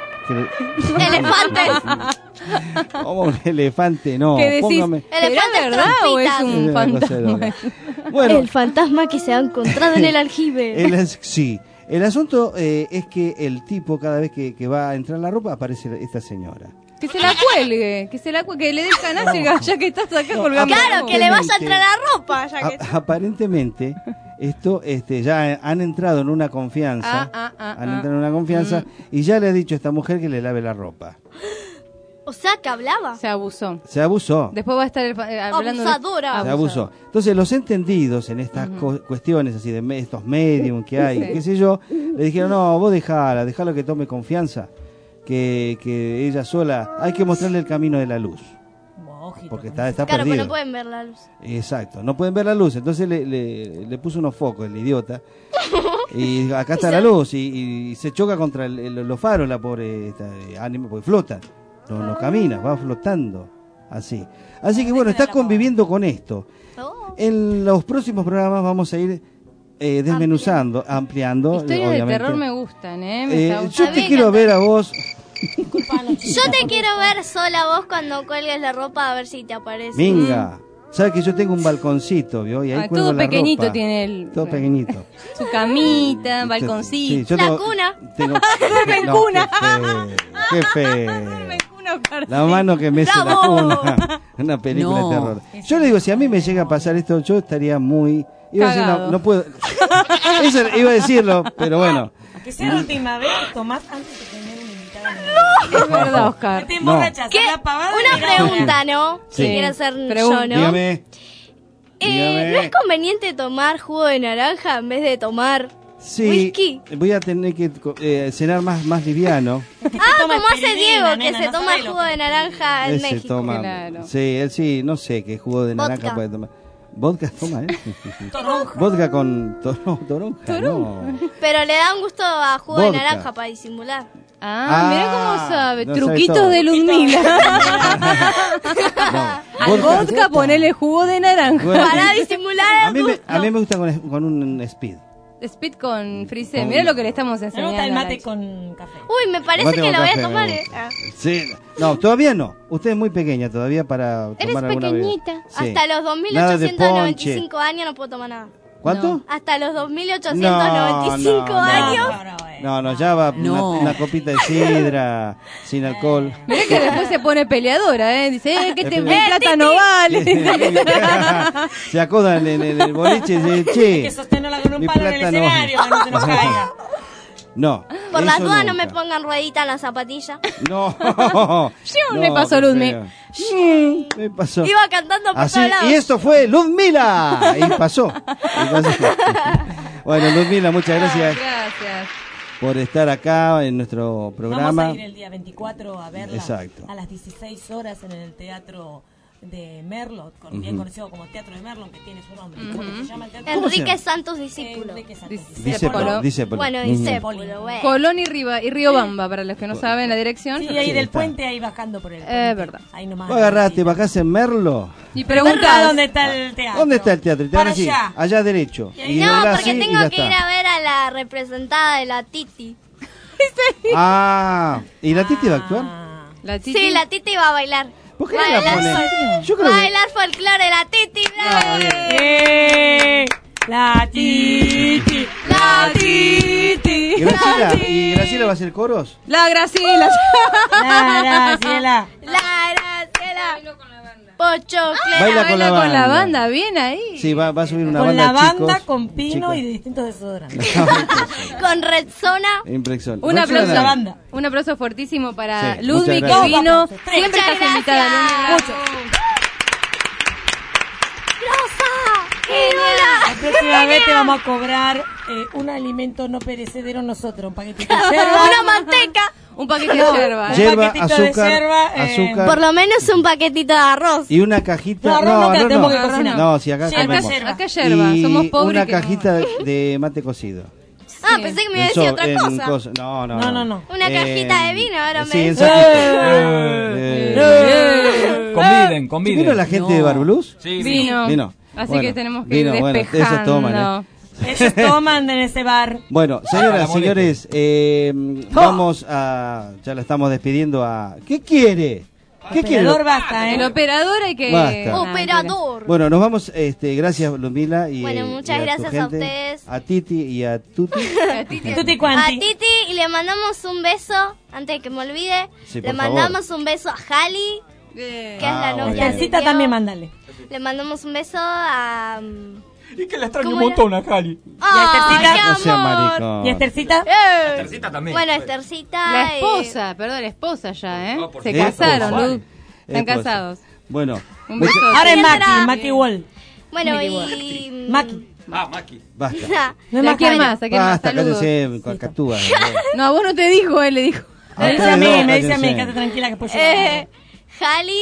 Que- Elefantes. Como un elefante, no, ¿Qué decís? póngame. ¿Será Elefantes verdad o es trompitas. un Es una cosa fantasma? loca. Bueno, El fantasma que se ha encontrado en el aljibe. el as- sí, el asunto eh, es que el tipo cada vez que, que va a entrar la ropa aparece esta señora. Que se la cuelgue, que se la cuelgue, que le dé el canazo ya que estás acá colgando. Claro, que le vas a entrar la ropa. Ya que... A- aparentemente, esto este, ya han entrado en una confianza, Ah, ah, ah, han ah. entrado en una confianza y ya le ha dicho a esta mujer que le lave la ropa. O sea, que hablaba. Se abusó. Se abusó. Después va a estar el fa- eh, hablando de- Abusadora. Se abusó. Entonces, los entendidos en estas cu- cuestiones así de me- estos medium que hay, Sí. qué sé yo, le dijeron, no, vos dejala, dejala que tome confianza, que, que ella sola, hay que mostrarle el camino de la luz. Porque está, está Claro, pero perdido. no pueden ver la luz. Exacto, no pueden ver la luz, entonces le, le, le puso unos focos el idiota. Y acá está la luz y, y se choca contra el- el- los faros la pobre esta, eh, ánima, porque flota, no, no camina, va flotando así. Así que bueno, está conviviendo con esto. En los próximos programas vamos a ir eh, desmenuzando, ampliando. Historias de obviamente. terror me gustan, ¿eh? Me Eh, está yo gustando. te quiero ver a vos. Yo te quiero ver sola vos cuando cuelgues la ropa a ver si te aparece. Minga. Sabes que yo tengo un balconcito, ¿vio? Y ahí Ah, cuelgo todo la pequeñito ropa. tiene el... Todo pequeñito. Su camita, Sí, balconcito. yo La tengo- cuna. tengo- Duerme en no, cuna. Qué fe. Una parte. La mano que mece la ¡Bravo! cuna. Una película No. de terror. Yo le digo, si a mí me llega a pasar esto, yo estaría muy... Iba a decir, no, Cagado. no puedo... Eso iba a decirlo, pero bueno. Que sea la última vez, Tomás, antes de tener un invitado. Es verdad, Oscar. Te No. emborrachas, ¿Qué? la pavada Una y la pregunta, ¿no? Sí. Si quiere hacer Pregunta. yo, ¿no? Dígame. Eh, dígame. ¿No es conveniente tomar jugo de naranja en vez de tomar Sí, whisky? voy a tener que eh, cenar más, más liviano. Ah, como hace espirulina, Diego, que nena, se no toma sabés lo jugo de naranja en Él se México. toma. Claro. Sí, él sí, no sé qué jugo de naranja Vodka. puede tomar. ¿Vodka toma, eh? Toronja. Vodka con toro- toronja, no. Pero le da un gusto a jugo de Vodka. naranja para disimular. Ah, Ah, mira cómo sabe. no sabe Truquitos todo. de Ludmila. No. Al Vodka- vodka ponele jugo de naranja. Bueno, Para disimular a mí el me, gusto. a mí me gusta con, con un speed. Speed con frisé. Con- Mira lo que le estamos Me enseñando. gusta el a mate Nacho. con café. Uy, me parece Mate que con lo voy café, a tomar. me eh. gusta. Ah. Sí. No, todavía no. Usted es muy pequeña todavía para Eres tomar alguna bebida. pequeñita. Sí. Hasta los dos mil Nada de ochocientos noventa y ponche. cinco años no puedo tomar nada. ¿Cuánto? Hasta los dos mil ochocientos noventa y cinco no, no. años. No, no, ya va No. una, una copita de sidra, sin alcohol. Mira que después se pone peleadora, ¿eh? Dice, eh, que te, mi Eh, plata no vale. Se acodan en, en el boliche y dicen, che, Hay que sostenerla con un mi palo en el plata no- escenario, que no se nos caiga. No. Por las eso dudas no nunca. me pongan ruedita en la zapatilla. No. Yo me pasó qué Luzmi. feo. Me pasó. Iba cantando por Así, todos lados. y esto fue Ludmila. Y pasó. Y pasó. Bueno, Ludmila, muchas gracias Gracias. por estar acá en nuestro programa. Vamos a ir el día veinticuatro a verla. Exacto. A las dieciséis horas en el Teatro de Merlo, con- bien Ujú. conocido como Teatro de Merlo, que tiene su nombre. ¿Cómo que se llama el teatro? ¿Cómo se Enrique llama? Santos discípulo. Enrique Santos Discépolo, discépolo. Bueno, Ujú. discípulo, güey. Colón y, Riva, y Río Bamba, para los que no saben la dirección. Sí, ahí Sí, del está. puente, ahí bajando por el Es puente. verdad. Ahí nomás. Vos agarraste, bajás en Merlo. Y Pregunta preguntás dónde está el teatro. ¿Dónde está el teatro? El teatro Para así, allá. allá derecho. Y No, doblás porque así y tengo ya que ir está. a ver a la representada de la Titi. Ah, ¿y la Titi va a actuar? la Titi. Sí, la Titi va a bailar. ¿Por qué Va a no la bailar pone? fol- Yo va creo a que- bailar folclore de la Titi. Ah, bien. ¡Eh! La Titi. La Titi. Graciela, ¿y Graciela va a hacer coros? La Graciela. La Graciela. La Graciela. Pocho Baila con la con la banda. banda, bien ahí. Sí, va, va a subir una Con banda la banda, chicos, con pino chicos. y de distintos desodorantes. con Rexona. Impresión. Un Rexona aplauso, Dani. banda. un aplauso fuertísimo para Sí, Ludmi, muchas que gracias. vino. Tres. Siempre Muchas estás invitada, Ludmi. gracias. La próxima vez te vamos a cobrar eh, un alimento no perecedero nosotros, un paquetito de yerba. Una manteca. Un paquete de yerba. Un Yerba, paquetito de azúcar, yerba, eh, azúcar. Por lo menos un paquetito de arroz. Y una cajita. No, arroz no, que la tenemos que cocinar. No, si acá Yerba, comemos. yerba. Acá yerba, Y somos pobres. una que no- cajita de, de mate cocido. Ah, pensé que me iba a En decir so- otra en cosa. cosa- No, no, No, no, no. Una cajita de vino, ahora sí, me en decís. saquito. Eh, Eh. Conviden, conviden. ¿Vino la gente de Barbulus? Sí, Vino. Vino. Así Bueno, que tenemos que ir vino, bueno, despejando. esos toman, ¿eh? Ellos toman en ese bar. Bueno, Para señoras, molestar. señores, eh, vamos a... Ya la estamos despidiendo a... ¿Qué quiere? ¿Qué quiere? Operador basta, El ¿eh? operador hay que... Basta. Ah, Operador. Bueno, nos vamos, este, gracias Ludmila y Bueno, y muchas tu gracias a gente, ustedes. a Titi y a Tuti. A Titi. Tutti A quanti. Titi y le mandamos un beso, antes de que me olvide. Sí, le por mandamos un beso a Jali, Bien. que Ah, es la bueno. novia de Necesita Diego. también mandarle. Le mandamos un beso a... mm, Y que la extraño ¿Cómo un montón a Jali. ¡Ay, Estercita? qué No sea amor! maricón. ¿Y Estercita? Eh. Tercita también. Bueno, Estercita... La eh, esposa, perdón, la esposa ya, ¿eh? Ah, por Se favor. casaron, Esposa. Lud. Están Esposa. casados. Bueno, Un mucha- beso. Ahora es Mientras- Maki, Maki Wall. Bueno, Maki y... Maki. Ah, Maki. basta. No es ¿A quién Macaya. más? ¿A quién más? Basta, Saludos. cállese, con Cactúa. No, a vos no te dijo, él le dijo. A Me dice ustedes a mí, dos, me dice a mí, cállense. quédate tranquila que después yo. Eh, Jali...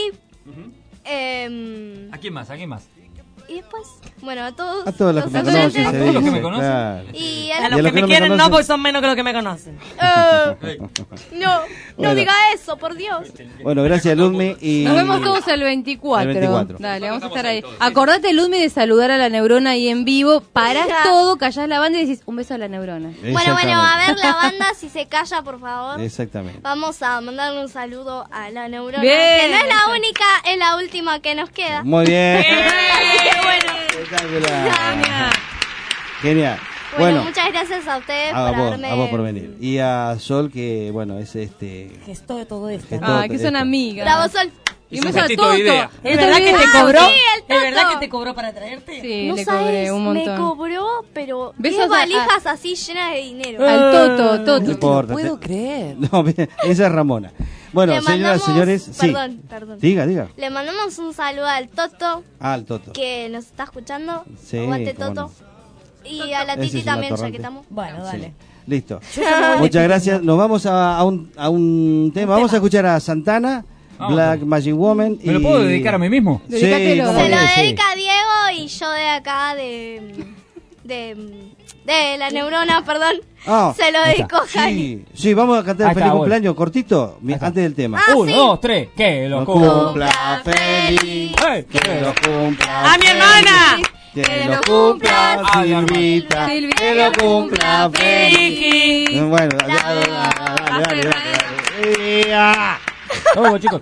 em, ¿A quién más? ¿A quién más? y después, bueno, a todos... A todos los que me los conocen, oyentes. A se todos los que dice, me conocen. claro. Y A al- Y a los los que que me no me quieren no, conocen. porque son menos que los que me conocen. Eh, no, no Bueno. diga eso, por Dios. Bueno, gracias Ludmi y... Nos vemos todos el veinticuatro. El veinticuatro. Dale, vamos a estar ahí. Acordate, Ludmi, de saludar a la neurona ahí en vivo. Parás todo, callás la banda y decís un beso a la neurona. Bueno, bueno, a ver la banda, si se calla, por favor. Exactamente. Vamos a mandarle un saludo a la neurona, Bien. que no es la única, es la última que nos queda. Muy bien. Así que bueno, Espectacular. Genial. bueno, Bueno, muchas gracias a ustedes a por vos, haberme... a vos por venir. Y a Sol, que bueno, es este... Gestó de todo esto. Gestó ¿no? Ah, que son esto. amigas. Bravo, Sol. Y Hizo un un beso a gestito Toto. de idea. ¿Es verdad que te Ah, cobró? sí, el ¿Es verdad Toto. que te cobró para traerte? Sí, No le sabes, cobré un me montón. cobró, pero Besos diez a- valijas así llenas de dinero. Al Toto, Toto. No importa. puedo te- creer. No, bien, esa es Ramona. Bueno, Le señoras, mandamos- señores, sí. Perdón, perdón. Diga, diga. Le mandamos un saludo al Toto, Ah, el Toto. que nos está escuchando. Sí, Aguante, cómo Toto. no. Y a la Ese Titi es un también, ya atorrante. que estamos. Bueno, dale. Listo. Yo ya me voy Muchas despidiendo. gracias. Nos vamos a, a un, a un tema. Vamos a escuchar a Santana, Vamos. Black Magic Woman. ¿Me lo y- puedo dedicar a mí mismo? Sí, Dedicátelo. cómo Se lo no, sí. dedica a Diego y yo de acá de... de... de la neurona, perdón. Ah, Se lo ahí dedico a está. Jani. Sí, sí, vamos a cantar Ahí el feliz está, voy. cumpleaños cortito, mi- antes del tema. Ah, Uno, sí. dos, tres. Que lo Lo cumpla. cumpla feliz, ¡Ey! que lo cumpla ¡A mi hermana! Que lo cumpla Silvita, que lo cumpla Feliz. Bueno, dale, dale, dale, dale, dale, dale. Vamos, chicos.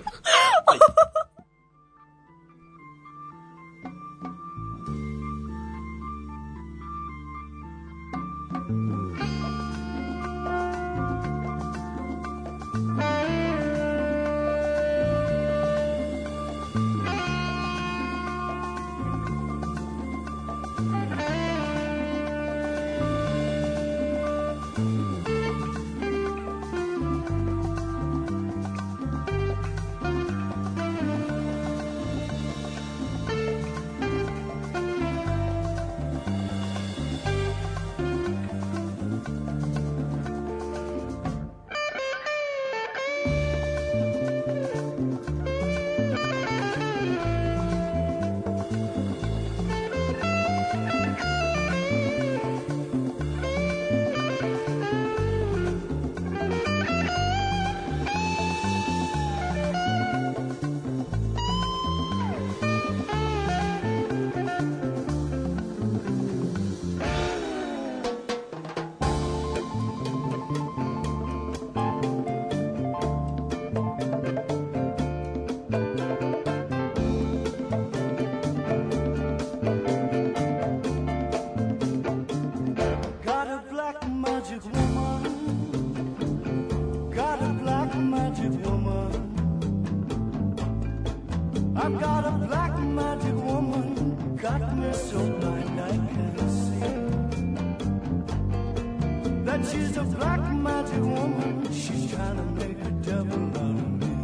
I've got a black magic woman, got me so blind I can't see. That she's a black magic woman, she's trying to make a devil out of me.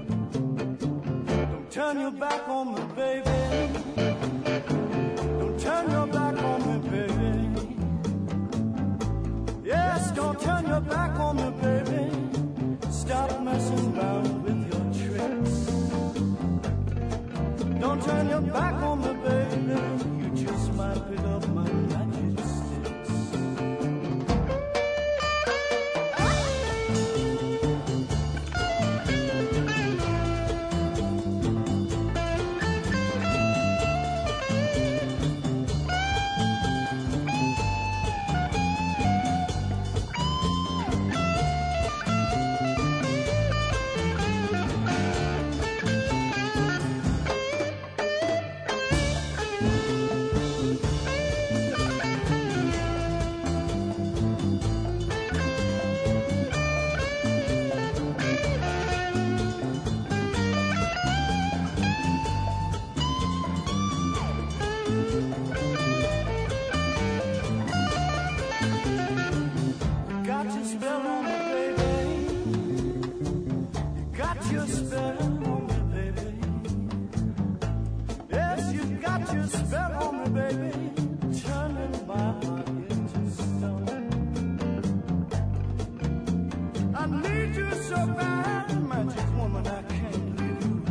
Don't turn your back on me, baby. Don't turn your back on me, baby. Yes, don't turn your back on me, baby. Stop messing around with your tricks. Don't turn your back on me, baby. You just might pick up my magic sticks. Got your spell on me, baby. You got your spell on me, baby. Yes, you got your spell on me, baby. Turning my heart into stone. I need you so bad, magic woman, I can't leave you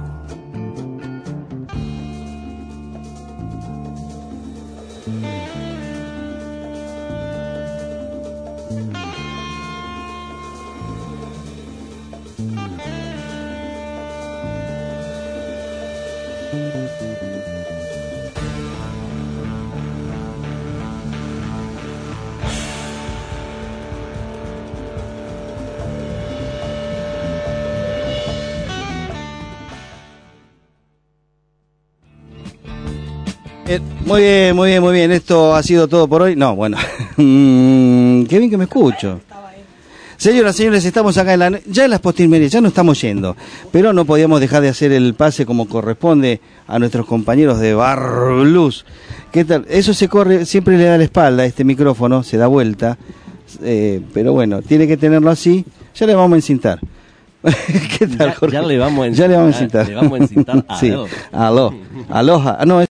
Eh, muy bien, muy bien, muy bien. Esto ha sido todo por hoy. No, bueno. Mm, qué bien que me escucho. Señoras, señores, estamos acá en la, ya en las postrimerías, ya no estamos yendo. Pero no podíamos dejar de hacer el pase como corresponde a nuestros compañeros de Bar Blues. ¿Qué tal? Eso se corre, siempre le da la espalda a este micrófono, se da vuelta. Eh, pero bueno, tiene que tenerlo así. Ya le vamos a encintar. ¿Qué tal, Ya, Jorge? ya le vamos a Ya le vamos a encintar. Le vamos a encintar a Sí, dos. aló. Aloha. Ah, no,